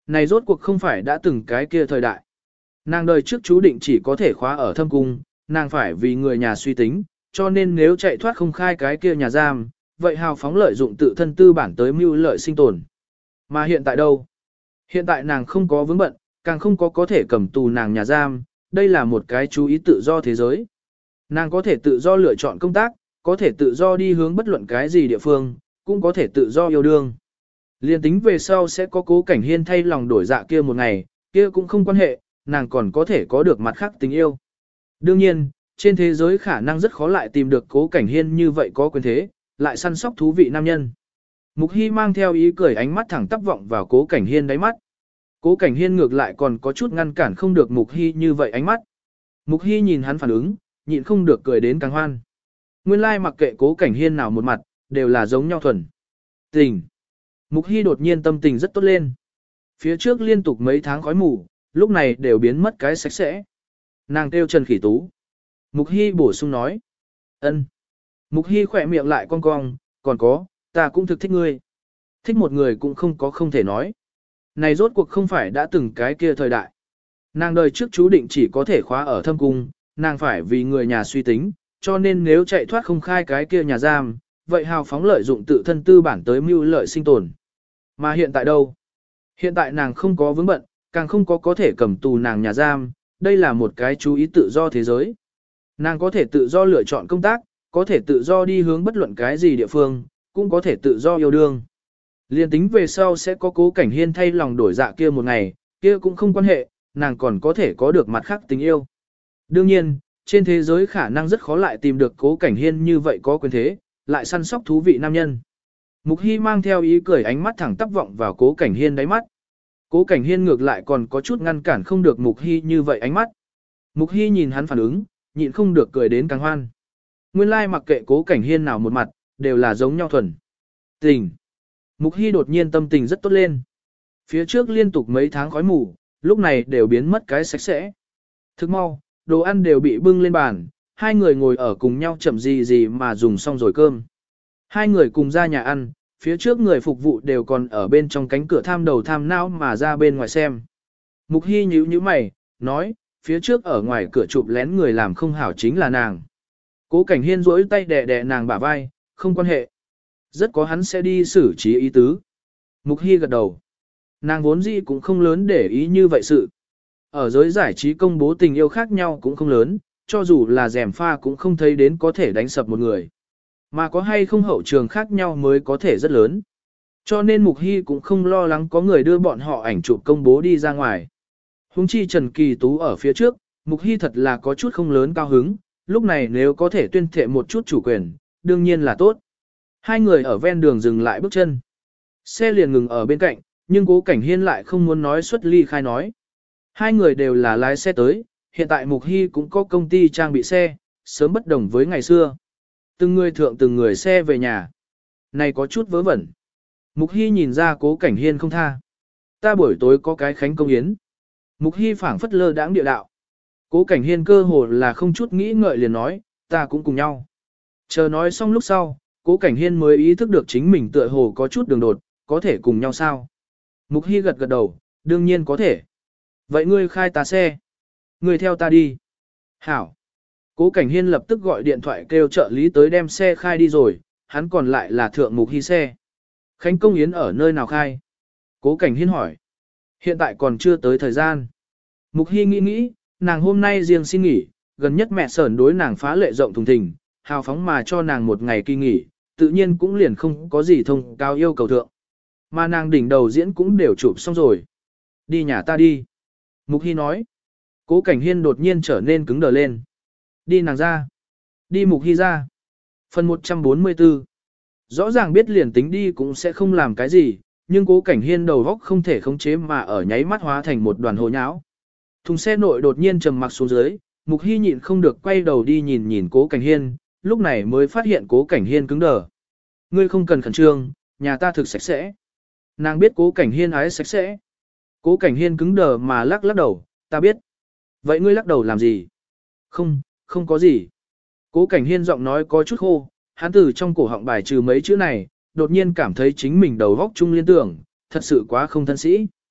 này rốt cuộc không phải đã từng cái kia thời đại. Nàng đời trước chú định chỉ có thể khóa ở thâm cung, nàng phải vì người nhà suy tính, cho nên nếu chạy thoát không khai cái kia nhà giam, vậy hào phóng lợi dụng tự thân tư bản tới mưu lợi sinh tồn. Mà hiện tại đâu? Hiện tại nàng không có vướng bận, càng không có có thể cầm tù nàng nhà giam, đây là một cái chú ý tự do thế giới. Nàng có thể tự do lựa chọn công tác, có thể tự do đi hướng bất luận cái gì địa phương, cũng có thể tự do yêu đương. Liên tính về sau sẽ có Cố Cảnh Hiên thay lòng đổi dạ kia một ngày, kia cũng không quan hệ, nàng còn có thể có được mặt khác tình yêu. Đương nhiên, trên thế giới khả năng rất khó lại tìm được Cố Cảnh Hiên như vậy có quyền thế, lại săn sóc thú vị nam nhân. Mục Hy mang theo ý cười ánh mắt thẳng tắp vọng vào Cố Cảnh Hiên đáy mắt. Cố Cảnh Hiên ngược lại còn có chút ngăn cản không được Mục Hy như vậy ánh mắt. Mục Hy nhìn hắn phản ứng, nhịn không được cười đến càng hoan. Nguyên lai mặc kệ Cố Cảnh Hiên nào một mặt, đều là giống nhau thuần. Tình. Mục Hy đột nhiên tâm tình rất tốt lên. Phía trước liên tục mấy tháng khói mù, lúc này đều biến mất cái sạch sẽ. Nàng kêu Trần Khỉ Tú. Mục Hy bổ sung nói. Ân. Mục Hy khỏe miệng lại cong cong, còn có, ta cũng thực thích ngươi. Thích một người cũng không có không thể nói. Này rốt cuộc không phải đã từng cái kia thời đại. Nàng đời trước chú định chỉ có thể khóa ở thâm cung, nàng phải vì người nhà suy tính, cho nên nếu chạy thoát không khai cái kia nhà giam, vậy hào phóng lợi dụng tự thân tư bản tới mưu lợi sinh tồn. Mà hiện tại đâu? Hiện tại nàng không có vướng bận, càng không có có thể cầm tù nàng nhà giam, đây là một cái chú ý tự do thế giới. Nàng có thể tự do lựa chọn công tác, có thể tự do đi hướng bất luận cái gì địa phương, cũng có thể tự do yêu đương. Liên tính về sau sẽ có Cố Cảnh Hiên thay lòng đổi dạ kia một ngày, kia cũng không quan hệ, nàng còn có thể có được mặt khác tình yêu. Đương nhiên, trên thế giới khả năng rất khó lại tìm được Cố Cảnh Hiên như vậy có quyền thế, lại săn sóc thú vị nam nhân. Mục Hy mang theo ý cười ánh mắt thẳng tắp vọng vào Cố Cảnh Hiên đáy mắt. Cố Cảnh Hiên ngược lại còn có chút ngăn cản không được Mục Hy như vậy ánh mắt. Mục Hy nhìn hắn phản ứng, nhịn không được cười đến càng hoan. Nguyên lai mặc kệ Cố Cảnh Hiên nào một mặt, đều là giống nhau thuần. Tình. Mục Hy đột nhiên tâm tình rất tốt lên. Phía trước liên tục mấy tháng khói mù, lúc này đều biến mất cái sạch sẽ. Thức mau, đồ ăn đều bị bưng lên bàn, hai người ngồi ở cùng nhau chậm gì gì mà dùng xong rồi cơm. Hai người cùng ra nhà ăn, phía trước người phục vụ đều còn ở bên trong cánh cửa tham đầu tham não mà ra bên ngoài xem. Mục Hy nhíu nhíu mày, nói, phía trước ở ngoài cửa chụp lén người làm không hảo chính là nàng. Cố Cảnh Hiên duỗi tay đè đè nàng bả vai, không quan hệ. Rất có hắn sẽ đi xử trí ý tứ. Mục Hy gật đầu. Nàng vốn dĩ cũng không lớn để ý như vậy sự. Ở giới giải trí công bố tình yêu khác nhau cũng không lớn, cho dù là rèm pha cũng không thấy đến có thể đánh sập một người. Mà có hay không hậu trường khác nhau mới có thể rất lớn. Cho nên Mục Hy cũng không lo lắng có người đưa bọn họ ảnh chụp công bố đi ra ngoài. Hùng chi Trần Kỳ Tú ở phía trước, Mục Hy thật là có chút không lớn cao hứng, lúc này nếu có thể tuyên thệ một chút chủ quyền, đương nhiên là tốt. Hai người ở ven đường dừng lại bước chân. Xe liền ngừng ở bên cạnh, nhưng Cố Cảnh Hiên lại không muốn nói xuất ly khai nói. Hai người đều là lái xe tới, hiện tại Mục Hy cũng có công ty trang bị xe, sớm bất đồng với ngày xưa. Từng người thượng từng người xe về nhà. Này có chút vớ vẩn. Mục Hy nhìn ra Cố Cảnh Hiên không tha. Ta buổi tối có cái khánh công yến. Mục Hy phảng phất lơ đãng địa đạo. Cố Cảnh Hiên cơ hồ là không chút nghĩ ngợi liền nói, ta cũng cùng nhau. Chờ nói xong lúc sau, Cố Cảnh Hiên mới ý thức được chính mình tựa hồ có chút đường đột, có thể cùng nhau sao? Mục Hy gật gật đầu, đương nhiên có thể. Vậy ngươi khai ta xe. Ngươi theo ta đi. Hảo. Cố Cảnh Hiên lập tức gọi điện thoại kêu trợ lý tới đem xe khai đi rồi, hắn còn lại là thượng Mục Hy xe. Khánh công yến ở nơi nào khai? Cố Cảnh Hiên hỏi. Hiện tại còn chưa tới thời gian. Mục Hy nghĩ nghĩ, nàng hôm nay riêng xin nghỉ, gần nhất mẹ sởn đối nàng phá lệ rộng thùng thình, hào phóng mà cho nàng một ngày kỳ nghỉ, tự nhiên cũng liền không có gì thông cao yêu cầu thượng. Mà nàng đỉnh đầu diễn cũng đều chụp xong rồi. Đi nhà ta đi. Mục Hy nói. Cố Cảnh Hiên đột nhiên trở nên cứng đờ lên. Đi nàng ra. Đi Mục Hy ra. Phần một trăm bốn mươi tư. Rõ ràng biết liền tính đi cũng sẽ không làm cái gì, nhưng Cố Cảnh Hiên đầu góc không thể khống chế mà ở nháy mắt hóa thành một đoàn hồ nháo. Thùng xe nội đột nhiên trầm mặc xuống dưới, Mục Hy nhịn không được quay đầu đi nhìn nhìn Cố Cảnh Hiên, lúc này mới phát hiện Cố Cảnh Hiên cứng đờ. Ngươi không cần khẩn trương, nhà ta thực sạch sẽ. Nàng biết Cố Cảnh Hiên ái sạch sẽ. Cố Cảnh Hiên cứng đờ mà lắc lắc đầu, ta biết. Vậy ngươi lắc đầu làm gì? Không, không có gì. Cố Cảnh Hiên giọng nói có chút khô, hắn từ trong cổ họng bài trừ mấy chữ này, đột nhiên cảm thấy chính mình đầu góc chung liên tưởng, thật sự quá không thân sĩ.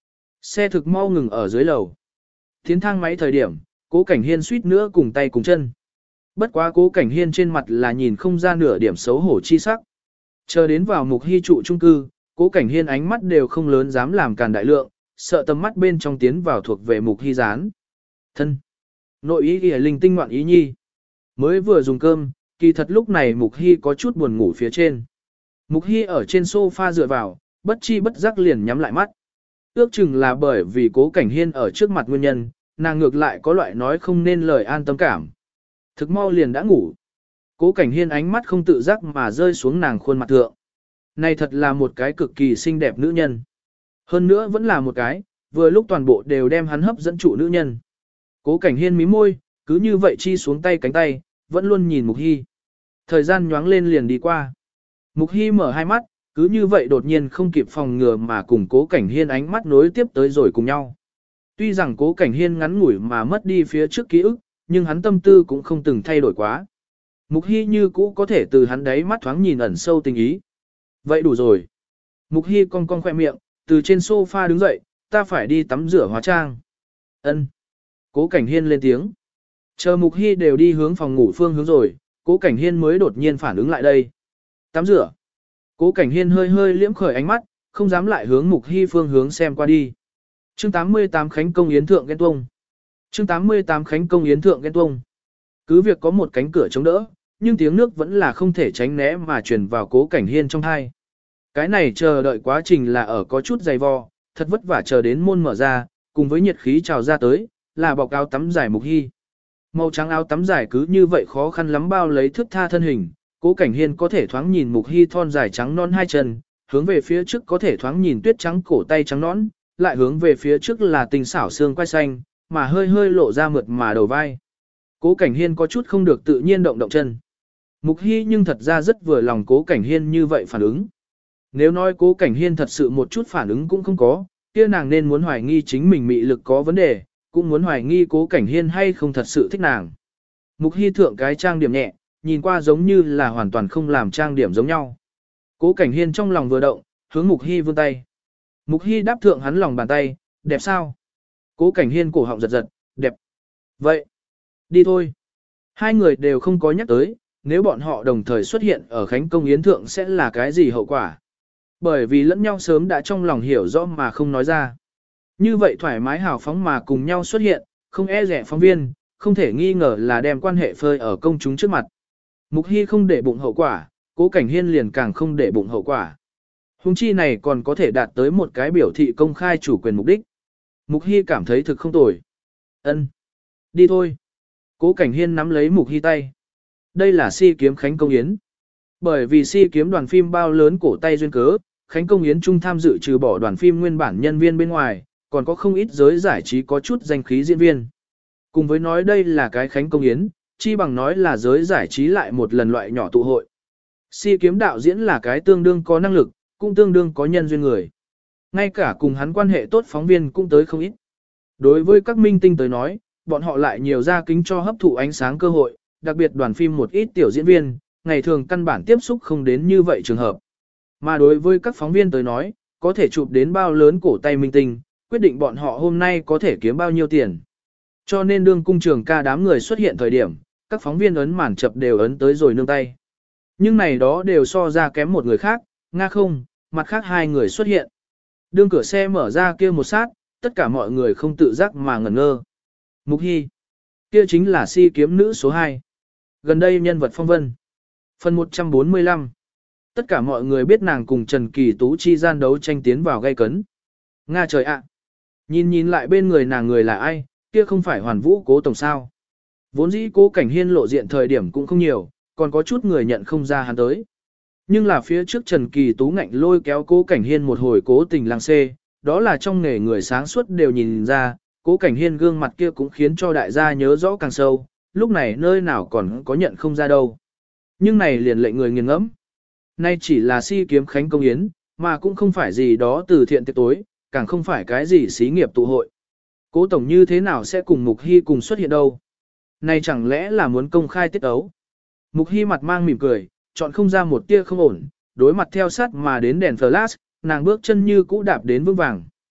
Xe thực mau ngừng ở dưới lầu. Tiến thang máy thời điểm, Cố Cảnh Hiên suýt nữa cùng tay cùng chân. Bất quá Cố Cảnh Hiên trên mặt là nhìn không ra nửa điểm xấu hổ chi sắc. Chờ đến vào Mục Hy trụ trung cư, Cố Cảnh Hiên ánh mắt đều không lớn dám làm càn đại lượng, sợ tầm mắt bên trong tiến vào thuộc về Mục Hy gián. Thân. Nội ý ghi linh tinh ngoạn ý nhi. Mới vừa dùng cơm, kỳ thật lúc này Mục Hy có chút buồn ngủ phía trên. Mục Hy ở trên sofa dựa vào, bất chi bất giác liền nhắm lại mắt. Ước chừng là bởi vì Cố Cảnh Hiên ở trước mặt nguyên nhân, nàng ngược lại có loại nói không nên lời an tâm cảm. Thực mau liền đã ngủ. Cố Cảnh Hiên ánh mắt không tự giác mà rơi xuống nàng khuôn mặt thượng. Này thật là một cái cực kỳ xinh đẹp nữ nhân. Hơn nữa vẫn là một cái, vừa lúc toàn bộ đều đem hắn hấp dẫn trụ nữ nhân. Cố Cảnh Hiên mím môi, cứ như vậy chi xuống tay cánh tay, vẫn luôn nhìn Mục Hy. Thời gian nhoáng lên liền đi qua. Mục Hy mở hai mắt, cứ như vậy đột nhiên không kịp phòng ngừa mà cùng Cố Cảnh Hiên ánh mắt nối tiếp tới rồi cùng nhau. Tuy rằng Cố Cảnh Hiên ngắn ngủi mà mất đi phía trước ký ức, nhưng hắn tâm tư cũng không từng thay đổi quá. Mục Hy như cũ có thể từ hắn đấy mắt thoáng nhìn ẩn sâu tình ý. Vậy đủ rồi. Mục Hy cong cong khoe miệng, từ trên sofa đứng dậy, ta phải đi tắm rửa hóa trang. Ân. Cố Cảnh Hiên lên tiếng. Chờ Mục Hy đều đi hướng phòng ngủ phương hướng rồi, Cố Cảnh Hiên mới đột nhiên phản ứng lại đây. Tắm rửa. Cố Cảnh Hiên hơi hơi liễm khởi ánh mắt, không dám lại hướng Mục Hy phương hướng xem qua đi. Chương tám mươi tám Khánh Công Yến Thượng Ghen Tuông. Chương tám mươi tám Khánh Công Yến Thượng Ghen Tuông. Cứ việc có một cánh cửa chống đỡ, nhưng tiếng nước vẫn là không thể tránh né mà truyền vào Cố Cảnh Hiên trong tai. Cái này chờ đợi quá trình là ở có chút dày vò, thật vất vả chờ đến môn mở ra, cùng với nhiệt khí trào ra tới, là bọc áo tắm dài Mục Hy. Màu trắng áo tắm dài cứ như vậy khó khăn lắm bao lấy thước tha thân hình, Cố Cảnh Hiên có thể thoáng nhìn Mục Hy thon dài trắng non hai chân, hướng về phía trước có thể thoáng nhìn tuyết trắng cổ tay trắng nõn, lại hướng về phía trước là tình xảo xương quai xanh, mà hơi hơi lộ ra mượt mà đầu vai. Cố Cảnh Hiên có chút không được tự nhiên động động chân. Mục Hy nhưng thật ra rất vừa lòng Cố Cảnh Hiên như vậy phản ứng. Nếu nói Cố Cảnh Hiên thật sự một chút phản ứng cũng không có, kia nàng nên muốn hoài nghi chính mình mị lực có vấn đề, cũng muốn hoài nghi Cố Cảnh Hiên hay không thật sự thích nàng. Mục Hy thượng cái trang điểm nhẹ, nhìn qua giống như là hoàn toàn không làm trang điểm giống nhau. Cố Cảnh Hiên trong lòng vừa động, hướng Mục Hy vươn tay. Mục Hy đáp thượng hắn lòng bàn tay, đẹp sao? Cố Cảnh Hiên cổ họng giật giật, đẹp. Vậy, đi thôi. Hai người đều không có nhắc tới, nếu bọn họ đồng thời xuất hiện ở Khánh Công Yến Thượng sẽ là cái gì hậu quả. Bởi vì lẫn nhau sớm đã trong lòng hiểu rõ mà không nói ra. Như vậy thoải mái hào phóng mà cùng nhau xuất hiện, không e rẻ phóng viên, không thể nghi ngờ là đem quan hệ phơi ở công chúng trước mặt. Mục Hy không để bụng hậu quả, Cố Cảnh Hiên liền càng không để bụng hậu quả. Hùng chi này còn có thể đạt tới một cái biểu thị công khai chủ quyền mục đích. Mục Hy cảm thấy thực không tồi. Ân, đi thôi. Cố Cảnh Hiên nắm lấy Mục Hy tay. Đây là Si Kiếm Khánh Công Yến. Bởi vì Si Kiếm đoàn phim bao lớn cổ tay duyên cớ, Khánh Công Yến chung tham dự trừ bỏ đoàn phim nguyên bản nhân viên bên ngoài, còn có không ít giới giải trí có chút danh khí diễn viên. Cùng với nói đây là cái Khánh Công Yến, chi bằng nói là giới giải trí lại một lần loại nhỏ tụ hội. Si Kiếm đạo diễn là cái tương đương có năng lực, cũng tương đương có nhân duyên người. Ngay cả cùng hắn quan hệ tốt phóng viên cũng tới không ít. Đối với các minh tinh tới nói, bọn họ lại nhiều ra kính cho hấp thụ ánh sáng cơ hội, đặc biệt đoàn phim một ít tiểu diễn viên, ngày thường căn bản tiếp xúc không đến như vậy trường hợp. Mà đối với các phóng viên tới nói, có thể chụp đến bao lớn cổ tay minh tinh, quyết định bọn họ hôm nay có thể kiếm bao nhiêu tiền. Cho nên đương cung trường ca đám người xuất hiện thời điểm, các phóng viên ấn màn chập đều ấn tới rồi nương tay. Nhưng này đó đều so ra kém một người khác, nga không, mặt khác hai người xuất hiện. Đương cửa xe mở ra kia một sát, tất cả mọi người không tự giác mà ngẩn ngơ. Mục Hy, kia chính là Si Kiếm nữ số hai. Gần đây nhân vật phong vân. Phần một trăm bốn mươi lăm. Tất cả mọi người biết nàng cùng Trần Kỳ Tú chi gian đấu tranh tiến vào gay cấn. Nga trời ạ! Nhìn nhìn lại bên người nàng người là ai, kia không phải Hoàn Vũ Cố tổng sao. Vốn dĩ Cố Cảnh Hiên lộ diện thời điểm cũng không nhiều, còn có chút người nhận không ra hắn tới. Nhưng là phía trước Trần Kỳ Tú ngạnh lôi kéo Cố Cảnh Hiên một hồi cố tình lăng xê, đó là trong nghề người sáng suốt đều nhìn ra, Cố Cảnh Hiên gương mặt kia cũng khiến cho đại gia nhớ rõ càng sâu, lúc này nơi nào còn có nhận không ra đâu. Nhưng này liền lệnh người nghiền ngẫm. Nay chỉ là Si Kiếm Khánh Công Yến, mà cũng không phải gì đó từ thiện tiệc tối, càng không phải cái gì xí nghiệp tụ hội. Cố tổng như thế nào sẽ cùng Mục Hy cùng xuất hiện đâu? Này chẳng lẽ là muốn công khai tiết ấu? Mục Hy mặt mang mỉm cười, chọn không ra một tia không ổn, đối mặt theo sát mà đến đèn flash, nàng bước chân như cũ đạp đến vững vàng.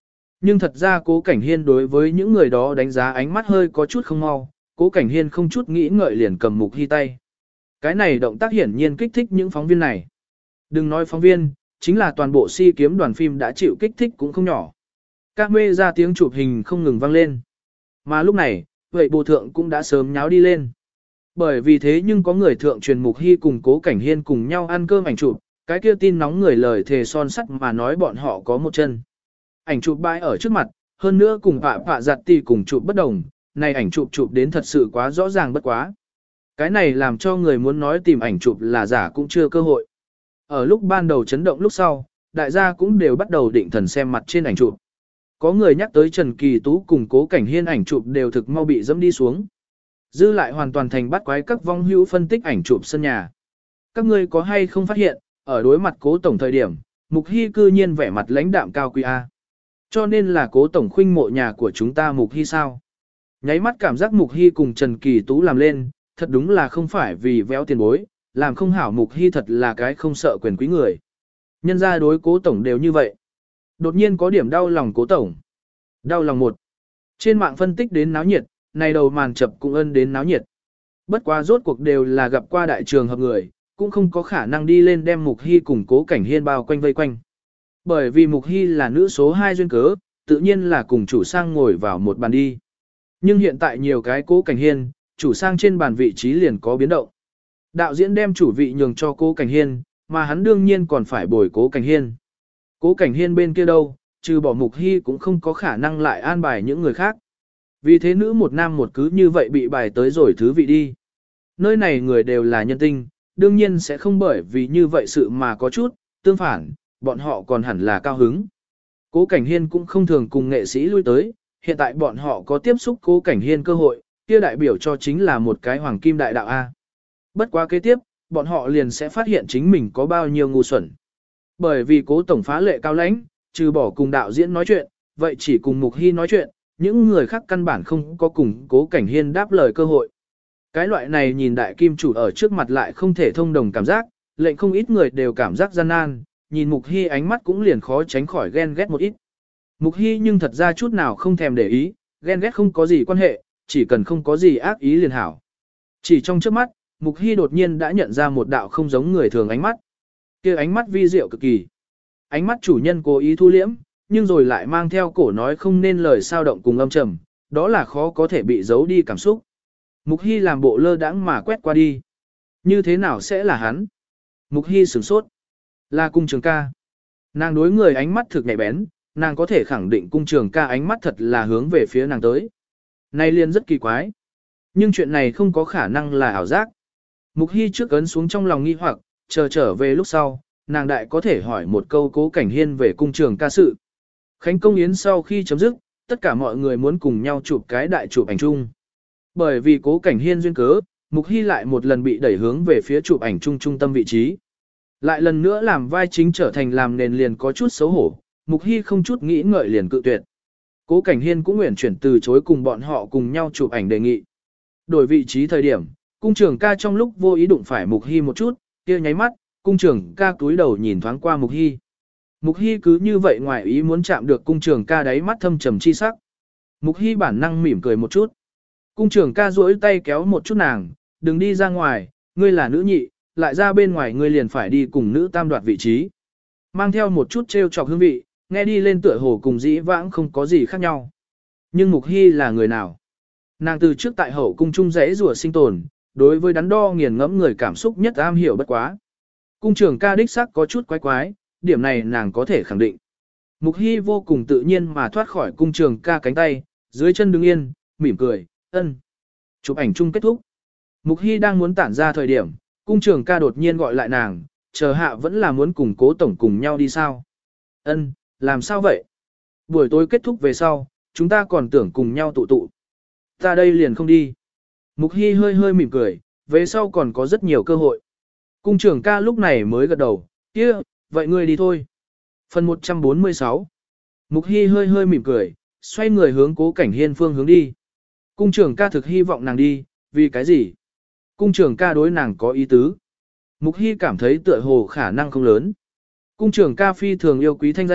Nhưng thật ra Cố Cảnh Hiên đối với những người đó đánh giá ánh mắt hơi có chút không mau, Cố Cảnh Hiên không chút nghĩ ngợi liền cầm Mục Hy tay. Cái này động tác hiển nhiên kích thích những phóng viên này. Đừng nói phóng viên, chính là toàn bộ Si kiếm đoàn phim đã chịu kích thích cũng không nhỏ. Các mê ra tiếng chụp hình không ngừng vang lên. Mà lúc này, vậy bộ thượng cũng đã sớm nháo đi lên. Bởi vì thế nhưng có người thượng truyền Mục Hy cùng Cố Cảnh Hiên cùng nhau ăn cơm ảnh chụp, cái kia tin nóng người lời thề son sắt mà nói bọn họ có một chân. Ảnh chụp bãi ở trước mặt, hơn nữa cùng Pạ Pạ Giặt Tì cùng chụp bất đồng, này ảnh chụp chụp đến thật sự quá rõ ràng bất quá. Cái này làm cho người muốn nói tìm ảnh chụp là giả cũng chưa cơ hội. Ở lúc ban đầu chấn động lúc sau, đại gia cũng đều bắt đầu định thần xem mặt trên ảnh chụp. Có người nhắc tới Trần Kỳ Tú cùng Cố Cảnh Hiên ảnh chụp đều thực mau bị dẫm đi xuống. Dư lại hoàn toàn thành bắt quái các vong hữu phân tích ảnh chụp sân nhà. Các ngươi có hay không phát hiện, ở đối mặt Cố Tổng thời điểm, Mục Hy cư nhiên vẻ mặt lãnh đạm cao quý A. Cho nên là Cố Tổng khuynh mộ nhà của chúng ta Mục Hy sao? Nháy mắt cảm giác Mục Hy cùng Trần Kỳ Tú làm lên, thật đúng là không phải vì véo tiền bối, làm không hảo Mục Hy thật là cái không sợ quyền quý người. Nhân ra đối Cố Tổng đều như vậy. Đột nhiên có điểm đau lòng Cố Tổng. Đau lòng một. Trên mạng phân tích đến náo nhiệt, này đầu màn chập cũng ân đến náo nhiệt. Bất quá rốt cuộc đều là gặp qua đại trường hợp người, cũng không có khả năng đi lên đem Mục Hy cùng Cố Cảnh Hiên bao quanh vây quanh. Bởi vì Mục Hy là nữ số hai duyên cớ, tự nhiên là cùng chủ sang ngồi vào một bàn đi. Nhưng hiện tại nhiều cái Cố Cảnh Hiên, chủ sang trên bàn vị trí liền có biến động. Đạo diễn đem chủ vị nhường cho Cố Cảnh Hiên, mà hắn đương nhiên còn phải bồi Cố Cảnh Hiên. Cố Cảnh Hiên bên kia đâu, trừ bỏ Mục Hy cũng không có khả năng lại an bài những người khác. Vì thế nữ một nam một cứ như vậy bị bài tới rồi thứ vị đi. Nơi này người đều là nhân tinh, đương nhiên sẽ không bởi vì như vậy sự mà có chút, tương phản, bọn họ còn hẳn là cao hứng. Cố Cảnh Hiên cũng không thường cùng nghệ sĩ lui tới, hiện tại bọn họ có tiếp xúc Cố Cảnh Hiên cơ hội, kia đại biểu cho chính là một cái hoàng kim đại đạo A. Bất quá kế tiếp, bọn họ liền sẽ phát hiện chính mình có bao nhiêu ngu xuẩn. Bởi vì Cố Tổng phá lệ cao lãnh, trừ bỏ cùng đạo diễn nói chuyện, vậy chỉ cùng Mục Hy nói chuyện, những người khác căn bản không có cùng Cố Cảnh Hiên đáp lời cơ hội. Cái loại này nhìn đại kim chủ ở trước mặt lại không thể thông đồng cảm giác, lệnh không ít người đều cảm giác gian nan, nhìn Mục Hy ánh mắt cũng liền khó tránh khỏi ghen ghét một ít. Mục Hy nhưng thật ra chút nào không thèm để ý, ghen ghét không có gì quan hệ, chỉ cần không có gì ác ý liền hảo. Chỉ trong trước mắt, Mục Hy đột nhiên đã nhận ra một đạo không giống người thường ánh mắt. Kia ánh mắt vi diệu cực kỳ. Ánh mắt chủ nhân cố ý thu liễm, nhưng rồi lại mang theo cổ nói không nên lời sao động cùng âm trầm, đó là khó có thể bị giấu đi cảm xúc. Mục Hy làm bộ lơ đãng mà quét qua đi. Như thế nào sẽ là hắn? Mục Hy sửng sốt. Là cung trường ca. Nàng đối người ánh mắt thực nhạy bén, nàng có thể khẳng định cung trường ca ánh mắt thật là hướng về phía nàng tới. Này liền rất kỳ quái. Nhưng chuyện này không có khả năng là ảo giác. Mục Hy trước ấn xuống trong lòng nghi hoặc, chờ trở về lúc sau, nàng đại có thể hỏi một câu Cố Cảnh Hiên về cung trường ca sự. Khánh công yến sau khi chấm dứt, tất cả mọi người muốn cùng nhau chụp cái đại chụp ảnh chung. Bởi vì Cố Cảnh Hiên duyên cớ, Mục Hy lại một lần bị đẩy hướng về phía chụp ảnh chung trung tâm vị trí. Lại lần nữa làm vai chính trở thành làm nền liền có chút xấu hổ, Mục Hy không chút nghĩ ngợi liền cự tuyệt. Cố Cảnh Hiên cũng nguyện chuyển từ chối cùng bọn họ cùng nhau chụp ảnh đề nghị. Đổi vị trí thời điểm, cung trường ca trong lúc vô ý đụng phải Mục Hy một chút, kia nháy mắt, cung trường ca cúi đầu nhìn thoáng qua Mục Hy. Mục Hy cứ như vậy ngoài ý muốn chạm được cung trường ca đáy mắt thâm trầm chi sắc. Mục Hy bản năng mỉm cười một chút. Cung trường ca duỗi tay kéo một chút nàng, đừng đi ra ngoài, ngươi là nữ nhị, lại ra bên ngoài ngươi liền phải đi cùng nữ tam đoạt vị trí. Mang theo một chút trêu chọc hương vị, nghe đi lên tựa hồ cùng dĩ vãng không có gì khác nhau. Nhưng Mục Hy là người nào? Nàng từ trước tại hậu cung trung rẽ rùa sinh tồn, đối với đắn đo nghiền ngẫm người cảm xúc nhất am hiểu bất quá. Cung trường ca đích sắc có chút quái quái, điểm này nàng có thể khẳng định. Mục Hy vô cùng tự nhiên mà thoát khỏi cung trường ca cánh tay, dưới chân đứng yên, mỉm cười, ân. Chụp ảnh chung kết thúc. Mục Hy đang muốn tản ra thời điểm, cung trường ca đột nhiên gọi lại nàng, chờ hạ vẫn là muốn cùng Cố Tổng cùng nhau đi sao. Ân, làm sao vậy? Buổi tối kết thúc về sau, chúng ta còn tưởng cùng nhau tụ tụ. Ta đây liền không đi. Mục Hy hơi hơi mỉm cười, về sau còn có rất nhiều cơ hội. Cung trưởng ca lúc này mới gật đầu, kia, vậy ngươi đi thôi. Phần một trăm bốn mươi sáu. Mục Hy hơi hơi mỉm cười, xoay người hướng Cố Cảnh Hiên phương hướng đi. Cung trưởng ca thực hy vọng nàng đi, vì cái gì? Cung trưởng ca đối nàng có ý tứ. Mục Hy cảm thấy tựa hồ khả năng không lớn. Cung trưởng ca phi thường yêu quý thanh danh,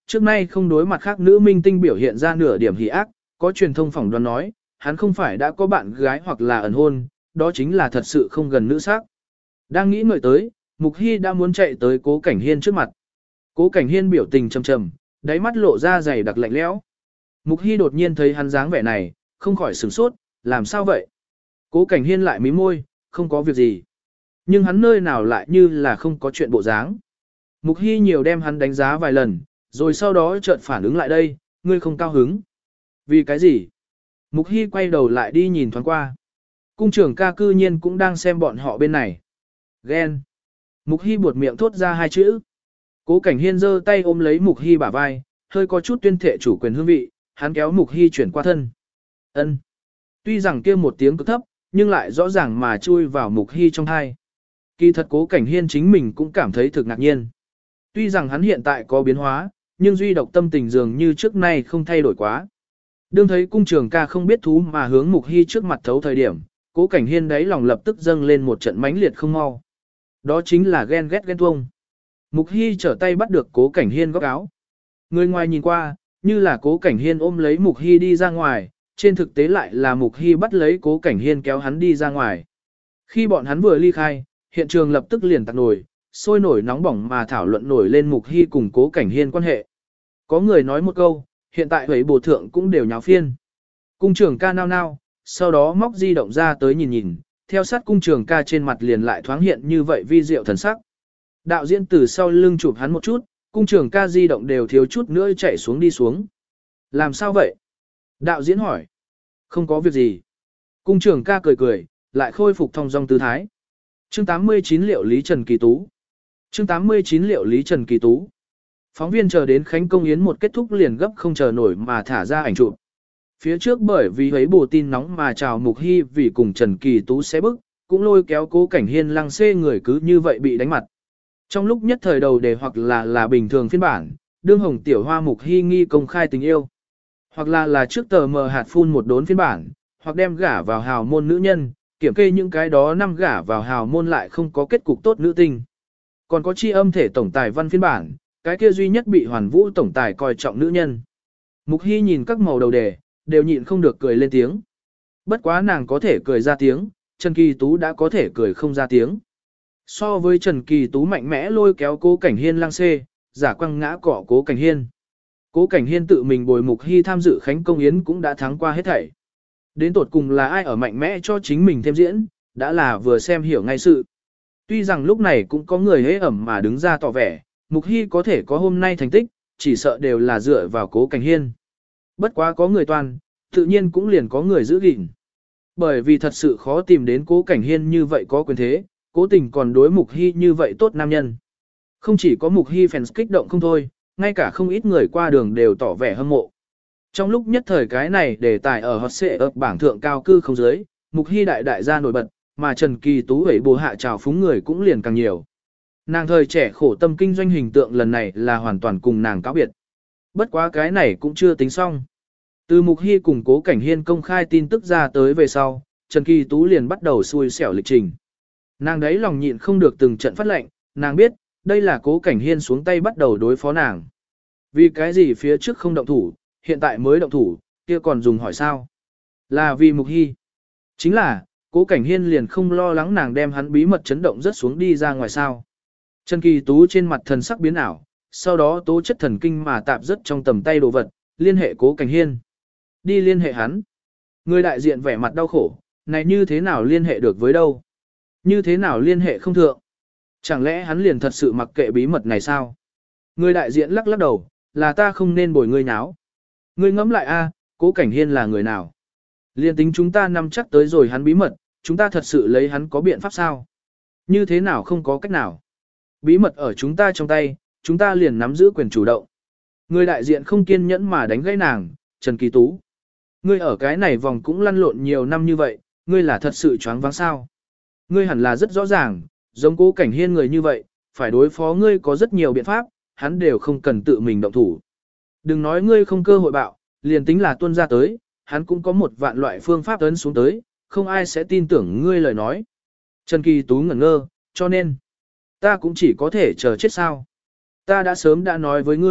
trước nay không đối mặt khác nữ minh tinh biểu hiện ra nửa điểm hỉ ác, có truyền thông phỏng đoán nói, hắn không phải đã có bạn gái hoặc là ẩn hôn, đó chính là thật sự không gần nữ sắc. Đang nghĩ ngợi tới, Mục Hy đã muốn chạy tới Cố Cảnh Hiên trước mặt. Cố Cảnh Hiên biểu tình trầm trầm, đáy mắt lộ ra dày đặc lạnh lẽo. Mục Hy đột nhiên thấy hắn dáng vẻ này, không khỏi sửng sốt, làm sao vậy? Cố Cảnh Hiên lại mím môi, không có việc gì. Nhưng hắn nơi nào lại như là không có chuyện bộ dáng. Mục Hy nhiều đem hắn đánh giá vài lần, rồi sau đó chợt phản ứng lại đây, ngươi không cao hứng. Vì cái gì? Mục Hy quay đầu lại đi nhìn thoáng qua. Cung trưởng ca cư nhiên cũng đang xem bọn họ bên này. Ghen. Mục Hy buột miệng thốt ra hai chữ. Cố Cảnh Hiên giơ tay ôm lấy Mục Hy bả vai, hơi có chút tuyên thệ chủ quyền hương vị, hắn kéo Mục Hy chuyển qua thân. Ân. Tuy rằng kia một tiếng cực thấp, nhưng lại rõ ràng mà chui vào Mục Hy trong tai. Kỳ thật Cố Cảnh Hiên chính mình cũng cảm thấy thực ngạc nhiên. Tuy rằng hắn hiện tại có biến hóa, nhưng duy độc tâm tình dường như trước nay không thay đổi quá. Đương thấy cung trường ca không biết thú mà hướng Mục Hy trước mặt thấu thời điểm, Cố Cảnh Hiên đáy lòng lập tức dâng lên một trận mãnh liệt không mau. Đó chính là ghen ghét ghen tuông. Mục Hy trở tay bắt được Cố Cảnh Hiên góc áo. Người ngoài nhìn qua, như là Cố Cảnh Hiên ôm lấy Mục Hy đi ra ngoài, trên thực tế lại là Mục Hy bắt lấy Cố Cảnh Hiên kéo hắn đi ra ngoài. Khi bọn hắn vừa ly khai, hiện trường lập tức liền tạc nổi, sôi nổi nóng bỏng mà thảo luận nổi lên Mục Hy cùng Cố Cảnh Hiên quan hệ. Có người nói một câu, hiện tại hấy bổ thượng cũng đều nháo phiên. Cung trưởng ca nao nao, sau đó móc di động ra tới nhìn nhìn, theo sát cung trưởng ca trên mặt liền lại thoáng hiện như vậy vi diệu thần sắc. Đạo diễn từ sau lưng chụp hắn một chút, cung trưởng ca di động đều thiếu chút nữa chạy xuống đi xuống. Làm sao vậy? Đạo diễn hỏi. Không có việc gì. Cung trưởng ca cười cười, lại khôi phục thong dong tư thái. Chương tám mươi chín liệu Lý Trần Kỳ Tú. Chương tám mươi chín liệu Lý Trần Kỳ Tú. Phóng viên chờ đến Khánh Công Yến một kết thúc liền gấp không chờ nổi mà thả ra ảnh chụp. Phía trước bởi vì ấy bù tin nóng mà chào Mục Hy vì cùng Trần Kỳ Tú xé bức, cũng lôi kéo Cố Cảnh Hiên lăng xê người cứ như vậy bị đánh mặt. Trong lúc nhất thời đầu đề hoặc là là bình thường phiên bản, đương hồng tiểu hoa Mục Hy nghi công khai tình yêu. Hoặc là là trước tờ mờ hạt phun một đốn phiên bản, hoặc đem gả vào hào môn nữ nhân, kiểm kê những cái đó năm gả vào hào môn lại không có kết cục tốt nữ tinh. Còn có chi âm thể tổng tài văn phiên bản, cái kia duy nhất bị Hoàn Vũ tổng tài coi trọng nữ nhân. Mục Hy nhìn các màu đầu đề, đều nhịn không được cười lên tiếng. Bất quá nàng có thể cười ra tiếng, Trần Kỳ Tú đã có thể cười không ra tiếng. So với Trần Kỳ Tú mạnh mẽ lôi kéo Cố Cảnh Hiên lăng xê, giả quăng ngã cọ Cố Cảnh Hiên. Cố Cảnh Hiên tự mình bồi Mục Hy tham dự Khánh Công Yến cũng đã thắng qua hết thảy. Đến tột cùng là ai ở mạnh mẽ cho chính mình thêm diễn, đã là vừa xem hiểu ngay sự. Tuy rằng lúc này cũng có người hế ẩm mà đứng ra tỏ vẻ, Mục Hy có thể có hôm nay thành tích, chỉ sợ đều là dựa vào Cố Cảnh Hiên. Bất quá có người toàn, tự nhiên cũng liền có người giữ gìn. Bởi vì thật sự khó tìm đến Cố Cảnh Hiên như vậy có quyền thế, cố tình còn đối Mục Hy như vậy tốt nam nhân. Không chỉ có Mục Hy fans kích động không thôi, ngay cả không ít người qua đường đều tỏ vẻ hâm mộ. Trong lúc nhất thời cái này đề tài ở hot xệ ập bảng thượng cao cư không dưới, Mục Hy đại đại gia nổi bật, mà Trần Kỳ Tú hủy bồ hạ trào phúng người cũng liền càng nhiều. Nàng thời trẻ khổ tâm kinh doanh hình tượng lần này là hoàn toàn cùng nàng cáo biệt. Bất quá cái này cũng chưa tính xong. Từ Mục Hy cùng Cố Cảnh Hiên công khai tin tức ra tới về sau, Trần Kỳ Tú liền bắt đầu xui xẻo lịch trình. Nàng đấy lòng nhịn không được từng trận phát lệnh, nàng biết, đây là Cố Cảnh Hiên xuống tay bắt đầu đối phó nàng. Vì cái gì phía trước không động thủ, hiện tại mới động thủ, kia còn dùng hỏi sao? Là vì Mục Hy. Chính là, Cố Cảnh Hiên liền không lo lắng nàng đem hắn bí mật chấn động rất xuống đi ra ngoài sao. Trần Kỳ Tú trên mặt thần sắc biến ảo, sau đó tố chất thần kinh mà tạp rất trong tầm tay đồ vật, liên hệ Cố Cảnh Hiên. Đi liên hệ hắn. Người đại diện vẻ mặt đau khổ, này như thế nào liên hệ được với đâu? Như thế nào liên hệ không thượng? Chẳng lẽ hắn liền thật sự mặc kệ bí mật này sao? Người đại diện lắc lắc đầu, là ta không nên bồi ngươi nháo. Ngươi ngẫm lại a, Cố Cảnh Hiên là người nào? Liên tính chúng ta nắm chắc tới rồi hắn bí mật, chúng ta thật sự lấy hắn có biện pháp sao? Như thế nào không có cách nào? Bí mật ở chúng ta trong tay, chúng ta liền nắm giữ quyền chủ động. Người đại diện không kiên nhẫn mà đánh gãy nàng, Trần Kỳ Tú. Ngươi ở cái này vòng cũng lăn lộn nhiều năm như vậy, ngươi là thật sự choáng váng sao? Ngươi hẳn là rất rõ ràng, giống Cố Cảnh Hiên người như vậy, phải đối phó ngươi có rất nhiều biện pháp, hắn đều không cần tự mình động thủ. Đừng nói ngươi không cơ hội bạo, liền tính là tuân ra tới, hắn cũng có một vạn loại phương pháp ấn xuống tới, không ai sẽ tin tưởng ngươi lời nói. Trần Kỳ Tú ngẩn ngơ, cho nên, ta cũng chỉ có thể chờ chết sao. Ta đã sớm đã nói với ngươi,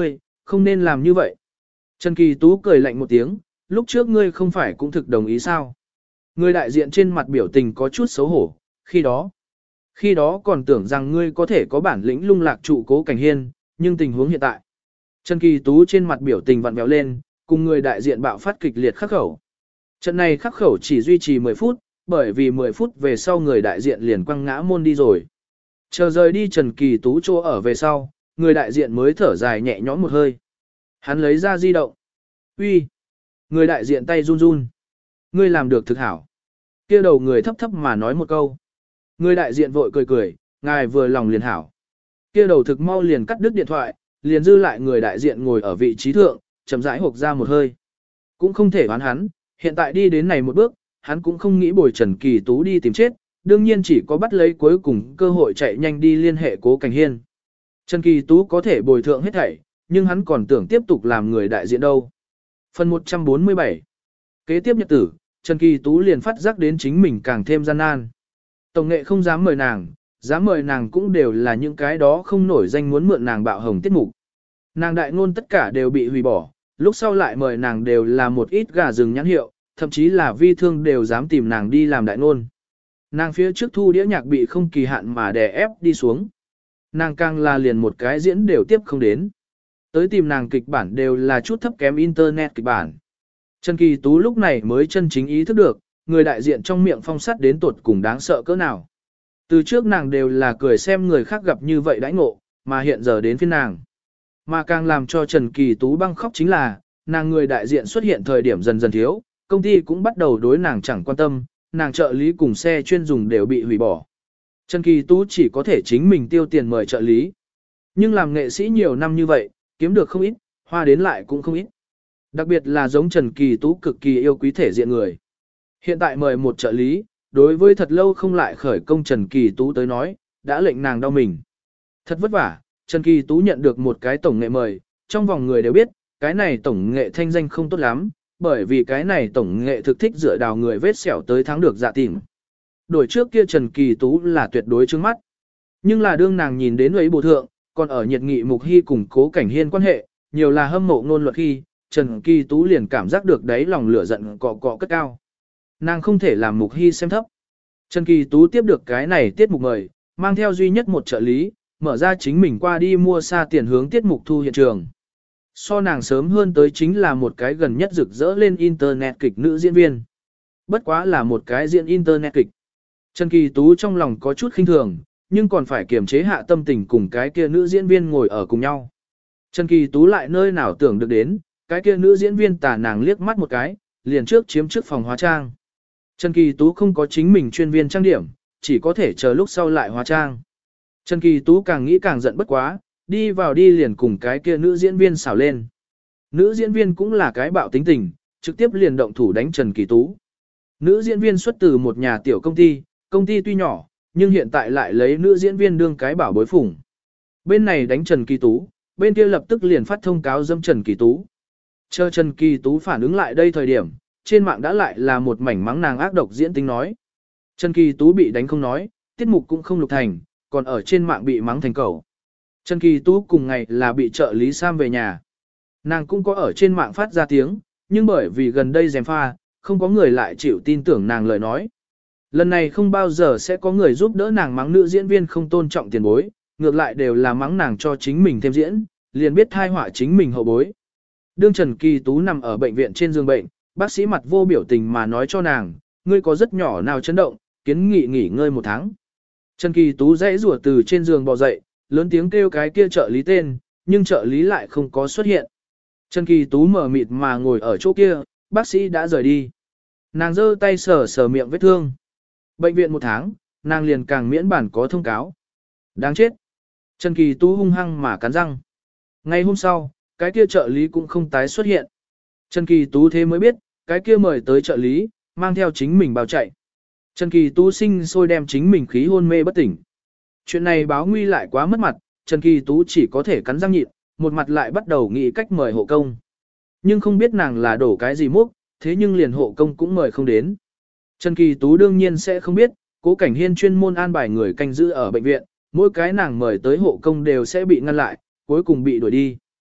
không nên làm như vậy. Trần Kỳ Tú cười lạnh một tiếng, lúc trước ngươi không phải cũng thực đồng ý sao. Người đại diện trên mặt biểu tình có chút xấu hổ, khi đó. Khi đó còn tưởng rằng ngươi có thể có bản lĩnh lung lạc trụ Cố Cảnh Hiên, nhưng tình huống hiện tại. Trần Kỳ Tú trên mặt biểu tình vặn vẹo lên, cùng người đại diện bạo phát kịch liệt khắc khẩu. Trận này khắc khẩu chỉ duy trì mười phút, bởi vì mười phút về sau người đại diện liền quăng ngã môn đi rồi. Chờ rời đi Trần Kỳ Tú chỗ ở về sau, người đại diện mới thở dài nhẹ nhõm một hơi. Hắn lấy ra di động. Uy, người đại diện tay run run. Ngươi làm được thực hảo. Kia đầu người thấp thấp mà nói một câu. Người đại diện vội cười cười, ngài vừa lòng liền hảo. Kia đầu thực mau liền cắt đứt điện thoại, liền dư lại người đại diện ngồi ở vị trí thượng, chậm rãi hộc ra một hơi. Cũng không thể đoán hắn, hiện tại đi đến này một bước, hắn cũng không nghĩ bồi Trần Kỳ Tú đi tìm chết, đương nhiên chỉ có bắt lấy cuối cùng cơ hội chạy nhanh đi liên hệ Cố Cảnh Hiên. Trần Kỳ Tú có thể bồi thượng hết thảy, nhưng hắn còn tưởng tiếp tục làm người đại diện đâu. Phần một trăm bốn mươi bảy. Kế tiếp nhật tử, Trần Kỳ Tú liền phát giác đến chính mình càng thêm gian nan. Tổng nghệ không dám mời nàng, dám mời nàng cũng đều là những cái đó không nổi danh muốn mượn nàng bạo hồng tiết mục. Nàng đại ngôn tất cả đều bị hủy bỏ, lúc sau lại mời nàng đều là một ít gà rừng nhãn hiệu, thậm chí là vi thương đều dám tìm nàng đi làm đại ngôn. Nàng phía trước thu đĩa nhạc bị không kỳ hạn mà đè ép đi xuống. Nàng càng là liền một cái diễn đều tiếp không đến. Tới tìm nàng kịch bản đều là chút thấp kém internet kịch bản. Trần Kỳ Tú lúc này mới chân chính ý thức được, người đại diện trong miệng phong sắt đến tột cùng đáng sợ cỡ nào. Từ trước nàng đều là cười xem người khác gặp như vậy đãi ngộ, mà hiện giờ đến phiên nàng. Mà càng làm cho Trần Kỳ Tú băng khóc chính là, nàng người đại diện xuất hiện thời điểm dần dần thiếu, công ty cũng bắt đầu đối nàng chẳng quan tâm, nàng trợ lý cùng xe chuyên dùng đều bị hủy bỏ. Trần Kỳ Tú chỉ có thể chính mình tiêu tiền mời trợ lý. Nhưng làm nghệ sĩ nhiều năm như vậy, kiếm được không ít, hoa đến lại cũng không ít. Đặc biệt là giống Trần Kỳ Tú cực kỳ yêu quý thể diện người. Hiện tại mời một trợ lý, đối với thật lâu không lại khởi công Trần Kỳ Tú tới nói, đã lệnh nàng đau mình. Thật vất vả, Trần Kỳ Tú nhận được một cái tổng nghệ mời, trong vòng người đều biết, cái này tổng nghệ thanh danh không tốt lắm, bởi vì cái này tổng nghệ thực thích dựa đào người vết sẹo tới thắng được dạ tìm. Đổi trước kia Trần Kỳ Tú là tuyệt đối trước mắt. Nhưng là đương nàng nhìn đến ấy bộ thượng, còn ở nhiệt nghị Mục Hy cùng Cố Cảnh Hiên quan hệ, nhiều là hâm mộ ngôn luật khi, Trần Kỳ Tú liền cảm giác được đấy lòng lửa giận cọ cọ cất cao. Nàng không thể làm Mục Hy xem thấp. Trần Kỳ Tú tiếp được cái này tiết mục mời, mang theo duy nhất một trợ lý, mở ra chính mình qua đi mua xa tiền hướng tiết mục thu hiện trường. So nàng sớm hơn tới chính là một cái gần nhất rực rỡ lên internet kịch nữ diễn viên. Bất quá là một cái diễn internet kịch. Trần Kỳ Tú trong lòng có chút khinh thường, nhưng còn phải kiềm chế hạ tâm tình cùng cái kia nữ diễn viên ngồi ở cùng nhau. Trần Kỳ Tú lại nơi nào tưởng được đến, cái kia nữ diễn viên tà nàng liếc mắt một cái, liền trước chiếm trước phòng hóa trang. Trần Kỳ Tú không có chính mình chuyên viên trang điểm, chỉ có thể chờ lúc sau lại hóa trang. Trần Kỳ Tú càng nghĩ càng giận bất quá, đi vào đi liền cùng cái kia nữ diễn viên xảo lên. Nữ diễn viên cũng là cái bạo tính tình, trực tiếp liền động thủ đánh Trần Kỳ Tú. Nữ diễn viên xuất từ một nhà tiểu công ty, công ty tuy nhỏ, nhưng hiện tại lại lấy nữ diễn viên đương cái bảo bối phủng. Bên này đánh Trần Kỳ Tú, bên kia lập tức liền phát thông cáo dâm Trần Kỳ Tú. Chờ Trần Kỳ Tú phản ứng lại đây thời điểm, trên mạng đã lại là một mảnh mắng nàng ác độc diễn tính nói. Trần Kỳ Tú bị đánh không nói, tiết mục cũng không lục thành, còn ở trên mạng bị mắng thành cẩu. Trần Kỳ Tú cùng ngày là bị trợ lý Sam về nhà. Nàng cũng có ở trên mạng phát ra tiếng, nhưng bởi vì gần đây gièm pha, không có người lại chịu tin tưởng nàng lời nói. Lần này không bao giờ sẽ có người giúp đỡ nàng mắng nữ diễn viên không tôn trọng tiền bối, ngược lại đều là mắng nàng cho chính mình thêm diễn, liền biết thai họa chính mình hậu bối. Đương Trần Kỳ Tú nằm ở bệnh viện trên giường bệnh, bác sĩ mặt vô biểu tình mà nói cho nàng, ngươi có rất nhỏ nào chấn động, kiến nghị nghỉ ngơi một tháng. Trần Kỳ Tú dãy rủa từ trên giường bò dậy, lớn tiếng kêu cái kia trợ lý tên, nhưng trợ lý lại không có xuất hiện. Trần Kỳ Tú mở mịt mà ngồi ở chỗ kia, bác sĩ đã rời đi. Nàng giơ tay sờ sờ miệng vết thương. Bệnh viện một tháng, nàng liền càng miễn bản có thông cáo. Đáng chết. Trần Kỳ Tú hung hăng mà cắn răng. Ngày hôm sau, cái kia trợ lý cũng không tái xuất hiện. Trần Kỳ Tú thế mới biết, cái kia mời tới trợ lý, mang theo chính mình bao chạy. Trần Kỳ Tú sinh sôi đem chính mình khí hôn mê bất tỉnh. Chuyện này báo nguy lại quá mất mặt, Trần Kỳ Tú chỉ có thể cắn răng nhịn, một mặt lại bắt đầu nghĩ cách mời hộ công. Nhưng không biết nàng là đổ cái gì múc, thế nhưng liền hộ công cũng mời không đến. Trần Kỳ Tú đương nhiên sẽ không biết, Cố Cảnh Hiên chuyên môn an bài người canh giữ ở bệnh viện, mỗi cái nàng mời tới hộ công đều sẽ bị ngăn lại, cuối cùng bị đuổi đi.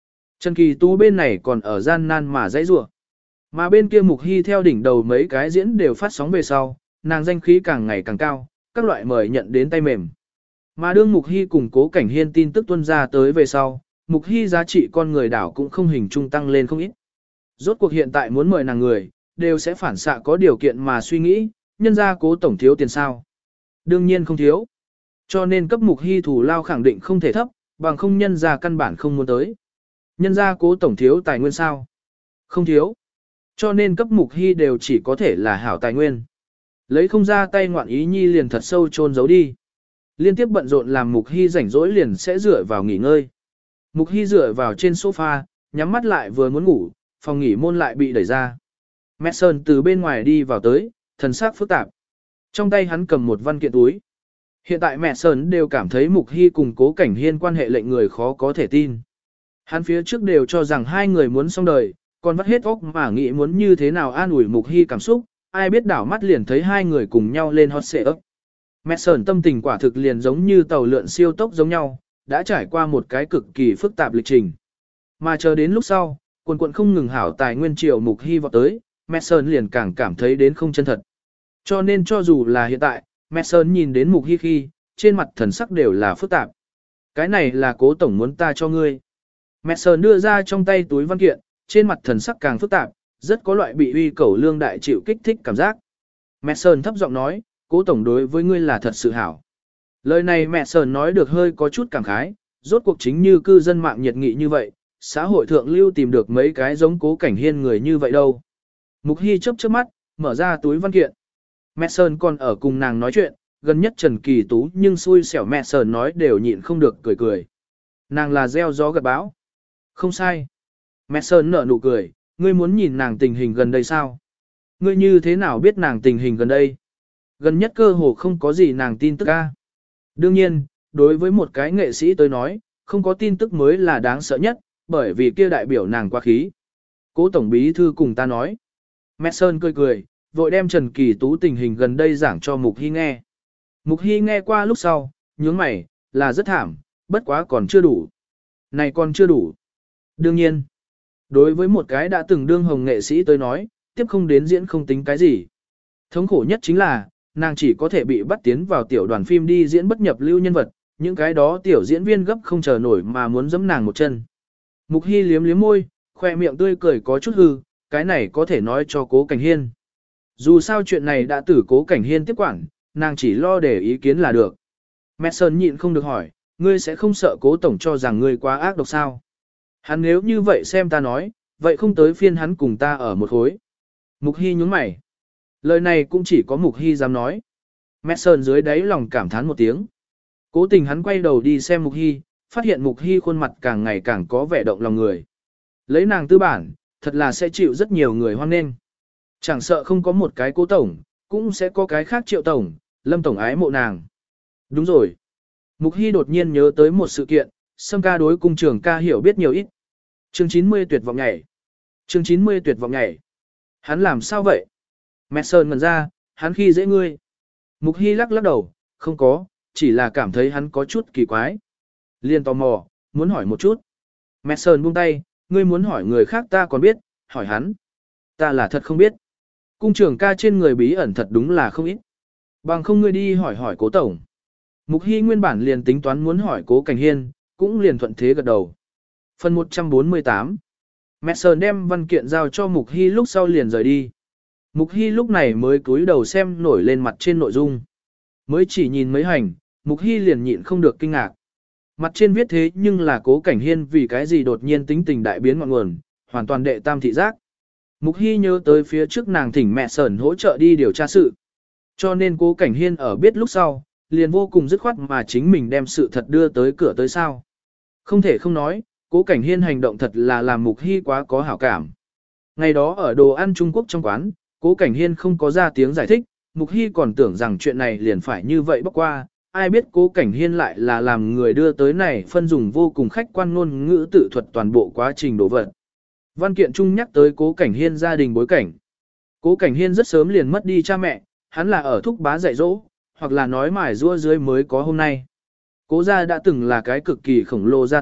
Trần Kỳ Tú bên này còn ở gian nan mà dãy rủa. Mà bên kia Mục Hy theo đỉnh đầu mấy cái diễn đều phát sóng về sau, nàng danh khí càng ngày càng cao, các loại mời nhận đến tay mềm. Mà đương Mục Hy cùng Cố Cảnh Hiên tin tức tuân ra tới về sau, Mục Hy giá trị con người đảo cũng không hình trung tăng lên không ít. Rốt cuộc hiện tại muốn mời nàng người, đều sẽ phản xạ có điều kiện mà suy nghĩ, nhân ra Cố tổng thiếu tiền sao. Đương nhiên không thiếu. Cho nên cấp Mục Hy thủ lao khẳng định không thể thấp, bằng không nhân ra căn bản không muốn tới. Nhân ra Cố tổng thiếu tài nguyên sao? Không thiếu. Cho nên cấp Mục Hy đều chỉ có thể là hảo tài nguyên. Lấy không ra tay ngoạn ý nhi liền thật sâu chôn giấu đi. Liên tiếp bận rộn làm Mục Hy rảnh rỗi liền sẽ dựa vào nghỉ ngơi. Mục Hy dựa vào trên sofa, nhắm mắt lại vừa muốn ngủ, phòng nghỉ môn lại bị đẩy ra. Mẹ Sơn từ bên ngoài đi vào tới, thần sắc phức tạp. Trong tay hắn cầm một văn kiện túi. Hiện tại mẹ Sơn đều cảm thấy Mục Hy cùng Cố Cảnh Hiên quan hệ lệnh người khó có thể tin. Hắn phía trước đều cho rằng hai người muốn xong đời, còn vắt hết óc mà nghĩ muốn như thế nào an ủi Mục Hy cảm xúc, ai biết đảo mắt liền thấy hai người cùng nhau lên hot xệ ấp. Mẹ Sơn tâm tình quả thực liền giống như tàu lượn siêu tốc giống nhau, đã trải qua một cái cực kỳ phức tạp lịch trình. Mà chờ đến lúc sau, quần quần không ngừng hảo tài nguyên triều Mục Hy vọt tới, mẹ Sơn liền càng cảm thấy đến không chân thật. Cho nên cho dù là hiện tại, mẹ Sơn nhìn đến Mục Hy khi, trên mặt thần sắc đều là phức tạp. Cái này là Cố tổng muốn ta cho ngươi. Mẹ Sơn đưa ra trong tay túi văn kiện, trên mặt thần sắc càng phức tạp, rất có loại bị uy cẩu lương đại chịu kích thích cảm giác. Mẹ Sơn thấp giọng nói, Cố tổng đối với ngươi là thật sự hảo. Lời này mẹ Sơn nói được hơi có chút cảm khái, rốt cuộc chính như cư dân mạng nhiệt nghị như vậy, xã hội thượng lưu tìm được mấy cái giống Cố Cảnh Hiên người như vậy đâu. Mục Hy chớp chớp mắt, mở ra túi văn kiện. Mẹ Sơn còn ở cùng nàng nói chuyện, gần nhất Trần Kỳ Tú nhưng xui xẻo mẹ Sơn nói đều nhịn không được cười cười. Nàng là gieo gió gặt bão. Không sai. Mẹ Sơn nở nụ cười, ngươi muốn nhìn nàng tình hình gần đây sao? Ngươi như thế nào biết nàng tình hình gần đây? Gần nhất cơ hồ không có gì nàng tin tức ca. Đương nhiên, đối với một cái nghệ sĩ tới nói, không có tin tức mới là đáng sợ nhất, bởi vì kia đại biểu nàng quá khí. Cố tổng bí thư cùng ta nói. Mẹ Sơn cười cười, vội đem Trần Kỳ Tú tình hình gần đây giảng cho Mục Hy nghe. Mục Hy nghe qua lúc sau, nhướng mày, là rất thảm, bất quá còn chưa đủ. Này còn chưa đủ. Đương nhiên, đối với một cái đã từng đương hồng nghệ sĩ tới nói, tiếp không đến diễn không tính cái gì. Thống khổ nhất chính là, nàng chỉ có thể bị bắt tiến vào tiểu đoàn phim đi diễn bất nhập lưu nhân vật, những cái đó tiểu diễn viên gấp không chờ nổi mà muốn giẫm nàng một chân. Mục Hy liếm liếm môi, khoe miệng tươi cười có chút hư, cái này có thể nói cho Cố Cảnh Hiên. Dù sao chuyện này đã từ Cố Cảnh Hiên tiếp quản, nàng chỉ lo để ý kiến là được. Mẹ Sơn nhịn không được hỏi, ngươi sẽ không sợ Cố tổng cho rằng ngươi quá ác độc sao? Hắn nếu như vậy xem ta nói, vậy không tới phiên hắn cùng ta ở một khối. Mục Hy nhún mày. Lời này cũng chỉ có Mục Hy dám nói. Mẹ Sơn dưới đáy lòng cảm thán một tiếng. Cố tình hắn quay đầu đi xem Mục Hy, phát hiện Mục Hy khuôn mặt càng ngày càng có vẻ động lòng người. Lấy nàng tư bản, thật là sẽ chịu rất nhiều người hoan nghênh. Chẳng sợ không có một cái Cố tổng, cũng sẽ có cái khác Triệu tổng, Lâm tổng ái mộ nàng. Đúng rồi. Mục Hy đột nhiên nhớ tới một sự kiện, Sâm ca đối cung trường ca hiểu biết nhiều ít. Chương chín mươi tuyệt vọng nhảy. Chương chín mươi tuyệt vọng nhảy. Hắn làm sao vậy? Mẹ Sơn ngẩn ra, hắn khi dễ ngươi. Mục Hy lắc lắc đầu, không có, chỉ là cảm thấy hắn có chút kỳ quái. Liên tò mò, muốn hỏi một chút. Mẹ Sơn buông tay, ngươi muốn hỏi người khác ta còn biết, hỏi hắn. Ta là thật không biết. Cung trường ca trên người bí ẩn thật đúng là không ít. Bằng không ngươi đi hỏi hỏi Cố tổng. Mục Hy nguyên bản liền tính toán muốn hỏi Cố Cảnh Hiên, cũng liền thuận thế gật đầu. Phần một trăm bốn mươi tám. Mẹ Sơn đem văn kiện giao cho Mục Hy lúc sau liền rời đi. Mục Hy lúc này mới cúi đầu xem nổi lên mặt trên nội dung. Mới chỉ nhìn mấy hành, Mục Hy liền nhịn không được kinh ngạc. Mặt trên viết thế nhưng là Cố Cảnh Hiên vì cái gì đột nhiên tính tình đại biến ngọn nguồn, hoàn toàn đệ tam thị giác. Mục Hy nhớ tới phía trước nàng thỉnh mẹ Sơn hỗ trợ đi điều tra sự. Cho nên Cố Cảnh Hiên ở biết lúc sau, liền vô cùng dứt khoát mà chính mình đem sự thật đưa tới cửa tới sao. Không thể không nói, Cố Cảnh Hiên hành động thật là làm Mục Hy quá có hảo cảm. Ngày đó ở đồ ăn Trung Quốc trong quán, Cố Cảnh Hiên không có ra tiếng giải thích, Mục Hy còn tưởng rằng chuyện này liền phải như vậy bóc qua, ai biết Cố Cảnh Hiên lại là làm người đưa tới này phân dùng vô cùng khách quan ngôn ngữ tự thuật toàn bộ quá trình đổ vật. Văn kiện chung nhắc tới Cố Cảnh Hiên gia đình bối cảnh. Cố Cảnh Hiên rất sớm liền mất đi cha mẹ, hắn là ở thúc bá dạy dỗ, hoặc là nói mải rua dưới mới có hôm nay. Cố gia đã từng là cái cực kỳ khổng lồ gia tộc,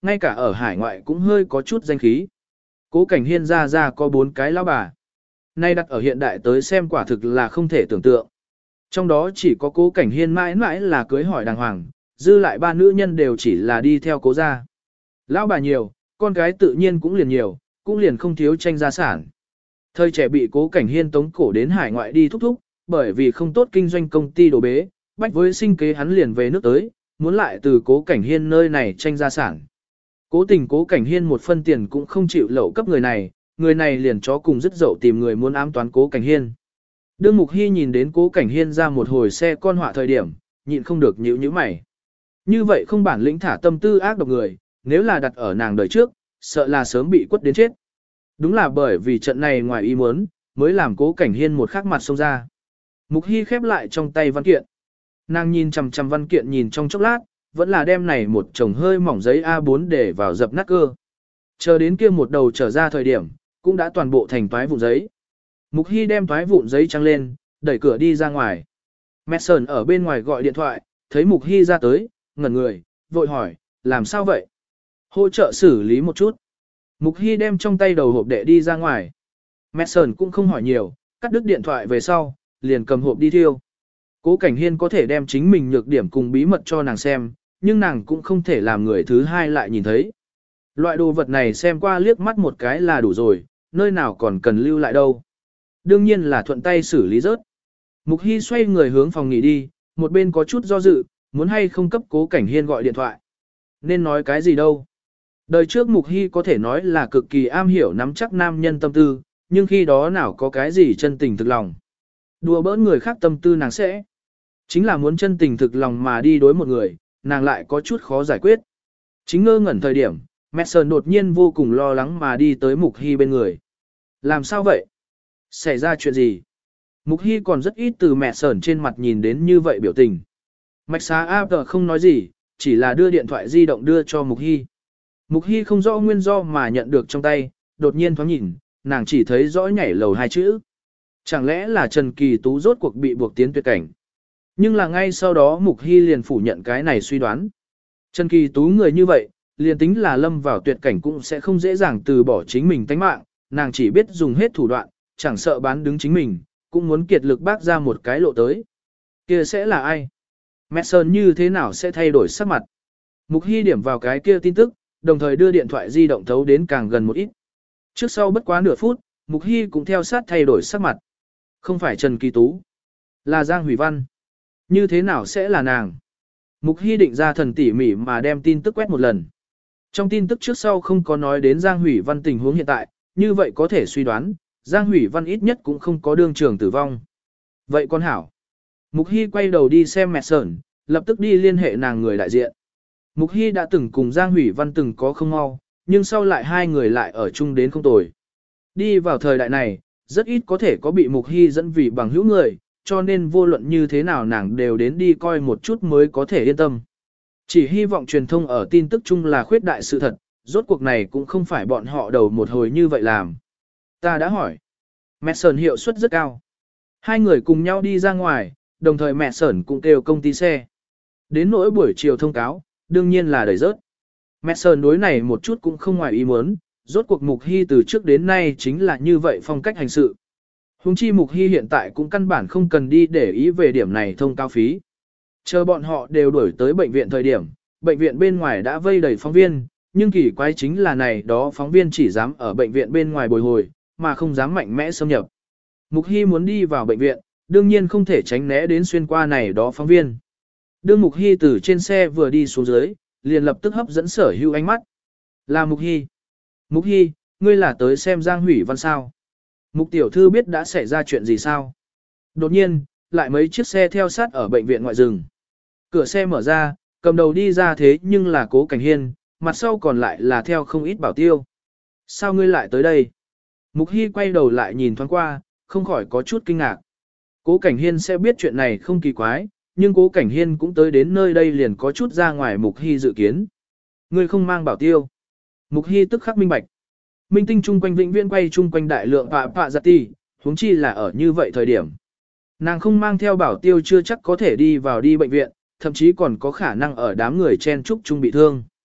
ngay cả ở hải ngoại cũng hơi có chút danh khí. Cố Cảnh Hiên ra ra có bốn cái lão bà. Nay đặt ở hiện đại tới xem quả thực là không thể tưởng tượng. Trong đó chỉ có Cố Cảnh Hiên mãi mãi là cưới hỏi đàng hoàng, dư lại ba nữ nhân đều chỉ là đi theo cố gia. Lão bà nhiều, con cái tự nhiên cũng liền nhiều, cũng liền không thiếu tranh gia sản. Thời trẻ bị Cố Cảnh Hiên tống cổ đến hải ngoại đi thúc thúc, bởi vì không tốt kinh doanh công ty đồ bế, bách với sinh kế hắn liền về nước tới, muốn lại từ Cố Cảnh Hiên nơi này tranh gia sản. Cố tình Cố Cảnh Hiên một phân tiền cũng không chịu lậu cấp người này, người này liền chó cùng dứt dậu tìm người muốn ám toán Cố Cảnh Hiên. Đương Mục Hy nhìn đến Cố Cảnh Hiên ra một hồi xe con họa thời điểm, nhịn không được nhíu nhíu mày. Như vậy không bản lĩnh thả tâm tư ác độc người, nếu là đặt ở nàng đời trước, sợ là sớm bị quất đến chết. Đúng là bởi vì trận này ngoài ý muốn, mới làm Cố Cảnh Hiên một khắc mặt xông ra. Mục Hy khép lại trong tay văn kiện. Nàng nhìn chằm chằm văn kiện nhìn trong chốc lát, vẫn là đem này một chồng hơi mỏng giấy A bốn để vào dập nát cơ. Chờ đến kia một đầu trở ra thời điểm, cũng đã toàn bộ thành toái vụn giấy. Mục Hy đem toái vụn giấy trăng lên, đẩy cửa đi ra ngoài. Mason ở bên ngoài gọi điện thoại, thấy Mục Hy ra tới, ngẩn người, vội hỏi, làm sao vậy? Hỗ trợ xử lý một chút. Mục Hy đem trong tay đầu hộp đệ đi ra ngoài. Mason cũng không hỏi nhiều, cắt đứt điện thoại về sau, liền cầm hộp đi thiêu. Cố Cảnh Hiên có thể đem chính mình nhược điểm cùng bí mật cho nàng xem, nhưng nàng cũng không thể làm người thứ hai lại nhìn thấy. Loại đồ vật này xem qua liếc mắt một cái là đủ rồi, nơi nào còn cần lưu lại đâu. Đương nhiên là thuận tay xử lý rớt. Mục Hy xoay người hướng phòng nghỉ đi, một bên có chút do dự, muốn hay không cấp Cố Cảnh Hiên gọi điện thoại. Nên nói cái gì đâu. Đời trước Mục Hy có thể nói là cực kỳ am hiểu nắm chắc nam nhân tâm tư, nhưng khi đó nào có cái gì chân tình thực lòng. Đùa bỡn người khác tâm tư nàng sẽ. Chính là muốn chân tình thực lòng mà đi đối một người, nàng lại có chút khó giải quyết. Chính ngơ ngẩn thời điểm, Mason đột nhiên vô cùng lo lắng mà đi tới Mục Hy bên người. Làm sao vậy? Xảy ra chuyện gì? Mục Hy còn rất ít từ Mason trên mặt nhìn đến như vậy biểu tình. Mạch xá áp không nói gì, chỉ là đưa điện thoại di động đưa cho Mục Hy. Mục Hy không rõ nguyên do mà nhận được trong tay, đột nhiên thoáng nhìn, nàng chỉ thấy rõ nhảy lầu hai chữ. Chẳng lẽ là Trần Kỳ Tú rốt cuộc bị buộc tiến tuyệt cảnh? Nhưng là ngay sau đó Mục Hy liền phủ nhận cái này suy đoán. Trần Kỳ Tú người như vậy, liền tính là lâm vào tuyệt cảnh cũng sẽ không dễ dàng từ bỏ chính mình tánh mạng, nàng chỉ biết dùng hết thủ đoạn, chẳng sợ bán đứng chính mình, cũng muốn kiệt lực bác ra một cái lộ tới. Kia sẽ là ai? Mason như thế nào sẽ thay đổi sắc mặt? Mục Hy điểm vào cái kia tin tức, đồng thời đưa điện thoại di động thấu đến càng gần một ít. Trước sau bất quá nửa phút, Mục Hy cũng theo sát thay đổi sắc mặt. Không phải Trần Kỳ Tú, là Giang Hủy Văn. Như thế nào sẽ là nàng? Mục Hy định ra thần tỉ mỉ mà đem tin tức quét một lần. Trong tin tức trước sau không có nói đến Giang Hủy Văn tình huống hiện tại, như vậy có thể suy đoán, Giang Hủy Văn ít nhất cũng không có đương trường tử vong. Vậy con hảo. Mục Hy quay đầu đi xem mẹ sởn, lập tức đi liên hệ nàng người đại diện. Mục Hy đã từng cùng Giang Hủy Văn từng có không mau, nhưng sau lại hai người lại ở chung đến không tồi. Đi vào thời đại này, rất ít có thể có bị Mục Hy dẫn vì bằng hữu người, cho nên vô luận như thế nào nàng đều đến đi coi một chút mới có thể yên tâm. Chỉ hy vọng truyền thông ở tin tức chung là khuyết đại sự thật, rốt cuộc này cũng không phải bọn họ đầu một hồi như vậy làm. Ta đã hỏi. Mẹ Sởn hiệu suất rất cao. Hai người cùng nhau đi ra ngoài, đồng thời mẹ Sởn cũng kêu công ty xe. Đến nỗi buổi chiều thông cáo, đương nhiên là đẩy rớt. Mẹ Sởn đối này một chút cũng không ngoài ý muốn, rốt cuộc Mục Hy từ trước đến nay chính là như vậy phong cách hành sự. Hùng chi Mục Hy hiện tại cũng căn bản không cần đi để ý về điểm này thông cao phí. Chờ bọn họ đều đuổi tới bệnh viện thời điểm, bệnh viện bên ngoài đã vây đầy phóng viên, nhưng kỳ quái chính là này đó phóng viên chỉ dám ở bệnh viện bên ngoài bồi hồi, mà không dám mạnh mẽ xâm nhập. Mục Hy muốn đi vào bệnh viện, đương nhiên không thể tránh né đến xuyên qua này đó phóng viên. Đương Mục Hy từ trên xe vừa đi xuống dưới, liền lập tức hấp dẫn sở hữu ánh mắt. Là Mục Hy. Mục Hy, ngươi là tới xem Giang Hủy Văn sao? Mục tiểu thư biết đã xảy ra chuyện gì sao? Đột nhiên, lại mấy chiếc xe theo sát ở bệnh viện ngoại rừng. Cửa xe mở ra, cầm đầu đi ra thế nhưng là Cố Cảnh Hiên, mặt sau còn lại là theo không ít bảo tiêu. Sao ngươi lại tới đây? Mục Hy quay đầu lại nhìn thoáng qua, không khỏi có chút kinh ngạc. Cố Cảnh Hiên sẽ biết chuyện này không kỳ quái, nhưng Cố Cảnh Hiên cũng tới đến nơi đây liền có chút ra ngoài Mục Hy dự kiến. Ngươi không mang bảo tiêu. Mục Hy tức khắc minh bạch. Minh tinh chung quanh vĩnh viễn quay chung quanh đại lượng pạ pạ giặt ti, huống chi là ở như vậy thời điểm. Nàng không mang theo bảo tiêu chưa chắc có thể đi vào đi bệnh viện, thậm chí còn có khả năng ở đám người chen trúc chung bị thương.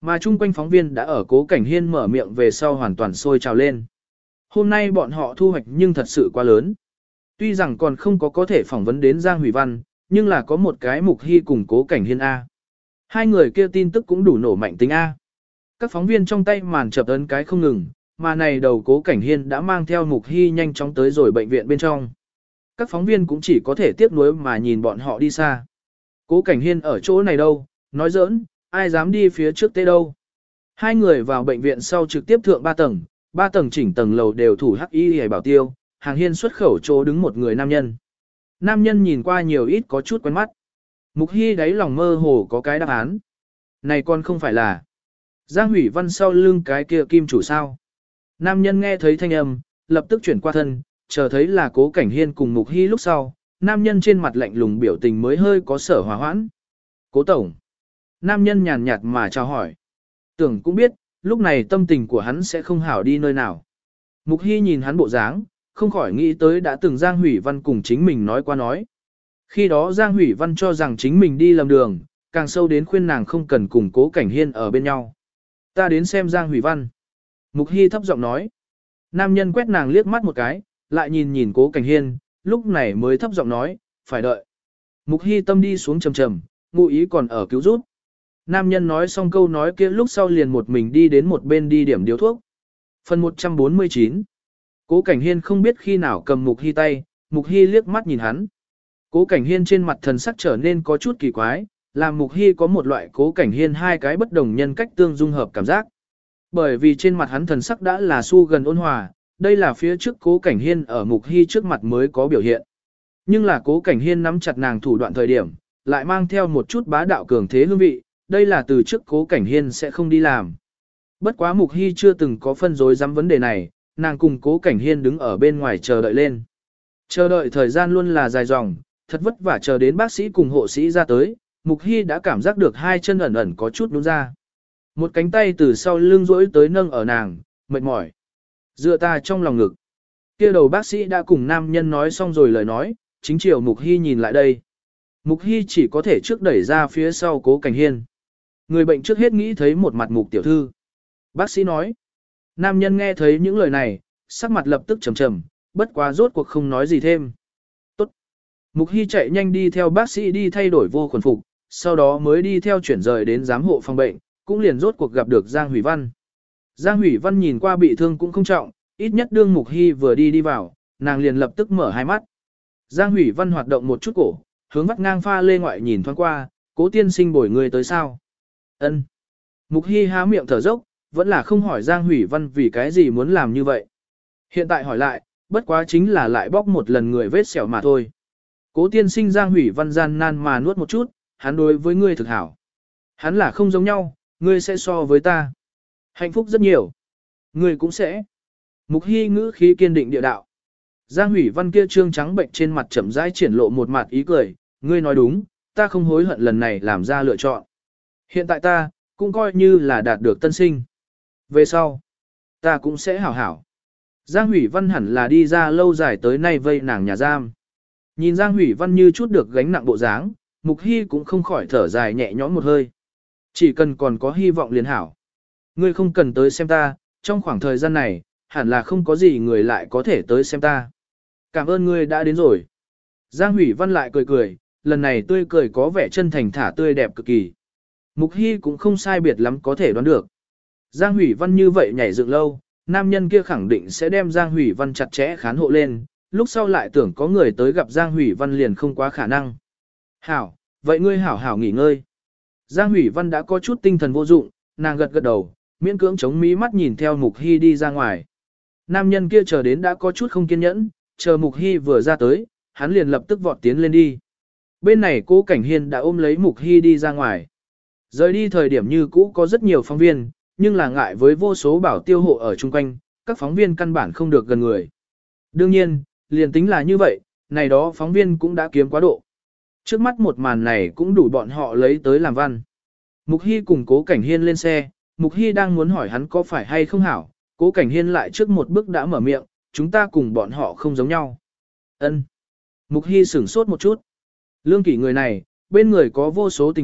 Mà chung quanh phóng viên đã ở Cố Cảnh Hiên mở miệng về sau hoàn toàn sôi trào lên. Hôm nay bọn họ thu hoạch nhưng thật sự quá lớn. Tuy rằng còn không có có thể phỏng vấn đến Giang Hủy Văn, nhưng là có một cái Mục Hy cùng Cố Cảnh Hiên A. Hai người kia tin tức cũng đủ nổ mạnh tính A. Các phóng viên trong tay màn chập ấn cái không ngừng, mà này đầu Cố Cảnh Hiên đã mang theo Mục Hy nhanh chóng tới rồi bệnh viện bên trong. Các phóng viên cũng chỉ có thể tiếc nuối mà nhìn bọn họ đi xa. Cố Cảnh Hiên ở chỗ này đâu, nói giỡn, ai dám đi phía trước tê đâu. Hai người vào bệnh viện sau trực tiếp thượng ba tầng, ba tầng chỉnh tầng lầu đều thủ hắc y hề bảo tiêu, hàng hiên xuất khẩu chỗ đứng một người nam nhân. Nam nhân nhìn qua nhiều ít có chút quen mắt. Mục Hy đáy lòng mơ hồ có cái đáp án. Này con không phải là Giang Hủy Văn sau lưng cái kia kim chủ sao. Nam nhân nghe thấy thanh âm, lập tức chuyển qua thân, chờ thấy là Cố Cảnh Hiên cùng Mục Hy lúc sau, nam nhân trên mặt lạnh lùng biểu tình mới hơi có sở hòa hoãn. Cố tổng. Nam nhân nhàn nhạt mà chào hỏi. Tưởng cũng biết, lúc này tâm tình của hắn sẽ không hảo đi nơi nào. Mục Hy nhìn hắn bộ dáng, không khỏi nghĩ tới đã từng Giang Hủy Văn cùng chính mình nói qua nói. Khi đó Giang Hủy Văn cho rằng chính mình đi lầm đường, càng sâu đến khuyên nàng không cần cùng Cố Cảnh Hiên ở bên nhau. Ta đến xem Giang Hủy Văn. Mục Hy thấp giọng nói. Nam nhân quét nàng liếc mắt một cái, lại nhìn nhìn Cố Cảnh Hiên, lúc này mới thấp giọng nói, phải đợi. Mục Hy tâm đi xuống trầm trầm, ngụ ý còn ở cứu rút. Nam nhân nói xong câu nói kia lúc sau liền một mình đi đến một bên đi điểm điếu thuốc. Phần một trăm bốn mươi chín. Cố Cảnh Hiên không biết khi nào cầm Mục Hy tay, Mục Hy liếc mắt nhìn hắn. Cố Cảnh Hiên trên mặt thần sắc trở nên có chút kỳ quái, làm Mục Hy có một loại Cố Cảnh Hiên hai cái bất đồng nhân cách tương dung hợp cảm giác. Bởi vì trên mặt hắn thần sắc đã là su gần ôn hòa, đây là phía trước Cố Cảnh Hiên ở Mục Hy trước mặt mới có biểu hiện. Nhưng là Cố Cảnh Hiên nắm chặt nàng thủ đoạn thời điểm, lại mang theo một chút bá đạo cường thế hương vị, đây là từ trước Cố Cảnh Hiên sẽ không đi làm. Bất quá Mục Hy chưa từng có phân rối dám vấn đề này, nàng cùng Cố Cảnh Hiên đứng ở bên ngoài chờ đợi lên. Chờ đợi thời gian luôn là dài dòng, thật vất vả chờ đến bác sĩ cùng hộ sĩ ra tới, Mục Hy đã cảm giác được hai chân ẩn ẩn có chút nhũn ra. Một cánh tay từ sau lưng rỗi tới nâng ở nàng, mệt mỏi. Dựa ta trong lòng ngực. Kia đầu bác sĩ đã cùng nam nhân nói xong rồi lời nói, chính chiều Mục Hy nhìn lại đây. Mục Hy chỉ có thể trước đẩy ra phía sau Cố Cảnh Hiên. Người bệnh trước hết nghĩ thấy một mặt Mục tiểu thư. Bác sĩ nói. Nam nhân nghe thấy những lời này, sắc mặt lập tức trầm trầm, bất quá rốt cuộc không nói gì thêm. Tốt. Mục Hy chạy nhanh đi theo bác sĩ đi thay đổi vô khuẩn phục, sau đó mới đi theo chuyển rời đến giám hộ phòng bệnh, cũng liền rốt cuộc gặp được Giang Hủy Văn. Giang Hủy Văn nhìn qua bị thương cũng không trọng, ít nhất đương Mục Hy vừa đi đi vào, nàng liền lập tức mở hai mắt. Giang Hủy Văn hoạt động một chút cổ, hướng vắt ngang pha lê ngoại nhìn thoáng qua, Cố tiên sinh bồi người tới sao? Ân. Mục Hy há miệng thở dốc, vẫn là không hỏi Giang Hủy Văn vì cái gì muốn làm như vậy. Hiện tại hỏi lại, bất quá chính là lại bóc một lần người vết sẹo mà thôi. Cố tiên sinh Giang Hủy Văn gian nan mà nuốt một chút, hắn đối với ngươi thực hảo. Hắn là không giống nhau, ngươi sẽ so với ta. Hạnh phúc rất nhiều. Ngươi cũng sẽ. Mục Hy ngữ khí kiên định địa đạo. Giang Hủy Văn kia trương trắng bệnh trên mặt chậm rãi triển lộ một mặt ý cười, ngươi nói đúng, ta không hối hận lần này làm ra lựa chọn. Hiện tại ta, cũng coi như là đạt được tân sinh. Về sau, ta cũng sẽ hảo hảo. Giang Hủy Văn hẳn là đi ra lâu dài tới nay vây nàng nhà giam. Nhìn Giang Hủy Văn như chút được gánh nặng bộ dáng, Mục Hy cũng không khỏi thở dài nhẹ nhõm một hơi. Chỉ cần còn có hy vọng liền hảo. Ngươi không cần tới xem ta, trong khoảng thời gian này, hẳn là không có gì người lại có thể tới xem ta. Cảm ơn ngươi đã đến rồi. Giang Hủy Văn lại cười cười, lần này tươi cười có vẻ chân thành thả tươi đẹp cực kỳ. Mục Hy cũng không sai biệt lắm có thể đoán được. Giang Hủy Văn như vậy nhảy dựng lâu, nam nhân kia khẳng định sẽ đem Giang Hủy Văn chặt chẽ khán hộ lên, lúc sau lại tưởng có người tới gặp Giang Hủy Văn liền không quá khả năng. Hảo, vậy ngươi hảo hảo nghỉ ngơi. Giang Hủy Văn đã có chút tinh thần vô dụng, nàng gật gật đầu, miễn cưỡng chống mí mắt nhìn theo Mục Hy đi ra ngoài. Nam nhân kia chờ đến đã có chút không kiên nhẫn, chờ Mục Hy vừa ra tới, hắn liền lập tức vọt tiến lên đi. Bên này Cố Cảnh Hiên đã ôm lấy Mục Hy đi ra ngoài. Rời đi thời điểm như cũ có rất nhiều phóng viên, nhưng là ngại với vô số bảo tiêu hộ ở chung quanh, các phóng viên căn bản không được gần người. Đương nhiên, liền tính là như vậy, này đó phóng viên cũng đã kiếm quá độ. Trước mắt một màn này cũng đủ bọn họ lấy tới làm văn. Mục Hy cùng Cố Cảnh Hiên lên xe, Mục Hy đang muốn hỏi hắn có phải hay không hảo, Cố Cảnh Hiên lại trước một bước đã mở miệng, chúng ta cùng bọn họ không giống nhau. Ân. Mục Hy sửng sốt một chút. Lương Kỷ người này, bên người có vô số tình phụ,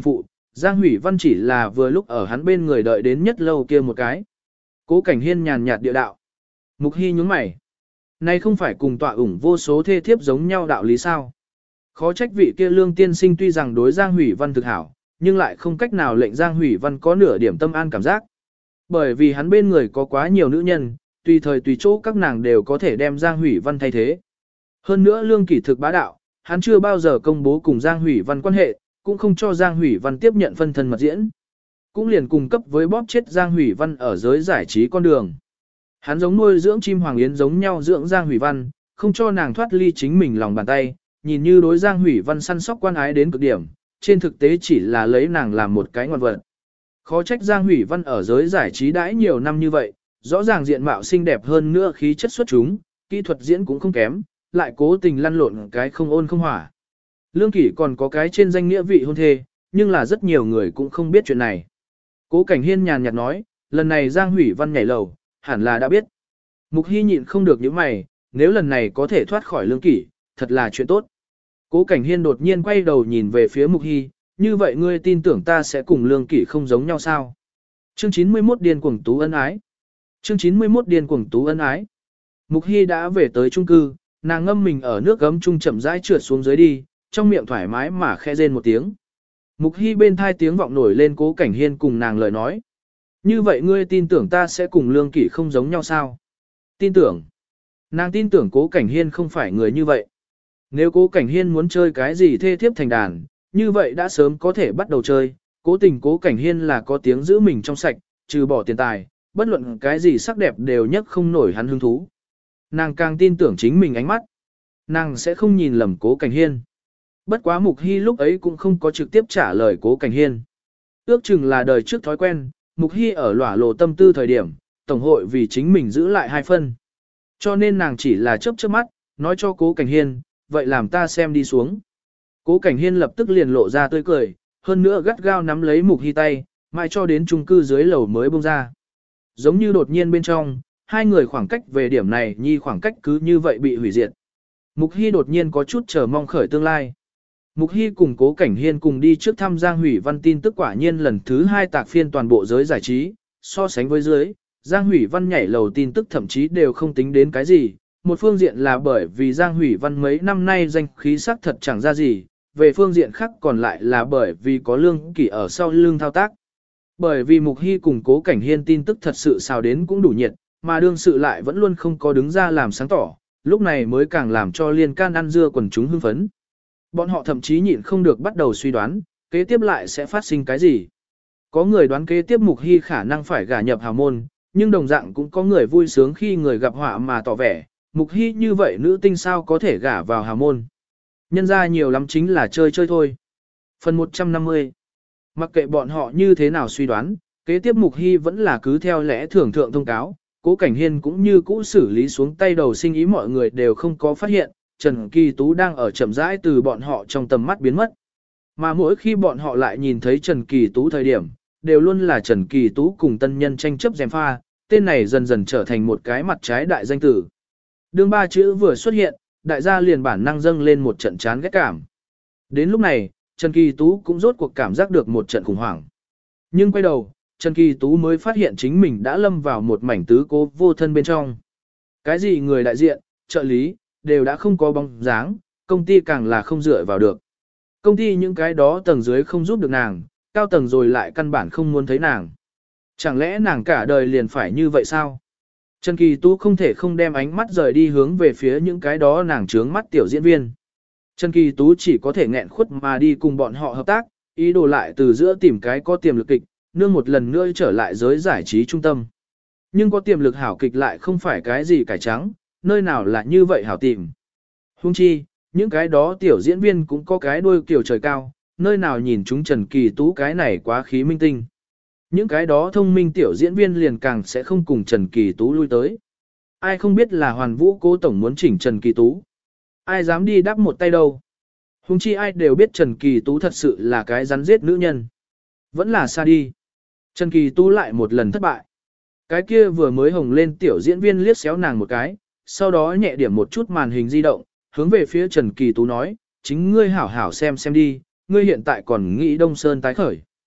Giang Hủy Văn chỉ là vừa lúc ở hắn bên người đợi đến nhất lâu kia một cái. Cố Cảnh Hiên nhàn nhạt địa đạo. Mục Hy nhướng mày. Này không phải cùng tọa ủng vô số thê thiếp giống nhau đạo lý sao? Khó trách vị kia lương tiên sinh tuy rằng đối Giang Hủy Văn thực hảo, nhưng lại không cách nào lệnh Giang Hủy Văn có nửa điểm tâm an cảm giác. Bởi vì hắn bên người có quá nhiều nữ nhân, tùy thời tùy chỗ các nàng đều có thể đem Giang Hủy Văn thay thế. Hơn nữa lương kỷ thực bá đạo, hắn chưa bao giờ công bố cùng Giang Hủy Văn quan hệ, cũng không cho Giang Hủy Văn tiếp nhận phân thân mật diễn. Cũng liền cung cấp với bóp chết Giang Hủy Văn ở giới giải trí con đường. Hắn giống nuôi dưỡng chim hoàng yến giống nhau dưỡng Giang Hủy Văn, không cho nàng thoát ly chính mình lòng bàn tay, nhìn như đối Giang Hủy Văn săn sóc quan ái đến cực điểm, trên thực tế chỉ là lấy nàng làm một cái ngoan vật. Khó trách Giang Hủy Văn ở giới giải trí đãi nhiều năm như vậy, rõ ràng diện mạo xinh đẹp hơn nữa khí chất xuất chúng, kỹ thuật diễn cũng không kém, lại cố tình lăn lộn cái không ôn không hỏa. Lương Kỷ còn có cái trên danh nghĩa vị hôn thê, nhưng là rất nhiều người cũng không biết chuyện này. Cố Cảnh Hiên nhàn nhạt nói, lần này Giang Hủy Văn nhảy lầu, hẳn là đã biết. Mục Hy nhịn không được những mày, nếu lần này có thể thoát khỏi Lương Kỷ, thật là chuyện tốt. Cố Cảnh Hiên đột nhiên quay đầu nhìn về phía Mục Hy, như vậy ngươi tin tưởng ta sẽ cùng Lương Kỷ không giống nhau sao? Chương chín mươi mốt điên cuồng tú ân ái. Chương chín mươi mốt điên cuồng tú ân ái. Mục Hy đã về tới chung cư, nàng ngâm mình ở nước gấm chung chậm rãi trượt xuống dưới đi, trong miệng thoải mái mà khẽ rên một tiếng. Mục Hy bên thai tiếng vọng nổi lên Cố Cảnh Hiên cùng nàng lời nói. Như vậy ngươi tin tưởng ta sẽ cùng Lương Kỷ không giống nhau sao? Tin tưởng. Nàng tin tưởng Cố Cảnh Hiên không phải người như vậy. Nếu Cố Cảnh Hiên muốn chơi cái gì thê thiếp thành đàn, như vậy đã sớm có thể bắt đầu chơi. Cố tình Cố Cảnh Hiên là có tiếng giữ mình trong sạch, trừ bỏ tiền tài, bất luận cái gì sắc đẹp đều nhất không nổi hắn hứng thú. Nàng càng tin tưởng chính mình ánh mắt. Nàng sẽ không nhìn lầm Cố Cảnh Hiên. Bất quá Mục Hy lúc ấy cũng không có trực tiếp trả lời Cố Cảnh Hiên. Ước chừng là đời trước thói quen, Mục Hy ở lỏa lộ tâm tư thời điểm, Tổng hội vì chính mình giữ lại hai phân. Cho nên nàng chỉ là chớp chớp mắt, nói cho Cố Cảnh Hiên, vậy làm ta xem đi xuống. Cố Cảnh Hiên lập tức liền lộ ra tươi cười, hơn nữa gắt gao nắm lấy Mục Hy tay, mãi cho đến chung cư dưới lầu mới buông ra. Giống như đột nhiên bên trong, hai người khoảng cách về điểm này nhi khoảng cách cứ như vậy bị hủy diệt. Mục Hy đột nhiên có chút chờ mong khởi tương lai. Mục Hy cùng Cố Cảnh Hiên cùng đi trước thăm Giang Hủy Văn tin tức quả nhiên lần thứ hai tạc phiên toàn bộ giới giải trí, so sánh với dưới, Giang Hủy Văn nhảy lầu tin tức thậm chí đều không tính đến cái gì, một phương diện là bởi vì Giang Hủy Văn mấy năm nay danh khí sắc thật chẳng ra gì, về phương diện khác còn lại là bởi vì có Lương Kỷ ở sau lưng thao tác. Bởi vì Mục Hy cùng Cố Cảnh Hiên tin tức thật sự xào đến cũng đủ nhiệt, mà đương sự lại vẫn luôn không có đứng ra làm sáng tỏ, lúc này mới càng làm cho liên can ăn dưa quần chúng hưng phấn. Bọn họ thậm chí nhịn không được bắt đầu suy đoán, kế tiếp lại sẽ phát sinh cái gì. Có người đoán kế tiếp Mục Hy khả năng phải gả nhập hào môn, nhưng đồng dạng cũng có người vui sướng khi người gặp họa mà tỏ vẻ, Mục Hy như vậy nữ tinh sao có thể gả vào hào môn. Nhân ra nhiều lắm chính là chơi chơi thôi. Phần một trăm năm mươi. Mặc kệ bọn họ như thế nào suy đoán, kế tiếp Mục Hy vẫn là cứ theo lẽ thường thượng thông cáo, Cố Cảnh Hiên cũng như cũ xử lý xuống tay đầu sinh ý mọi người đều không có phát hiện, Trần Kỳ Tú đang ở chậm rãi từ bọn họ trong tầm mắt biến mất. Mà mỗi khi bọn họ lại nhìn thấy Trần Kỳ Tú thời điểm, đều luôn là Trần Kỳ Tú cùng tân nhân tranh chấp gièm pha, tên này dần dần trở thành một cái mặt trái đại danh tử. Đương ba chữ vừa xuất hiện, đại gia liền bản năng dâng lên một trận chán ghét cảm. Đến lúc này, Trần Kỳ Tú cũng rốt cuộc cảm giác được một trận khủng hoảng. Nhưng quay đầu, Trần Kỳ Tú mới phát hiện chính mình đã lâm vào một mảnh tứ cố vô thân bên trong. Cái gì người đại diện, trợ lý, đều đã không có bóng dáng, công ty càng là không dựa vào được. Công ty những cái đó tầng dưới không giúp được nàng, cao tầng rồi lại căn bản không muốn thấy nàng. Chẳng lẽ nàng cả đời liền phải như vậy sao? Trần Kỳ Tú không thể không đem ánh mắt rời đi hướng về phía những cái đó nàng trướng mắt tiểu diễn viên. Trần Kỳ Tú chỉ có thể nghẹn khuất mà đi cùng bọn họ hợp tác, ý đồ lại từ giữa tìm cái có tiềm lực kịch, nương một lần nữa trở lại giới giải trí trung tâm. Nhưng có tiềm lực hảo kịch lại không phải cái gì cải trắng, nơi nào là như vậy hảo tìm. Huống chi, những cái đó tiểu diễn viên cũng có cái đuôi kiểu trời cao, nơi nào nhìn chúng Trần Kỳ Tú cái này quá khí minh tinh. Những cái đó thông minh tiểu diễn viên liền càng sẽ không cùng Trần Kỳ Tú lui tới. Ai không biết là Hoàn Vũ Cố tổng muốn chỉnh Trần Kỳ Tú. Ai dám đi đắp một tay đâu. Huống chi ai đều biết Trần Kỳ Tú thật sự là cái rắn giết nữ nhân. Vẫn là xa đi. Trần Kỳ Tú lại một lần thất bại. Cái kia vừa mới hồng lên tiểu diễn viên liếc xéo nàng một cái, sau đó nhẹ điểm một chút màn hình di động, hướng về phía Trần Kỳ Tú nói, chính ngươi hảo hảo xem xem đi, ngươi hiện tại còn nghĩ Đông Sơn tái khởi.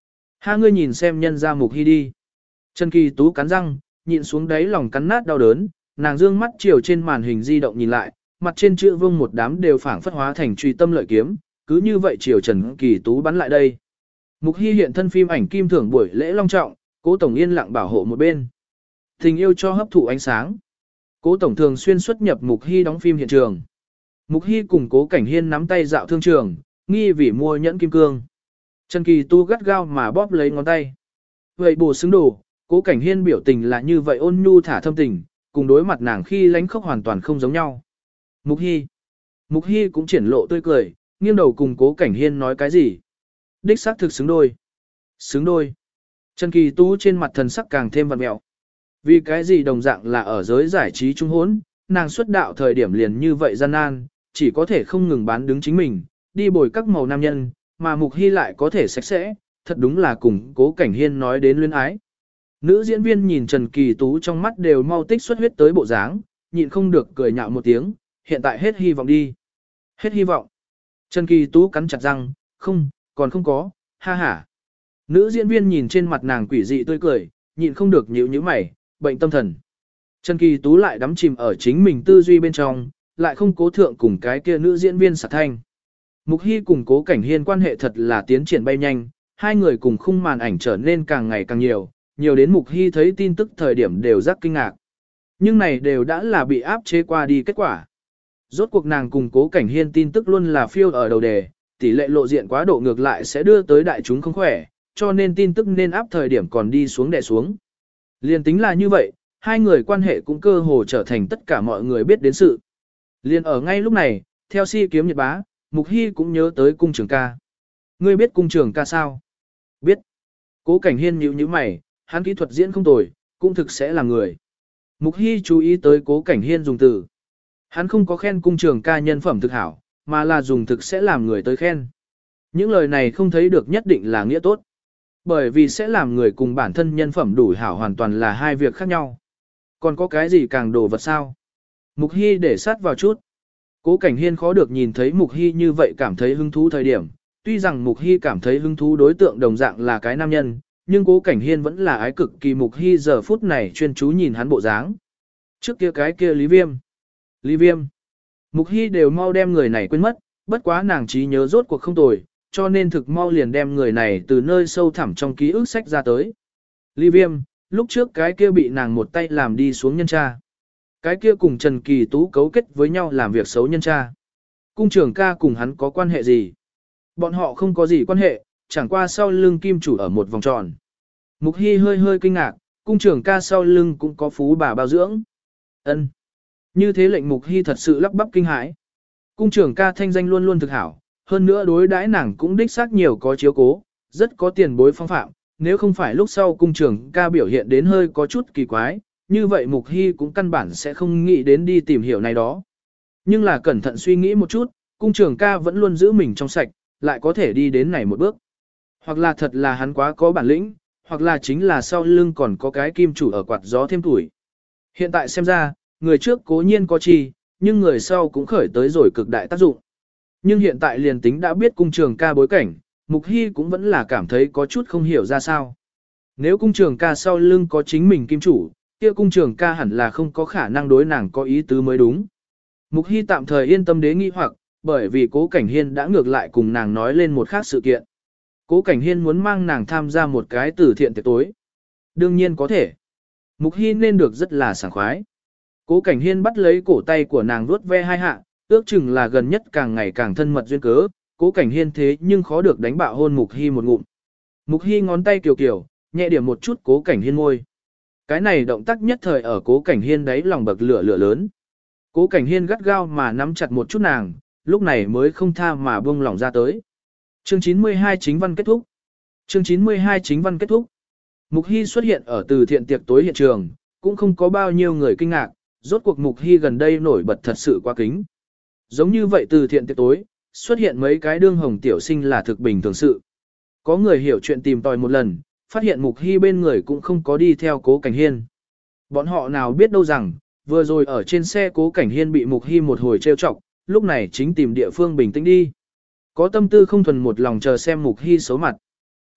Ha ngươi nhìn xem nhân ra Mục Hy đi. Trần Kỳ Tú cắn răng, nhịn xuống đáy lòng cắn nát đau đớn, nàng dương mắt chiều trên màn hình di động nhìn lại, mặt trên chữ vương một đám đều phảng phất hóa thành truy tâm lợi kiếm, cứ như vậy chiều Trần Kỳ Tú bắn lại đây. Mục Hy hiện thân phim ảnh kim thưởng buổi lễ long trọng, Cố tổng yên lặng bảo hộ một bên. Tình yêu cho hấp thụ ánh sáng. Cố tổng thường xuyên xuất nhập Mục Hy đóng phim hiện trường. Mục Hy cùng Cố Cảnh Hiên nắm tay dạo thương trường, nghi vì mua nhẫn kim cương. Trần Kỳ Tu gắt gao mà bóp lấy ngón tay. Vậy bổ xứng đồ, Cố Cảnh Hiên biểu tình là như vậy ôn nhu thả thâm tình, cùng đối mặt nàng khi lánh khóc hoàn toàn không giống nhau. Mục Hy. Mục Hy cũng triển lộ tươi cười, nghiêng đầu cùng Cố Cảnh Hiên nói cái gì. Đích xác thực xứng đôi. Xứng đôi. Trần Kỳ Tu trên mặt thần sắc càng thêm vặn mẹo. Vì cái gì đồng dạng là ở giới giải trí trung hỗn, nàng xuất đạo thời điểm liền như vậy gian nan, chỉ có thể không ngừng bán đứng chính mình, đi bồi các màu nam nhân, mà Mục Hy lại có thể sạch sẽ, thật đúng là cùng Cố Cảnh Hiên nói đến luyến ái. Nữ diễn viên nhìn Trần Kỳ Tú trong mắt đều mau tích xuất huyết tới bộ dáng, nhịn không được cười nhạo một tiếng, hiện tại hết hy vọng đi. Hết hy vọng. Trần Kỳ Tú cắn chặt răng, không, còn không có, ha ha. Nữ diễn viên nhìn trên mặt nàng quỷ dị tươi cười, nhịn không được nhíu nhíu mày, bệnh tâm thần. Trần Kỳ Tú lại đắm chìm ở chính mình tư duy bên trong, lại không cố thượng cùng cái kia nữ diễn viên sạc thanh. Mục Hy cùng Cố Cảnh Hiên quan hệ thật là tiến triển bay nhanh, hai người cùng khung màn ảnh trở nên càng ngày càng nhiều, nhiều đến Mục Hy thấy tin tức thời điểm đều rất kinh ngạc. Nhưng này đều đã là bị áp chế qua đi kết quả. Rốt cuộc nàng cùng Cố Cảnh Hiên tin tức luôn là phiêu ở đầu đề, tỷ lệ lộ diện quá độ ngược lại sẽ đưa tới đại chúng không khỏe, cho nên tin tức nên áp thời điểm còn đi xuống đè xuống. Liên tính là như vậy, hai người quan hệ cũng cơ hồ trở thành tất cả mọi người biết đến sự. Liên ở ngay lúc này, theo si kiếm nhật bá, Mục Hy cũng nhớ tới cung trường ca. Ngươi biết cung trường ca sao? Biết. Cố Cảnh Hiên nhíu nhíu mày, hắn kỹ thuật diễn không tồi, cũng thực sẽ là người. Mục Hy chú ý tới Cố Cảnh Hiên dùng từ. Hắn không có khen cung trường ca nhân phẩm thực hảo, mà là dùng thực sẽ làm người tới khen. Những lời này không thấy được nhất định là nghĩa tốt. Bởi vì sẽ làm người cùng bản thân nhân phẩm đủ hảo hoàn toàn là hai việc khác nhau. Còn có cái gì càng đồ vật sao? Mục Hy để sát vào chút. Cố Cảnh Hiên khó được nhìn thấy Mục Hy như vậy cảm thấy hứng thú thời điểm. Tuy rằng Mục Hy cảm thấy hứng thú đối tượng đồng dạng là cái nam nhân, nhưng Cố Cảnh Hiên vẫn là ái cực kỳ Mục Hy giờ phút này chuyên chú nhìn hắn bộ dáng. Trước kia cái kia Lý Viêm. Lý Viêm. Mục Hy đều mau đem người này quên mất, bất quá nàng trí nhớ rốt cuộc không tồi, cho nên thực mau liền đem người này từ nơi sâu thẳm trong ký ức sách ra tới. Lý Viêm, lúc trước cái kia bị nàng một tay làm đi xuống nhân tra. Cái kia cùng Trần Kỳ Tú cấu kết với nhau làm việc xấu nhân tra. Cung trưởng ca cùng hắn có quan hệ gì? Bọn họ không có gì quan hệ, chẳng qua sau lưng kim chủ ở một vòng tròn. Mục Hy hơi hơi kinh ngạc, cung trưởng ca sau lưng cũng có phú bà bao dưỡng. Ân. Như thế lệnh Mục Hy thật sự lắp bắp kinh hãi. Cung trưởng ca thanh danh luôn luôn thực hảo, hơn nữa đối đãi nàng cũng đích xác nhiều có chiếu cố, rất có tiền bối phong phạm, nếu không phải lúc sau cung trưởng ca biểu hiện đến hơi có chút kỳ quái, như vậy Mục Hy cũng căn bản sẽ không nghĩ đến đi tìm hiểu này đó. Nhưng là cẩn thận suy nghĩ một chút, cung trưởng ca vẫn luôn giữ mình trong sạch, lại có thể đi đến này một bước. Hoặc là thật là hắn quá có bản lĩnh, hoặc là chính là sau lưng còn có cái kim chủ ở quạt gió thêm tuổi. Hiện tại xem ra, người trước cố nhiên có chi, nhưng người sau cũng khởi tới rồi cực đại tác dụng. Nhưng hiện tại liền tính đã biết cung trường ca bối cảnh, Mục Hy cũng vẫn là cảm thấy có chút không hiểu ra sao. Nếu cung trường ca sau lưng có chính mình kim chủ, kia cung trường ca hẳn là không có khả năng đối nàng có ý tứ mới đúng. Mục Hy tạm thời yên tâm đế nghi hoặc, bởi vì Cố Cảnh Hiên đã ngược lại cùng nàng nói lên một khác sự kiện. Cố Cảnh Hiên muốn mang nàng tham gia một cái từ thiện tiệc tối. Đương nhiên có thể. Mục Hy nên được rất là sảng khoái. Cố Cảnh Hiên bắt lấy cổ tay của nàng vuốt ve hai hạ, ước chừng là gần nhất càng ngày càng thân mật duyên cớ, Cố Cảnh Hiên thế nhưng khó được đánh bạo hôn Mục Hy một ngụm. Mục Hy ngón tay kiều kiều, nhẹ điểm một chút Cố Cảnh Hiên môi. Cái này động tác nhất thời ở Cố Cảnh Hiên đáy lòng bậc lửa lửa lớn. Cố Cảnh Hiên gắt gao mà nắm chặt một chút nàng, lúc này mới không tha mà buông lỏng ra tới. Chương chín mươi hai chính văn kết thúc. Chương chín mươi hai chính văn kết thúc. Mục Hy xuất hiện ở từ thiện tiệc tối hiện trường, cũng không có bao nhiêu người kinh ngạc, rốt cuộc Mục Hy gần đây nổi bật thật sự quá kính. Giống như vậy từ thiện tiệc tối, xuất hiện mấy cái đương hồng tiểu sinh là thực bình thường sự. Có người hiểu chuyện tìm tòi một lần, phát hiện Mục Hy bên người cũng không có đi theo Cố Cảnh Hiên. Bọn họ nào biết đâu rằng, vừa rồi ở trên xe Cố Cảnh Hiên bị Mục Hy một hồi trêu chọc, lúc này chính tìm địa phương bình tĩnh đi. Có tâm tư không thuần một lòng chờ xem Mục Hy xấu mặt.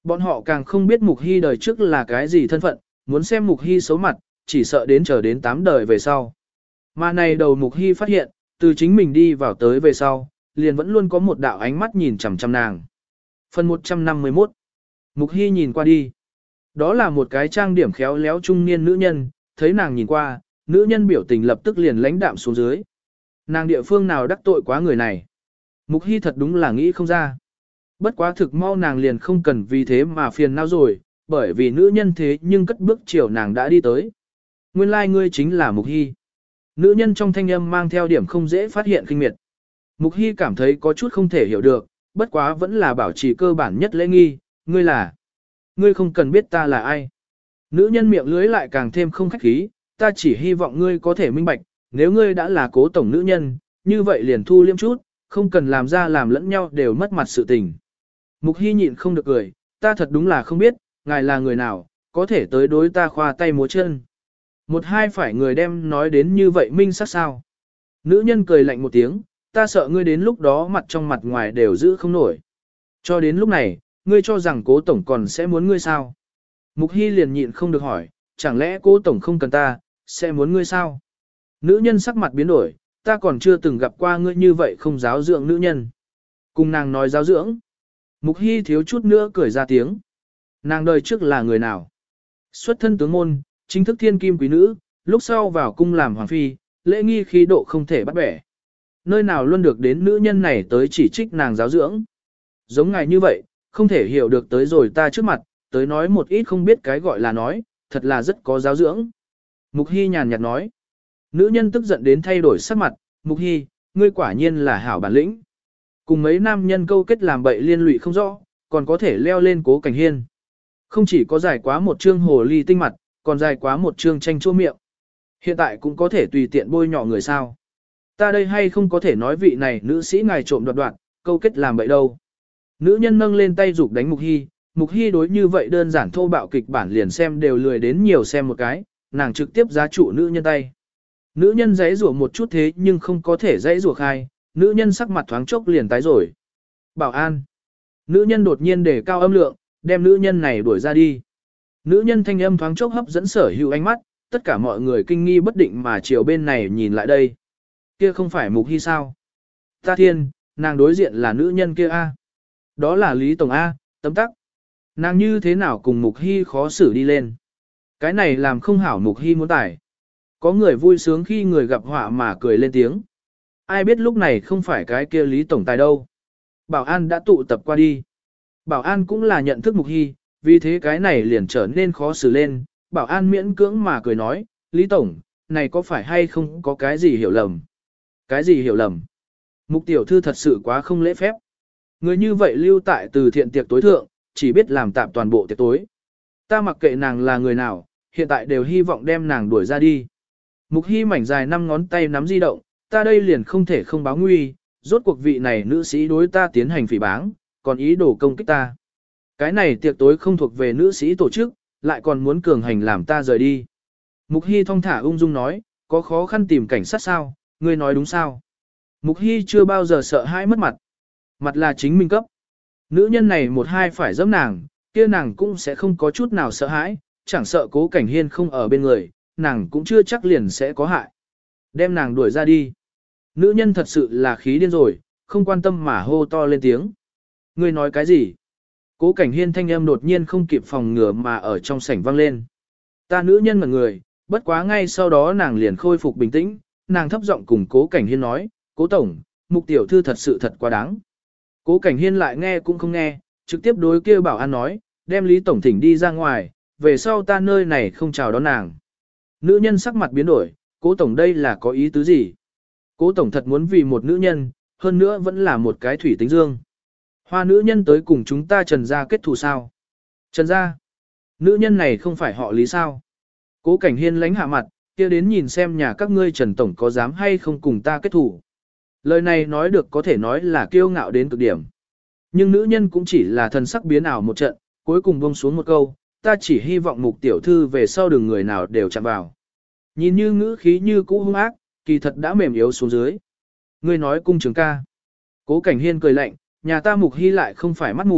Bọn họ càng không biết Mục Hy đời trước là cái gì thân phận, muốn xem Mục Hy xấu mặt, chỉ sợ đến chờ đến tám đời về sau. Mà này đầu Mục Hy phát hiện, từ chính mình đi vào tới về sau, liền vẫn luôn có một đạo ánh mắt nhìn chằm chằm nàng. Phần một trăm năm mươi mốt. Mục Hy nhìn qua đi. Đó là một cái trang điểm khéo léo trung niên nữ nhân, thấy nàng nhìn qua, nữ nhân biểu tình lập tức liền lãnh đạm xuống dưới. Nàng địa phương nào đắc tội quá người này. Mục Hy thật đúng là nghĩ không ra. Bất quá thực mau nàng liền không cần vì thế mà phiền não rồi, bởi vì nữ nhân thế nhưng cất bước chiều nàng đã đi tới. Nguyên lai like ngươi chính là Mục Hy. Nữ nhân trong thanh âm mang theo điểm không dễ phát hiện kinh miệt. Mục Hy cảm thấy có chút không thể hiểu được, bất quá vẫn là bảo trì cơ bản nhất lễ nghi, ngươi là. Ngươi không cần biết ta là ai. Nữ nhân miệng lưới lại càng thêm không khách khí, ta chỉ hy vọng ngươi có thể minh bạch, nếu ngươi đã là cố tổng nữ nhân, như vậy liền thu liêm chút, không cần làm ra làm lẫn nhau đều mất mặt sự tình. Mục Hy nhịn không được cười, ta thật đúng là không biết, ngài là người nào, có thể tới đối ta khoa tay múa chân. Một hai phải người đem nói đến như vậy minh sắc sao. Nữ nhân cười lạnh một tiếng, ta sợ ngươi đến lúc đó mặt trong mặt ngoài đều giữ không nổi. Cho đến lúc này, ngươi cho rằng cố tổng còn sẽ muốn ngươi sao? Mục Hy liền nhịn không được hỏi, chẳng lẽ cố tổng không cần ta, sẽ muốn ngươi sao? Nữ nhân sắc mặt biến đổi, ta còn chưa từng gặp qua ngươi như vậy không giáo dưỡng nữ nhân. Cùng nàng nói giáo dưỡng. Mục Hy thiếu chút nữa cười ra tiếng. Nàng đời trước là người nào? Xuất thân tướng môn, chính thức thiên kim quý nữ, lúc sau vào cung làm hoàng phi, lễ nghi khí độ không thể bắt bẻ. Nơi nào luôn được đến nữ nhân này tới chỉ trích nàng giáo dưỡng. Giống ngài như vậy, không thể hiểu được tới rồi ta trước mặt, tới nói một ít không biết cái gọi là nói, thật là rất có giáo dưỡng. Mục Hy nhàn nhạt nói. Nữ nhân tức giận đến thay đổi sắc mặt, Mục Hy, ngươi quả nhiên là hảo bản lĩnh. Cùng mấy nam nhân câu kết làm bậy liên lụy không rõ, còn có thể leo lên Cố Cảnh Hiên. Không chỉ có dài quá một chương hồ ly tinh mặt, còn dài quá một chương tranh chua miệng. Hiện tại cũng có thể tùy tiện bôi nhọ người sao. Ta đây hay không có thể nói vị này nữ sĩ ngài trộm đoạt đoạt, câu kết làm bậy đâu. Nữ nhân nâng lên tay giục đánh Mục Hy, Mục Hy đối như vậy đơn giản thô bạo kịch bản liền xem đều lười đến nhiều xem một cái, nàng trực tiếp giá trụ nữ nhân tay. Nữ nhân giãy rủa một chút thế nhưng không có thể giãy rủa khai, nữ nhân sắc mặt thoáng chốc liền tái rồi. Bảo an. Nữ nhân đột nhiên để cao âm lượng, đem nữ nhân này đuổi ra đi. Nữ nhân thanh âm thoáng chốc hấp dẫn sở hữu ánh mắt, tất cả mọi người kinh nghi bất định mà chiều bên này nhìn lại đây. Kia không phải Mục Hy sao? Ta thiên, nàng đối diện là nữ nhân kia A. Đó là Lý Tổng A, tấm tắc. Nàng như thế nào cùng Mục Hy khó xử đi lên. Cái này làm không hảo Mục Hy muốn tải. Có người vui sướng khi người gặp họa mà cười lên tiếng. Ai biết lúc này không phải cái kia Lý Tổng tài đâu. Bảo an đã tụ tập qua đi. Bảo an cũng là nhận thức Mục Hy, vì thế cái này liền trở nên khó xử lên. Bảo an miễn cưỡng mà cười nói, Lý Tổng, này có phải hay không có cái gì hiểu lầm? Cái gì hiểu lầm? Mục tiểu thư thật sự quá không lễ phép. Người như vậy lưu tại từ thiện tiệc tối thượng, chỉ biết làm tạm toàn bộ tiệc tối. Ta mặc kệ nàng là người nào, hiện tại đều hy vọng đem nàng đuổi ra đi. Mục Hy mảnh dài năm ngón tay nắm di động, ta đây liền không thể không báo nguy, rốt cuộc vị này nữ sĩ đối ta tiến hành phỉ báng, còn ý đồ công kích ta. Cái này tiệc tối không thuộc về nữ sĩ tổ chức, lại còn muốn cường hành làm ta rời đi. Mục Hy thong thả ung dung nói, có khó khăn tìm cảnh sát sao, ngươi nói đúng sao. Mục Hy chưa bao giờ sợ hãi mất mặt. Mặt là chính mình cấp. Nữ nhân này một hai phải giẫm nàng, kia nàng cũng sẽ không có chút nào sợ hãi, chẳng sợ Cố Cảnh Hiên không ở bên người, nàng cũng chưa chắc liền sẽ có hại. Đem nàng đuổi ra đi. Nữ nhân thật sự là khí điên rồi, không quan tâm mà hô to lên tiếng. Ngươi nói cái gì? Cố Cảnh Hiên thanh âm đột nhiên không kịp phòng ngừa mà ở trong sảnh vang lên. Ta nữ nhân mà người, bất quá ngay sau đó nàng liền khôi phục bình tĩnh, nàng thấp giọng cùng Cố Cảnh Hiên nói, Cố Tổng, Mục tiểu thư thật sự thật quá đáng. Cố Cảnh Hiên lại nghe cũng không nghe, trực tiếp đối kia bảo an nói, đem Lý Tổng thỉnh đi ra ngoài, về sau ta nơi này không chào đón nàng. Nữ nhân sắc mặt biến đổi, Cố Tổng đây là có ý tứ gì? Cố Tổng thật muốn vì một nữ nhân, hơn nữa vẫn là một cái thủy tính dương. Hoa nữ nhân tới cùng chúng ta Trần gia kết thù sao? Trần gia? Nữ nhân này không phải họ Lý sao? Cố Cảnh Hiên lánh hạ mặt, kia đến nhìn xem nhà các ngươi Trần Tổng có dám hay không cùng ta kết thù. Lời này nói được có thể nói là kiêu ngạo đến cực điểm. Nhưng nữ nhân cũng chỉ là thần sắc biến ảo một trận, cuối cùng buông xuống một câu, ta chỉ hy vọng Mục tiểu thư về sau đừng người nào đều chạm vào. Nhìn như ngữ khí như cũ hung ác, kỳ thật đã mềm yếu xuống dưới. Ngươi nói cung trường ca. Cố Cảnh Hiên cười lạnh, nhà ta Mục Hy lại không phải mắt mù,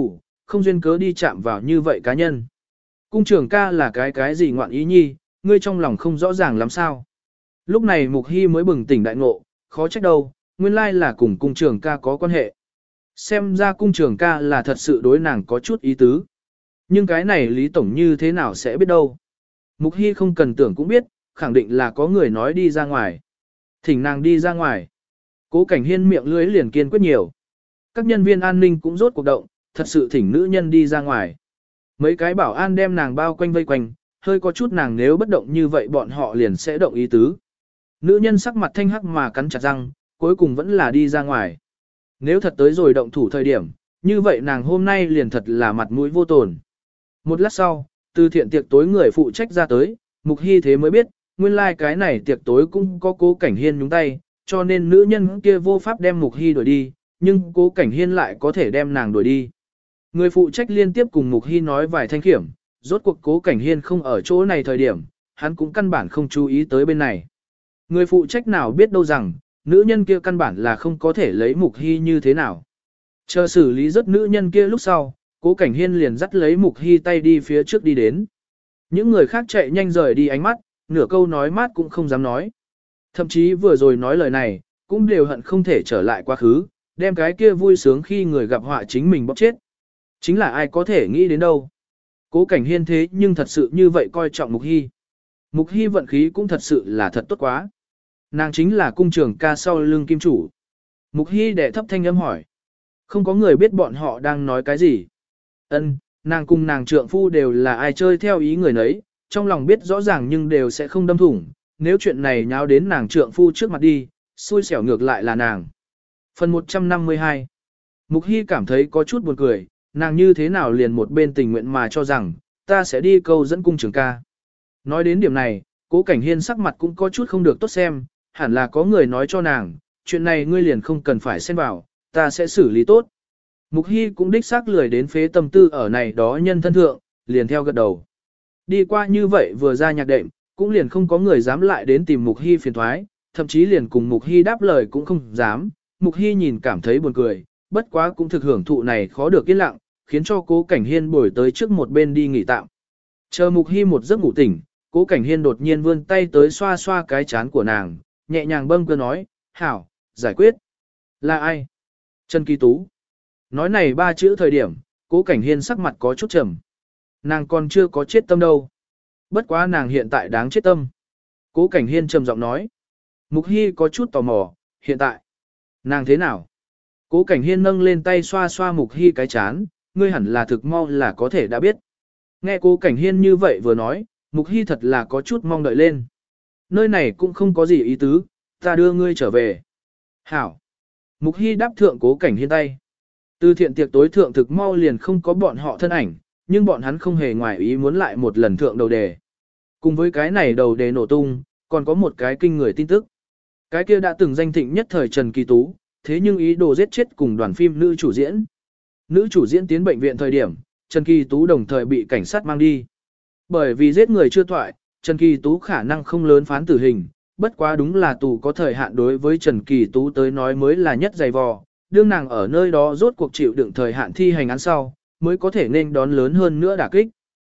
không duyên cớ đi chạm vào như vậy cá nhân. Cung trưởng ca là cái cái gì ngoạn ý nhi, ngươi trong lòng không rõ ràng lắm sao. Lúc này Mục Hy mới bừng tỉnh đại ngộ, khó trách đâu, nguyên lai là cùng cung trưởng ca có quan hệ. Xem ra cung trưởng ca là thật sự đối nàng có chút ý tứ. Nhưng cái này Lý Tổng như thế nào sẽ biết đâu. Mục Hy không cần tưởng cũng biết, khẳng định là có người nói đi ra ngoài. Thỉnh nàng đi ra ngoài. Cố Cảnh Hiên miệng lưới liền kiên quyết nhiều. Các nhân viên an ninh cũng rốt cuộc động, thật sự thỉnh nữ nhân đi ra ngoài. Mấy cái bảo an đem nàng bao quanh vây quanh, hơi có chút nàng nếu bất động như vậy bọn họ liền sẽ động ý tứ. Nữ nhân sắc mặt thanh hắc mà cắn chặt răng, cuối cùng vẫn là đi ra ngoài. Nếu thật tới rồi động thủ thời điểm, như vậy nàng hôm nay liền thật là mặt mũi vô tồn. Một lát sau, từ thiện tiệc tối người phụ trách ra tới, Mục Hy thế mới biết, nguyên lai like cái này tiệc tối cũng có Cố Cảnh Hiên nhúng tay, cho nên nữ nhân kia vô pháp đem Mục Hy đuổi đi, nhưng Cố Cảnh Hiên lại có thể đem nàng đuổi đi. Người phụ trách liên tiếp cùng Mục Hy nói vài thanh khiểm, rốt cuộc Cố Cảnh Hiên không ở chỗ này thời điểm, hắn cũng căn bản không chú ý tới bên này. Người phụ trách nào biết đâu rằng, nữ nhân kia căn bản là không có thể lấy Mục Hy như thế nào. Chờ xử lý rất nữ nhân kia lúc sau, Cố Cảnh Hiên liền dắt lấy Mục Hy tay đi phía trước đi đến. Những người khác chạy nhanh rời đi ánh mắt, nửa câu nói mát cũng không dám nói. Thậm chí vừa rồi nói lời này, cũng đều hận không thể trở lại quá khứ, đem cái kia vui sướng khi người gặp họa chính mình bóc chết. Chính là ai có thể nghĩ đến đâu. Cố Cảnh Hiên thế nhưng thật sự như vậy coi trọng Mục Hy. Mục Hy vận khí cũng thật sự là thật tốt quá. Nàng chính là cung trưởng ca sau lưng kim chủ. Mục Hy đệ thấp thanh âm hỏi. Không có người biết bọn họ đang nói cái gì. Ân, nàng cùng nàng trượng phu đều là ai chơi theo ý người nấy, trong lòng biết rõ ràng nhưng đều sẽ không đâm thủng. Nếu chuyện này nháo đến nàng trượng phu trước mặt đi, xui xẻo ngược lại là nàng. Phần một trăm năm mươi hai. Mục Hy cảm thấy có chút buồn cười, nàng như thế nào liền một bên tình nguyện mà cho rằng, ta sẽ đi câu dẫn cung trưởng ca. Nói đến điểm này, Cố Cảnh Hiên sắc mặt cũng có chút không được tốt xem, hẳn là có người nói cho nàng, chuyện này ngươi liền không cần phải xen vào, ta sẽ xử lý tốt. Mục Hy cũng đích xác lười đến phế tâm tư ở này đó nhân thân thượng, liền theo gật đầu. Đi qua như vậy vừa ra nhạc đệm, cũng liền không có người dám lại đến tìm Mục Hy phiền thoái, thậm chí liền cùng Mục Hy đáp lời cũng không dám. Mục Hy nhìn cảm thấy buồn cười, bất quá cũng thực hưởng thụ này khó được yên lặng, khiến cho Cố Cảnh Hiên bồi tới trước một bên đi nghỉ tạm. Chờ Mục Hy một giấc ngủ tỉnh, Cố Cảnh Hiên đột nhiên vươn tay tới xoa xoa cái chán của nàng, nhẹ nhàng bâng cơ nói, hảo, giải quyết. Là ai? Trần Kỳ Tú. Nói này ba chữ thời điểm, Cố Cảnh Hiên sắc mặt có chút trầm. Nàng còn chưa có chết tâm đâu. Bất quá nàng hiện tại đáng chết tâm. Cố Cảnh Hiên trầm giọng nói. Mục Hy có chút tò mò, hiện tại. Nàng thế nào? Cố Cảnh Hiên nâng lên tay xoa xoa Mục Hy cái chán, ngươi hẳn là thực mau là có thể đã biết. Nghe Cố Cảnh Hiên như vậy vừa nói, Mục Hy thật là có chút mong đợi lên. Nơi này cũng không có gì ý tứ, ta đưa ngươi trở về. Hảo. Mục Hy đáp thượng Cố Cảnh Hiên tay. Từ thiện tiệc tối thượng thực mau liền không có bọn họ thân ảnh, nhưng bọn hắn không hề ngoài ý muốn lại một lần thượng đầu đề. Cùng với cái này đầu đề nổ tung, còn có một cái kinh người tin tức. Cái kia đã từng danh thịnh nhất thời Trần Kỳ Tú, thế nhưng ý đồ giết chết cùng đoàn phim nữ chủ diễn. Nữ chủ diễn tiến bệnh viện thời điểm, Trần Kỳ Tú đồng thời bị cảnh sát mang đi. Bởi vì giết người chưa thoại, Trần Kỳ Tú khả năng không lớn phán tử hình, bất quá đúng là tù có thời hạn đối với Trần Kỳ Tú tới nói mới là nhất dày vò. Đương nàng ở nơi đó rốt cuộc chịu đựng thời hạn thi hành án sau, mới có thể nên đón lớn hơn nữa đả kích.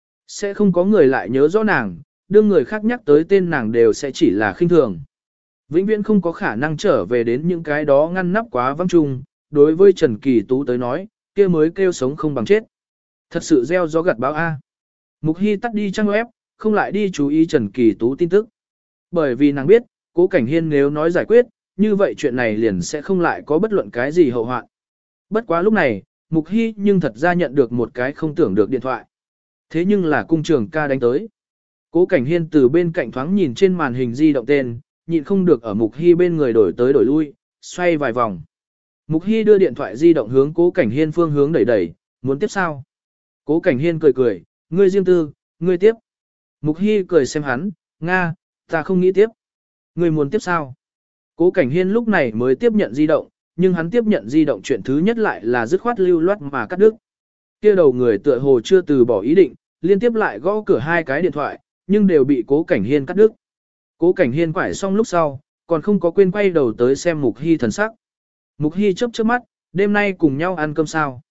Sẽ không có người lại nhớ rõ nàng, đương người khác nhắc tới tên nàng đều sẽ chỉ là khinh thường. Vĩnh viễn không có khả năng trở về đến những cái đó ngăn nắp quá vắng chung, đối với Trần Kỳ Tú tới nói, kia mới kêu sống không bằng chết. Thật sự gieo gió gặt bão A. Mục Hy tắt đi trang web, không lại đi chú ý Trần Kỳ Tú tin tức. Bởi vì nàng biết, Cố Cảnh Hiên nếu nói giải quyết, như vậy chuyện này liền sẽ không lại có bất luận cái gì hậu hoạn. Bất quá lúc này, Mục Hy nhưng thật ra nhận được một cái không tưởng được điện thoại. Thế nhưng là cung trường ca đánh tới. Cố Cảnh Hiên từ bên cạnh thoáng nhìn trên màn hình di động tên, nhịn không được ở Mục Hy bên người đổi tới đổi lui, xoay vài vòng. Mục Hy đưa điện thoại di động hướng Cố Cảnh Hiên phương hướng đẩy đẩy, muốn tiếp sao? Cố Cảnh Hiên cười cười, ngươi riêng tư, ngươi tiếp. Mục Hy cười xem hắn, Nga, ta không nghĩ tiếp. Ngươi muốn tiếp sao? Cố Cảnh Hiên lúc này mới tiếp nhận di động, nhưng hắn tiếp nhận di động chuyện thứ nhất lại là dứt khoát lưu loát mà cắt đứt. Kia đầu người tựa hồ chưa từ bỏ ý định, liên tiếp lại gõ cửa hai cái điện thoại, nhưng đều bị Cố Cảnh Hiên cắt đứt. Cố Cảnh Hiên quải xong lúc sau, còn không có quên quay đầu tới xem Mục Hy thần sắc. Mục Hy chớp chớp mắt, đêm nay cùng nhau ăn cơm sao?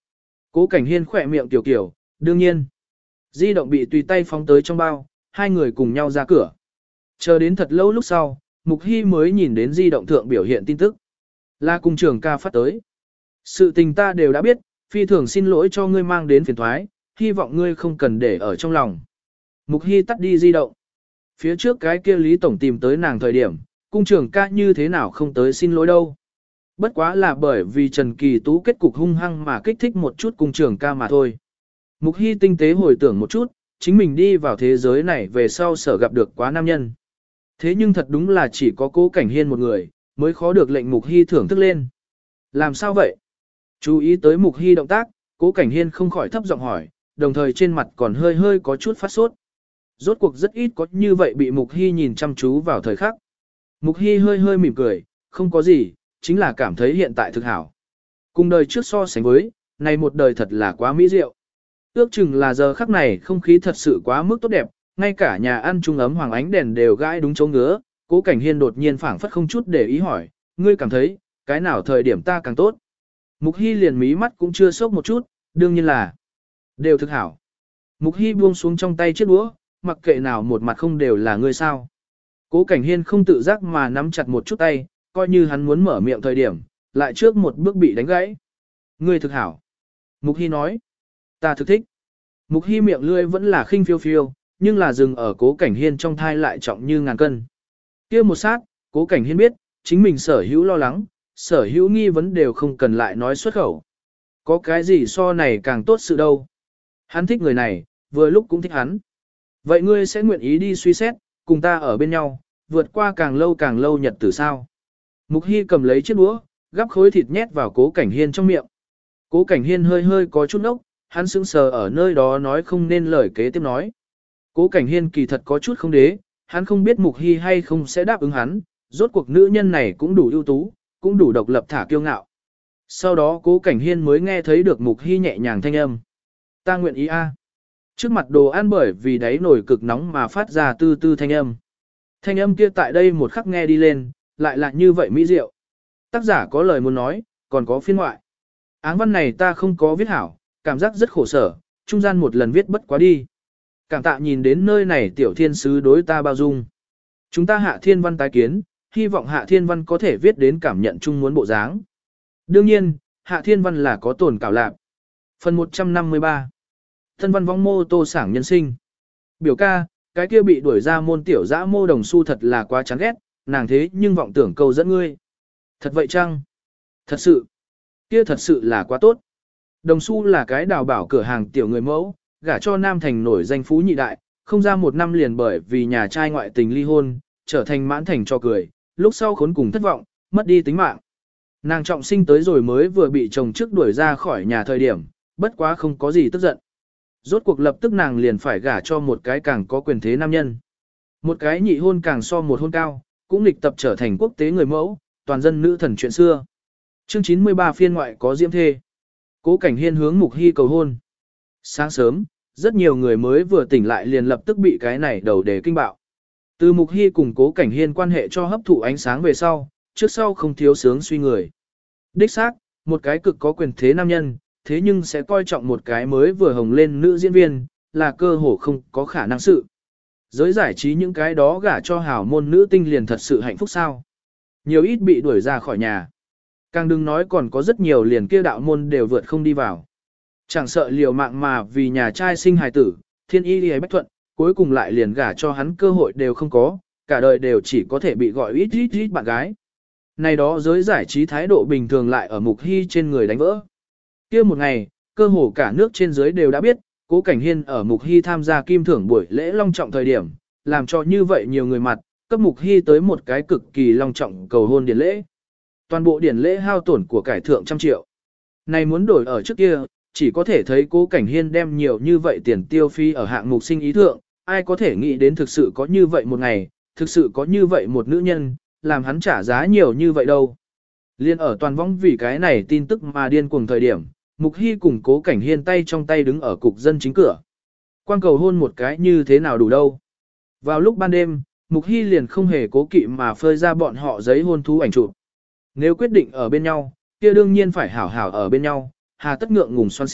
Cố Cảnh Hiên khỏe miệng tiểu kiểu, đương nhiên. Di động bị tùy tay phóng tới trong bao, hai người cùng nhau ra cửa. Chờ đến thật lâu lúc sau, Mục Hy mới nhìn đến di động thượng biểu hiện tin tức. Là cùng trường ca phát tới. Sự tình ta đều đã biết, phi thường xin lỗi cho ngươi mang đến phiền thoái, hy vọng ngươi không cần để ở trong lòng. Mục Hy tắt đi di động. Phía trước cái kia Lý Tổng tìm tới nàng thời điểm, cung trường ca như thế nào không tới xin lỗi đâu. Bất quá là bởi vì Trần Kỳ Tú kết cục hung hăng mà kích thích một chút cung trường ca mà thôi. Mục Hy tinh tế hồi tưởng một chút, chính mình đi vào thế giới này về sau sở gặp được quá nam nhân. Thế nhưng thật đúng là chỉ có Cố Cảnh Hiên một người, mới khó được lệnh Mục Hy thưởng thức lên. Làm sao vậy? Chú ý tới Mục Hy động tác, Cố Cảnh Hiên không khỏi thấp giọng hỏi, đồng thời trên mặt còn hơi hơi có chút phát sốt. Rốt cuộc rất ít có như vậy bị Mục Hy nhìn chăm chú vào thời khắc. Mục Hy hơi hơi mỉm cười, không có gì, chính là cảm thấy hiện tại thực hảo. Cùng đời trước so sánh với, này một đời thật là quá mỹ diệu. Ước chừng là giờ khắc này không khí thật sự quá mức tốt đẹp, ngay cả nhà ăn trung ấm hoàng ánh đèn đều gãi đúng chỗ ngứa. Cố Cảnh Hiên đột nhiên phảng phất không chút để ý hỏi, ngươi cảm thấy, cái nào thời điểm ta càng tốt? Mục Hy liền mí mắt cũng chưa sốc một chút, đương nhiên là đều thực hảo. Mục Hy buông xuống trong tay chiếc đũa, mặc kệ nào một mặt không đều là ngươi sao. Cố Cảnh Hiên không tự giác mà nắm chặt một chút tay, coi như hắn muốn mở miệng thời điểm, lại trước một bước bị đánh gãy. Ngươi thực hảo. Mục Hy nói, ta thực thích. Mục Hy miệng lươi vẫn là khinh phiêu phiêu, nhưng là dừng ở Cố Cảnh Hiên trong thai lại trọng như ngàn cân. Kia một sát, Cố Cảnh Hiên biết, chính mình sở hữu lo lắng, sở hữu nghi vấn đều không cần lại nói xuất khẩu. Có cái gì so này càng tốt sự đâu. Hắn thích người này, vừa lúc cũng thích hắn. Vậy ngươi sẽ nguyện ý đi suy xét, cùng ta ở bên nhau, vượt qua càng lâu càng lâu nhật tử sao? Mục Hy cầm lấy chiếc đũa, gắp khối thịt nhét vào Cố Cảnh Hiên trong miệng. Cố Cảnh Hiên hơi hơi có chút ốc, hắn sững sờ ở nơi đó nói không nên lời kế tiếp nói. Cố Cảnh Hiên kỳ thật có chút không đế, hắn không biết Mục Hy hay không sẽ đáp ứng hắn, rốt cuộc nữ nhân này cũng đủ ưu tú, cũng đủ độc lập thả kiêu ngạo. Sau đó Cố Cảnh Hiên mới nghe thấy được Mục Hy nhẹ nhàng thanh âm. Ta nguyện ý a. Trước mặt đồ ăn bởi vì đáy nồi cực nóng mà phát ra tư tư thanh âm. Thanh âm kia tại đây một khắc nghe đi lên, lại là như vậy mỹ diệu. Tác giả có lời muốn nói, còn có phiên ngoại. Áng văn này ta không có viết hảo, cảm giác rất khổ sở, trung gian một lần viết bất quá đi. Cảm tạ nhìn đến nơi này tiểu thiên sứ đối ta bao dung. Chúng ta hạ thiên văn tái kiến, hy vọng hạ thiên văn có thể viết đến cảm nhận chung muốn bộ dáng. Đương nhiên, hạ thiên văn là có tổn cảo lạc. Phần một trăm năm mươi ba. Thân văn vong mô tô sảng nhân sinh. Biểu ca, cái kia bị đuổi ra môn tiểu dã mô đồng su thật là quá chán ghét, nàng thế nhưng vọng tưởng câu dẫn ngươi. Thật vậy chăng? Thật sự. Kia thật sự là quá tốt. Đồng su là cái đào bảo cửa hàng tiểu người mẫu, gả cho Nam Thành nổi danh phú nhị đại, không ra một năm liền bởi vì nhà trai ngoại tình ly hôn, trở thành mãn thành cho cười, lúc sau khốn cùng thất vọng, mất đi tính mạng. Nàng trọng sinh tới rồi mới vừa bị chồng trước đuổi ra khỏi nhà thời điểm, bất quá không có gì tức giận. Rốt cuộc lập tức nàng liền phải gả cho một cái càng có quyền thế nam nhân. Một cái nhị hôn càng so một hôn cao, cũng lịch tập trở thành quốc tế người mẫu, toàn dân nữ thần chuyện xưa. Chương chín mươi ba phiên ngoại có diễm thê. Cố Cảnh Hiên hướng Mục Hy cầu hôn. Sáng sớm, rất nhiều người mới vừa tỉnh lại liền lập tức bị cái này đầu đề kinh bạo. Từ Mục Hy cùng Cố Cảnh Hiên quan hệ cho hấp thụ ánh sáng về sau, trước sau không thiếu sướng suy người. Đích xác, một cái cực có quyền thế nam nhân, thế nhưng sẽ coi trọng một cái mới vừa hồng lên nữ diễn viên, là cơ hồ không có khả năng sự. Giới giải trí những cái đó gả cho hảo môn nữ tinh liền thật sự hạnh phúc sao. Nhiều ít bị đuổi ra khỏi nhà. Càng đừng nói còn có rất nhiều liền kia đạo môn đều vượt không đi vào. Chẳng sợ liều mạng mà vì nhà trai sinh hài tử, thiên y hay bách thuận, cuối cùng lại liền gả cho hắn cơ hội đều không có, cả đời đều chỉ có thể bị gọi ít ít ít bạn gái. Này đó giới giải trí thái độ bình thường lại ở Mục Hy trên người đánh vỡ. Kia một ngày, cơ hồ cả nước trên dưới đều đã biết, Cố Cảnh Hiên ở Mục Hy tham gia kim thưởng buổi lễ long trọng thời điểm, làm cho như vậy nhiều người mặt, cấp Mục Hy tới một cái cực kỳ long trọng cầu hôn điển lễ. Toàn bộ điển lễ hao tổn của cải thượng trăm triệu. Này muốn đổi ở trước kia, chỉ có thể thấy Cố Cảnh Hiên đem nhiều như vậy tiền tiêu phi ở hạng mục sinh ý thượng, ai có thể nghĩ đến thực sự có như vậy một ngày, thực sự có như vậy một nữ nhân, làm hắn trả giá nhiều như vậy đâu. Liên ở toàn vong vì cái này tin tức mà điên cuồng thời điểm, Mục Hy cùng Cố Cảnh Hiên tay trong tay đứng ở cục dân chính cửa. Quan cầu hôn một cái như thế nào đủ đâu. Vào lúc ban đêm, Mục Hy liền không hề cố kỵ mà phơi ra bọn họ giấy hôn thú ảnh chụp. Nếu quyết định ở bên nhau, kia đương nhiên phải hảo hảo ở bên nhau, hà tất ngượng ngùng xoắn xít,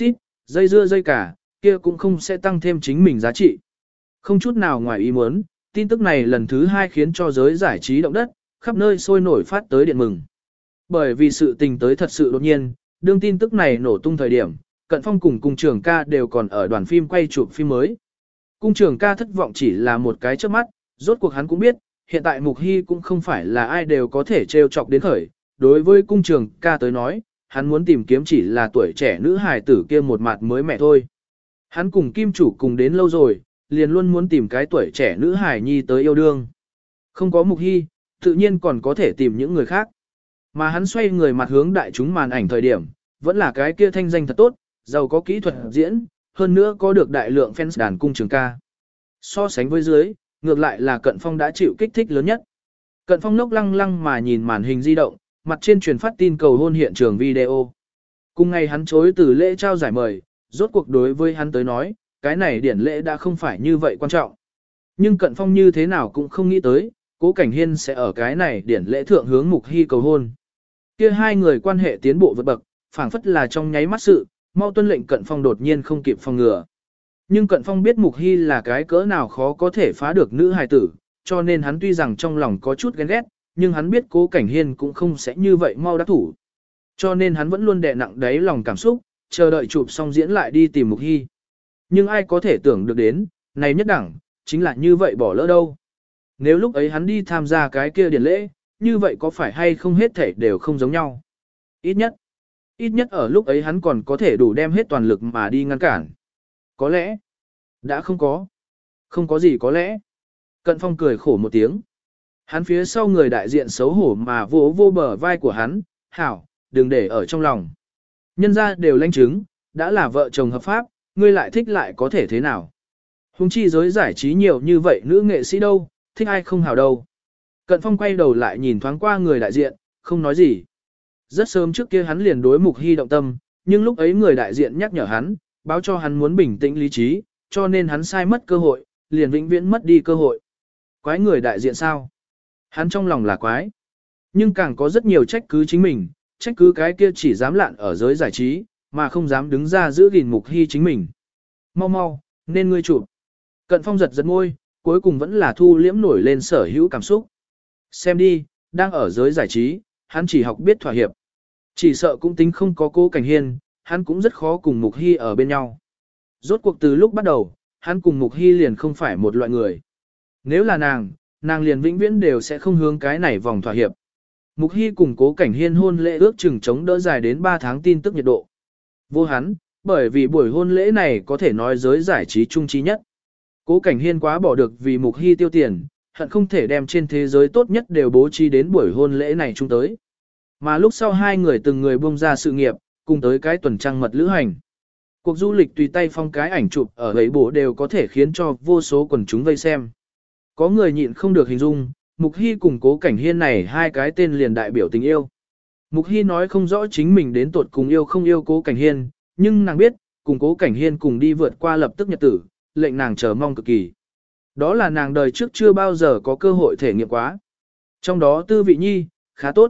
dây dưa dây cả, kia cũng không sẽ tăng thêm chính mình giá trị. Không chút nào ngoài ý muốn, tin tức này lần thứ hai khiến cho giới giải trí động đất, khắp nơi sôi nổi phát tới điện mừng. Bởi vì sự tình tới thật sự đột nhiên, đương tin tức này nổ tung thời điểm, Cận Phong cùng Cung Trường Ca đều còn ở đoàn phim quay chụp phim mới. Cung Trường Ca thất vọng chỉ là một cái chớp mắt, rốt cuộc hắn cũng biết, hiện tại Mục Hy cũng không phải là ai đều có thể trêu chọc đến khởi. Đối với Cung Trường Ca tới nói, hắn muốn tìm kiếm chỉ là tuổi trẻ nữ hài tử kia một mặt mới mẹ thôi. Hắn cùng Kim Chủ cùng đến lâu rồi, liền luôn muốn tìm cái tuổi trẻ nữ hài nhi tới yêu đương. Không có Mục Hy, tự nhiên còn có thể tìm những người khác. Mà hắn xoay người mặt hướng đại chúng màn ảnh thời điểm, vẫn là cái kia thanh danh thật tốt, giàu có kỹ thuật diễn, hơn nữa có được đại lượng fans đàn Cung Trường Ca. So sánh với dưới, ngược lại là Cận Phong đã chịu kích thích lớn nhất. Cận Phong ngốc lăng lăng mà nhìn màn hình di động, mặt trên truyền phát tin cầu hôn hiện trường video. Cùng ngày hắn chối từ lễ trao giải mời, rốt cuộc đối với hắn tới nói, cái này điển lễ đã không phải như vậy quan trọng. Nhưng Cận Phong như thế nào cũng không nghĩ tới, Cố Cảnh Hiên sẽ ở cái này điển lễ thượng hướng Mục Hy cầu hôn. Kia hai người quan hệ tiến bộ vượt bậc, phảng phất là trong nháy mắt sự, mau tuân lệnh Cận Phong đột nhiên không kịp phòng ngừa. Nhưng Cận Phong biết Mục Hy là cái cỡ nào khó có thể phá được nữ hài tử, cho nên hắn tuy rằng trong lòng có chút ghen ghét, nhưng hắn biết Cố Cảnh Hiên cũng không sẽ như vậy mau đắc thủ. Cho nên hắn vẫn luôn đè nặng đáy lòng cảm xúc, chờ đợi chụp xong diễn lại đi tìm Mục Hy. Nhưng ai có thể tưởng được đến, này nhất đẳng, chính là như vậy bỏ lỡ đâu. Nếu lúc ấy hắn đi tham gia cái kia điển lễ, như vậy có phải hay không hết thể đều không giống nhau. Ít nhất, ít nhất ở lúc ấy hắn còn có thể đủ đem hết toàn lực mà đi ngăn cản. Có lẽ, đã không có. Không có gì có lẽ. Cận Phong cười khổ một tiếng. Hắn phía sau người đại diện xấu hổ mà vỗ vô bờ vai của hắn, hảo, đừng để ở trong lòng. Nhân ra đều lãnh chứng, đã là vợ chồng hợp pháp, ngươi lại thích lại có thể thế nào. Hùng chi giới giải trí nhiều như vậy nữ nghệ sĩ đâu, thích ai không hảo đâu. Cận Phong quay đầu lại nhìn thoáng qua người đại diện, không nói gì. Rất sớm trước kia hắn liền đối Mục Hy động tâm, nhưng lúc ấy người đại diện nhắc nhở hắn, báo cho hắn muốn bình tĩnh lý trí, cho nên hắn sai mất cơ hội, liền vĩnh viễn mất đi cơ hội. Quái người đại diện sao? Hắn trong lòng là quái. Nhưng càng có rất nhiều trách cứ chính mình, trách cứ cái kia chỉ dám lạn ở giới giải trí, mà không dám đứng ra giữ gìn Mục Hy chính mình. Mau mau, nên ngươi chụp. Cận Phong giật giật môi, cuối cùng vẫn là thu liễm nổi lên sở hữu cảm xúc. Xem đi, đang ở giới giải trí, hắn chỉ học biết thỏa hiệp. Chỉ sợ cũng tính không có Cố Cảnh Hiên, hắn cũng rất khó cùng Mục Hy ở bên nhau. Rốt cuộc từ lúc bắt đầu, hắn cùng Mục Hy liền không phải một loại người. Nếu là nàng, nàng liền vĩnh viễn đều sẽ không hướng cái này vòng thỏa hiệp. Mục Hy cùng Cố Cảnh Hiên hôn lễ ước chừng chống đỡ dài đến ba tháng tin tức nhiệt độ. Vô hắn, bởi vì buổi hôn lễ này có thể nói giới giải trí trung trí nhất. Cố Cảnh Hiên quá bỏ được vì Mục Hy tiêu tiền, hận không thể đem trên thế giới tốt nhất đều bố trí đến buổi hôn lễ này chung tới. Mà lúc sau hai người từng người buông ra sự nghiệp, cùng tới cái tuần trăng mật lữ hành. Cuộc du lịch tùy tay phong cái ảnh chụp ở ấy bổ đều có thể khiến cho vô số quần chúng vây xem. Có người nhịn không được hình dung, Mục Hy cùng Cố Cảnh Hiên này hai cái tên liền đại biểu tình yêu. Mục Hy nói không rõ chính mình đến tuột cùng yêu không yêu Cố Cảnh Hiên, nhưng nàng biết, cùng Cố Cảnh Hiên cùng đi vượt qua lập tức nhật tử, lệnh nàng chờ mong cực kỳ. Đó là nàng đời trước chưa bao giờ có cơ hội thể nghiệm quá. Trong đó Tư Vị Nhi, khá tốt.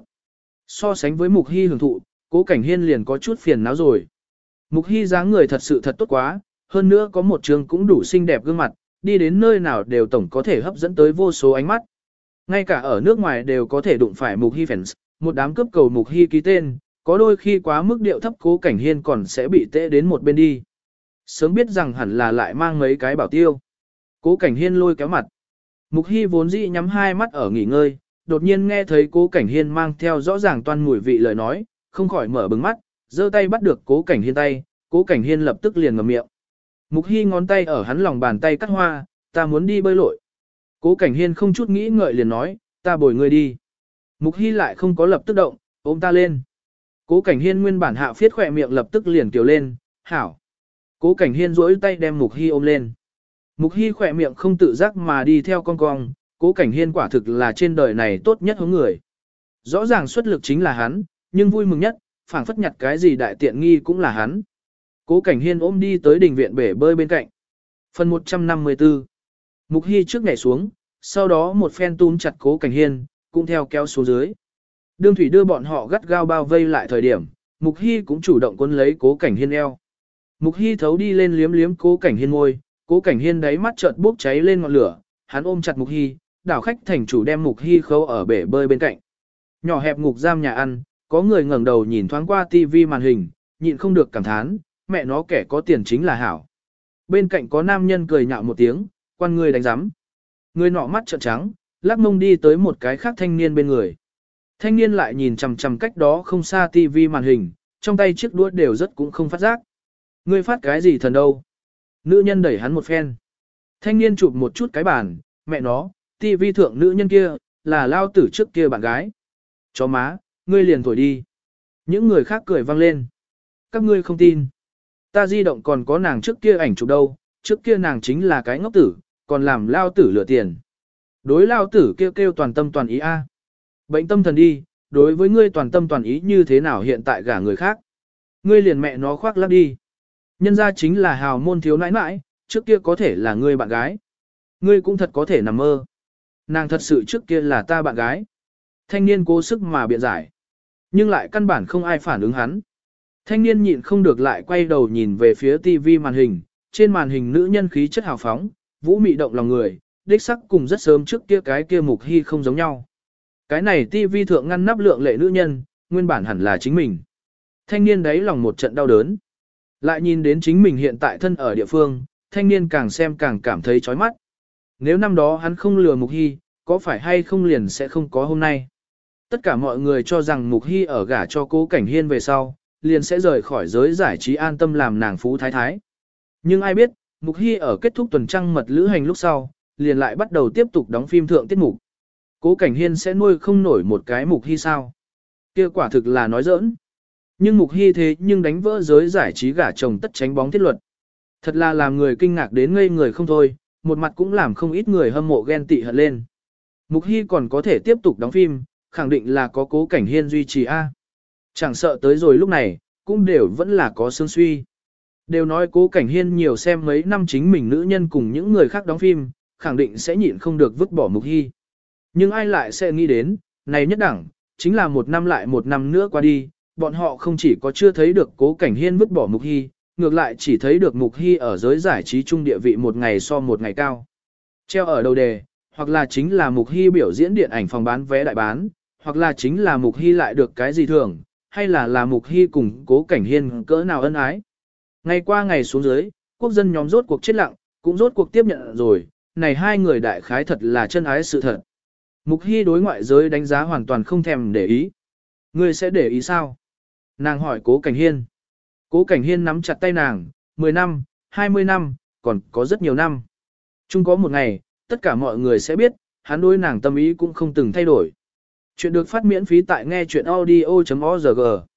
So sánh với Mục Hy hưởng thụ, Cố Cảnh Hiên liền có chút phiền não rồi. Mục Hy dáng người thật sự thật tốt quá, hơn nữa có một trường cũng đủ xinh đẹp gương mặt, đi đến nơi nào đều tổng có thể hấp dẫn tới vô số ánh mắt. Ngay cả ở nước ngoài đều có thể đụng phải Mục Hy fans, một đám cướp cầu Mục Hy ký tên, có đôi khi quá mức điệu thấp Cố Cảnh Hiên còn sẽ bị tệ đến một bên đi. Sớm biết rằng hẳn là lại mang mấy cái bảo tiêu. Cố Cảnh Hiên lôi kéo mặt. Mục Hy vốn dĩ nhắm hai mắt ở nghỉ ngơi, đột nhiên nghe thấy Cố Cảnh Hiên mang theo rõ ràng toan mùi vị lời nói, không khỏi mở bừng mắt, giơ tay bắt được Cố Cảnh Hiên tay, Cố Cảnh Hiên lập tức liền ngậm miệng. Mục Hy ngón tay ở hắn lòng bàn tay cắt hoa, ta muốn đi bơi lội. Cố Cảnh Hiên không chút nghĩ ngợi liền nói, ta bồi ngươi đi. Mục Hy lại không có lập tức động, ôm ta lên. Cố Cảnh Hiên nguyên bản hạ phiết khỏe miệng lập tức liền kiều lên, hảo. Cố Cảnh Hiên duỗi tay đem Mục Hy ôm lên. Mục Hy khỏe miệng không tự giác mà đi theo con cong, Cố Cảnh Hiên quả thực là trên đời này tốt nhất hướng người. Rõ ràng xuất lực chính là hắn, nhưng vui mừng nhất, phảng phất nhặt cái gì đại tiện nghi cũng là hắn. Cố Cảnh Hiên ôm đi tới đình viện bể bơi bên cạnh. Phần một trăm năm mươi tư. Mục Hy trước nhảy xuống, sau đó một phen túm chặt Cố Cảnh Hiên, cũng theo kéo xuống dưới. Đương Thủy đưa bọn họ gắt gao bao vây lại thời điểm, Mục Hy cũng chủ động cuốn lấy Cố Cảnh Hiên eo. Mục Hy thấu đi lên liếm liếm Cố Cảnh Hiên môi, Cố Cảnh Hiên đáy mắt chợt bốc cháy lên ngọn lửa, hắn ôm chặt Mục Hy, đảo khách thành chủ đem Mục Hy khâu ở bể bơi bên cạnh. Nhỏ hẹp ngục giam nhà ăn, có người ngẩng đầu nhìn thoáng qua tivi màn hình, nhịn không được cảm thán, mẹ nó kẻ có tiền chính là hảo. Bên cạnh có nam nhân cười nhạo một tiếng, quan người đánh giám. Người nọ mắt trợn trắng, lắc mông đi tới một cái khác thanh niên bên người. Thanh niên lại nhìn chằm chằm cách đó không xa tivi màn hình, trong tay chiếc đũa đều rất cũng không phát giác. Ngươi phát cái gì thần đâu? Nữ nhân đẩy hắn một phen. Thanh niên chụp một chút cái bàn, mẹ nó, tivi thượng nữ nhân kia, là lao tử trước kia bạn gái. Chó má, ngươi liền thổi đi. Những người khác cười vang lên. Các ngươi không tin. Ta di động còn có nàng trước kia ảnh chụp đâu, trước kia nàng chính là cái ngốc tử, còn làm lao tử lừa tiền. Đối lao tử kêu kêu toàn tâm toàn ý a. Bệnh tâm thần đi, đối với ngươi toàn tâm toàn ý như thế nào hiện tại gả người khác. Ngươi liền mẹ nó khoác lác đi. Nhân ra chính là hào môn thiếu nãi nãi, trước kia có thể là ngươi bạn gái. Ngươi cũng thật có thể nằm mơ. Nàng thật sự trước kia là ta bạn gái. Thanh niên cố sức mà biện giải. Nhưng lại căn bản không ai phản ứng hắn. Thanh niên nhịn không được lại quay đầu nhìn về phía tivi màn hình. Trên màn hình nữ nhân khí chất hào phóng, vũ mị động lòng người, đích sắc cùng rất sớm trước kia cái kia Mục Hy không giống nhau. Cái này tivi thượng ngăn nắp lượng lệ nữ nhân, nguyên bản hẳn là chính mình. Thanh niên đấy lòng một trận đau đớn. Lại nhìn đến chính mình hiện tại thân ở địa phương, thanh niên càng xem càng cảm thấy chói mắt. Nếu năm đó hắn không lừa Mục Hy, có phải hay không liền sẽ không có hôm nay. Tất cả mọi người cho rằng Mục Hy ở gả cho Cố Cảnh Hiên về sau, liền sẽ rời khỏi giới giải trí an tâm làm nàng phú thái thái. Nhưng ai biết, Mục Hy ở kết thúc tuần trăng mật lữ hành lúc sau, liền lại bắt đầu tiếp tục đóng phim thượng tiết mục. Cố Cảnh Hiên sẽ nuôi không nổi một cái Mục Hy sao? Kia quả thực là nói giỡn. Nhưng Mục Hy thế nhưng đánh vỡ giới giải trí gả chồng tất tránh bóng thiết luật. Thật là làm người kinh ngạc đến ngây người không thôi, một mặt cũng làm không ít người hâm mộ ghen tị hận lên. Mục Hy còn có thể tiếp tục đóng phim, khẳng định là có Cố Cảnh Hiên duy trì A. Chẳng sợ tới rồi lúc này, cũng đều vẫn là có xương suy. Đều nói Cố Cảnh Hiên nhiều xem mấy năm chính mình nữ nhân cùng những người khác đóng phim, khẳng định sẽ nhịn không được vứt bỏ Mục Hy. Nhưng ai lại sẽ nghĩ đến, này nhất đẳng, chính là một năm lại một năm nữa qua đi, bọn họ không chỉ có chưa thấy được Cố Cảnh Hiên vứt bỏ Mục Hy, ngược lại chỉ thấy được Mục Hy ở giới giải trí trung địa vị một ngày so một ngày cao. Treo ở đầu đề, hoặc là chính là Mục Hy biểu diễn điện ảnh phòng bán vé đại bán, hoặc là chính là Mục Hy lại được cái gì thưởng, hay là là Mục Hy cùng Cố Cảnh Hiên cỡ nào ân ái. Ngày qua ngày xuống dưới, quốc dân nhóm rốt cuộc chết lặng, cũng rốt cuộc tiếp nhận rồi, này hai người đại khái thật là chân ái sự thật. Mục Hy đối ngoại giới đánh giá hoàn toàn không thèm để ý. Ngươi sẽ để ý sao? Nàng hỏi Cố Cảnh Hiên. Cố Cảnh Hiên nắm chặt tay nàng, mười năm, hai mươi năm, còn có rất nhiều năm. Chung có một ngày, tất cả mọi người sẽ biết, hắn đối nàng tâm ý cũng không từng thay đổi. Chuyện được phát miễn phí tại nghe chuyện audio chấm org.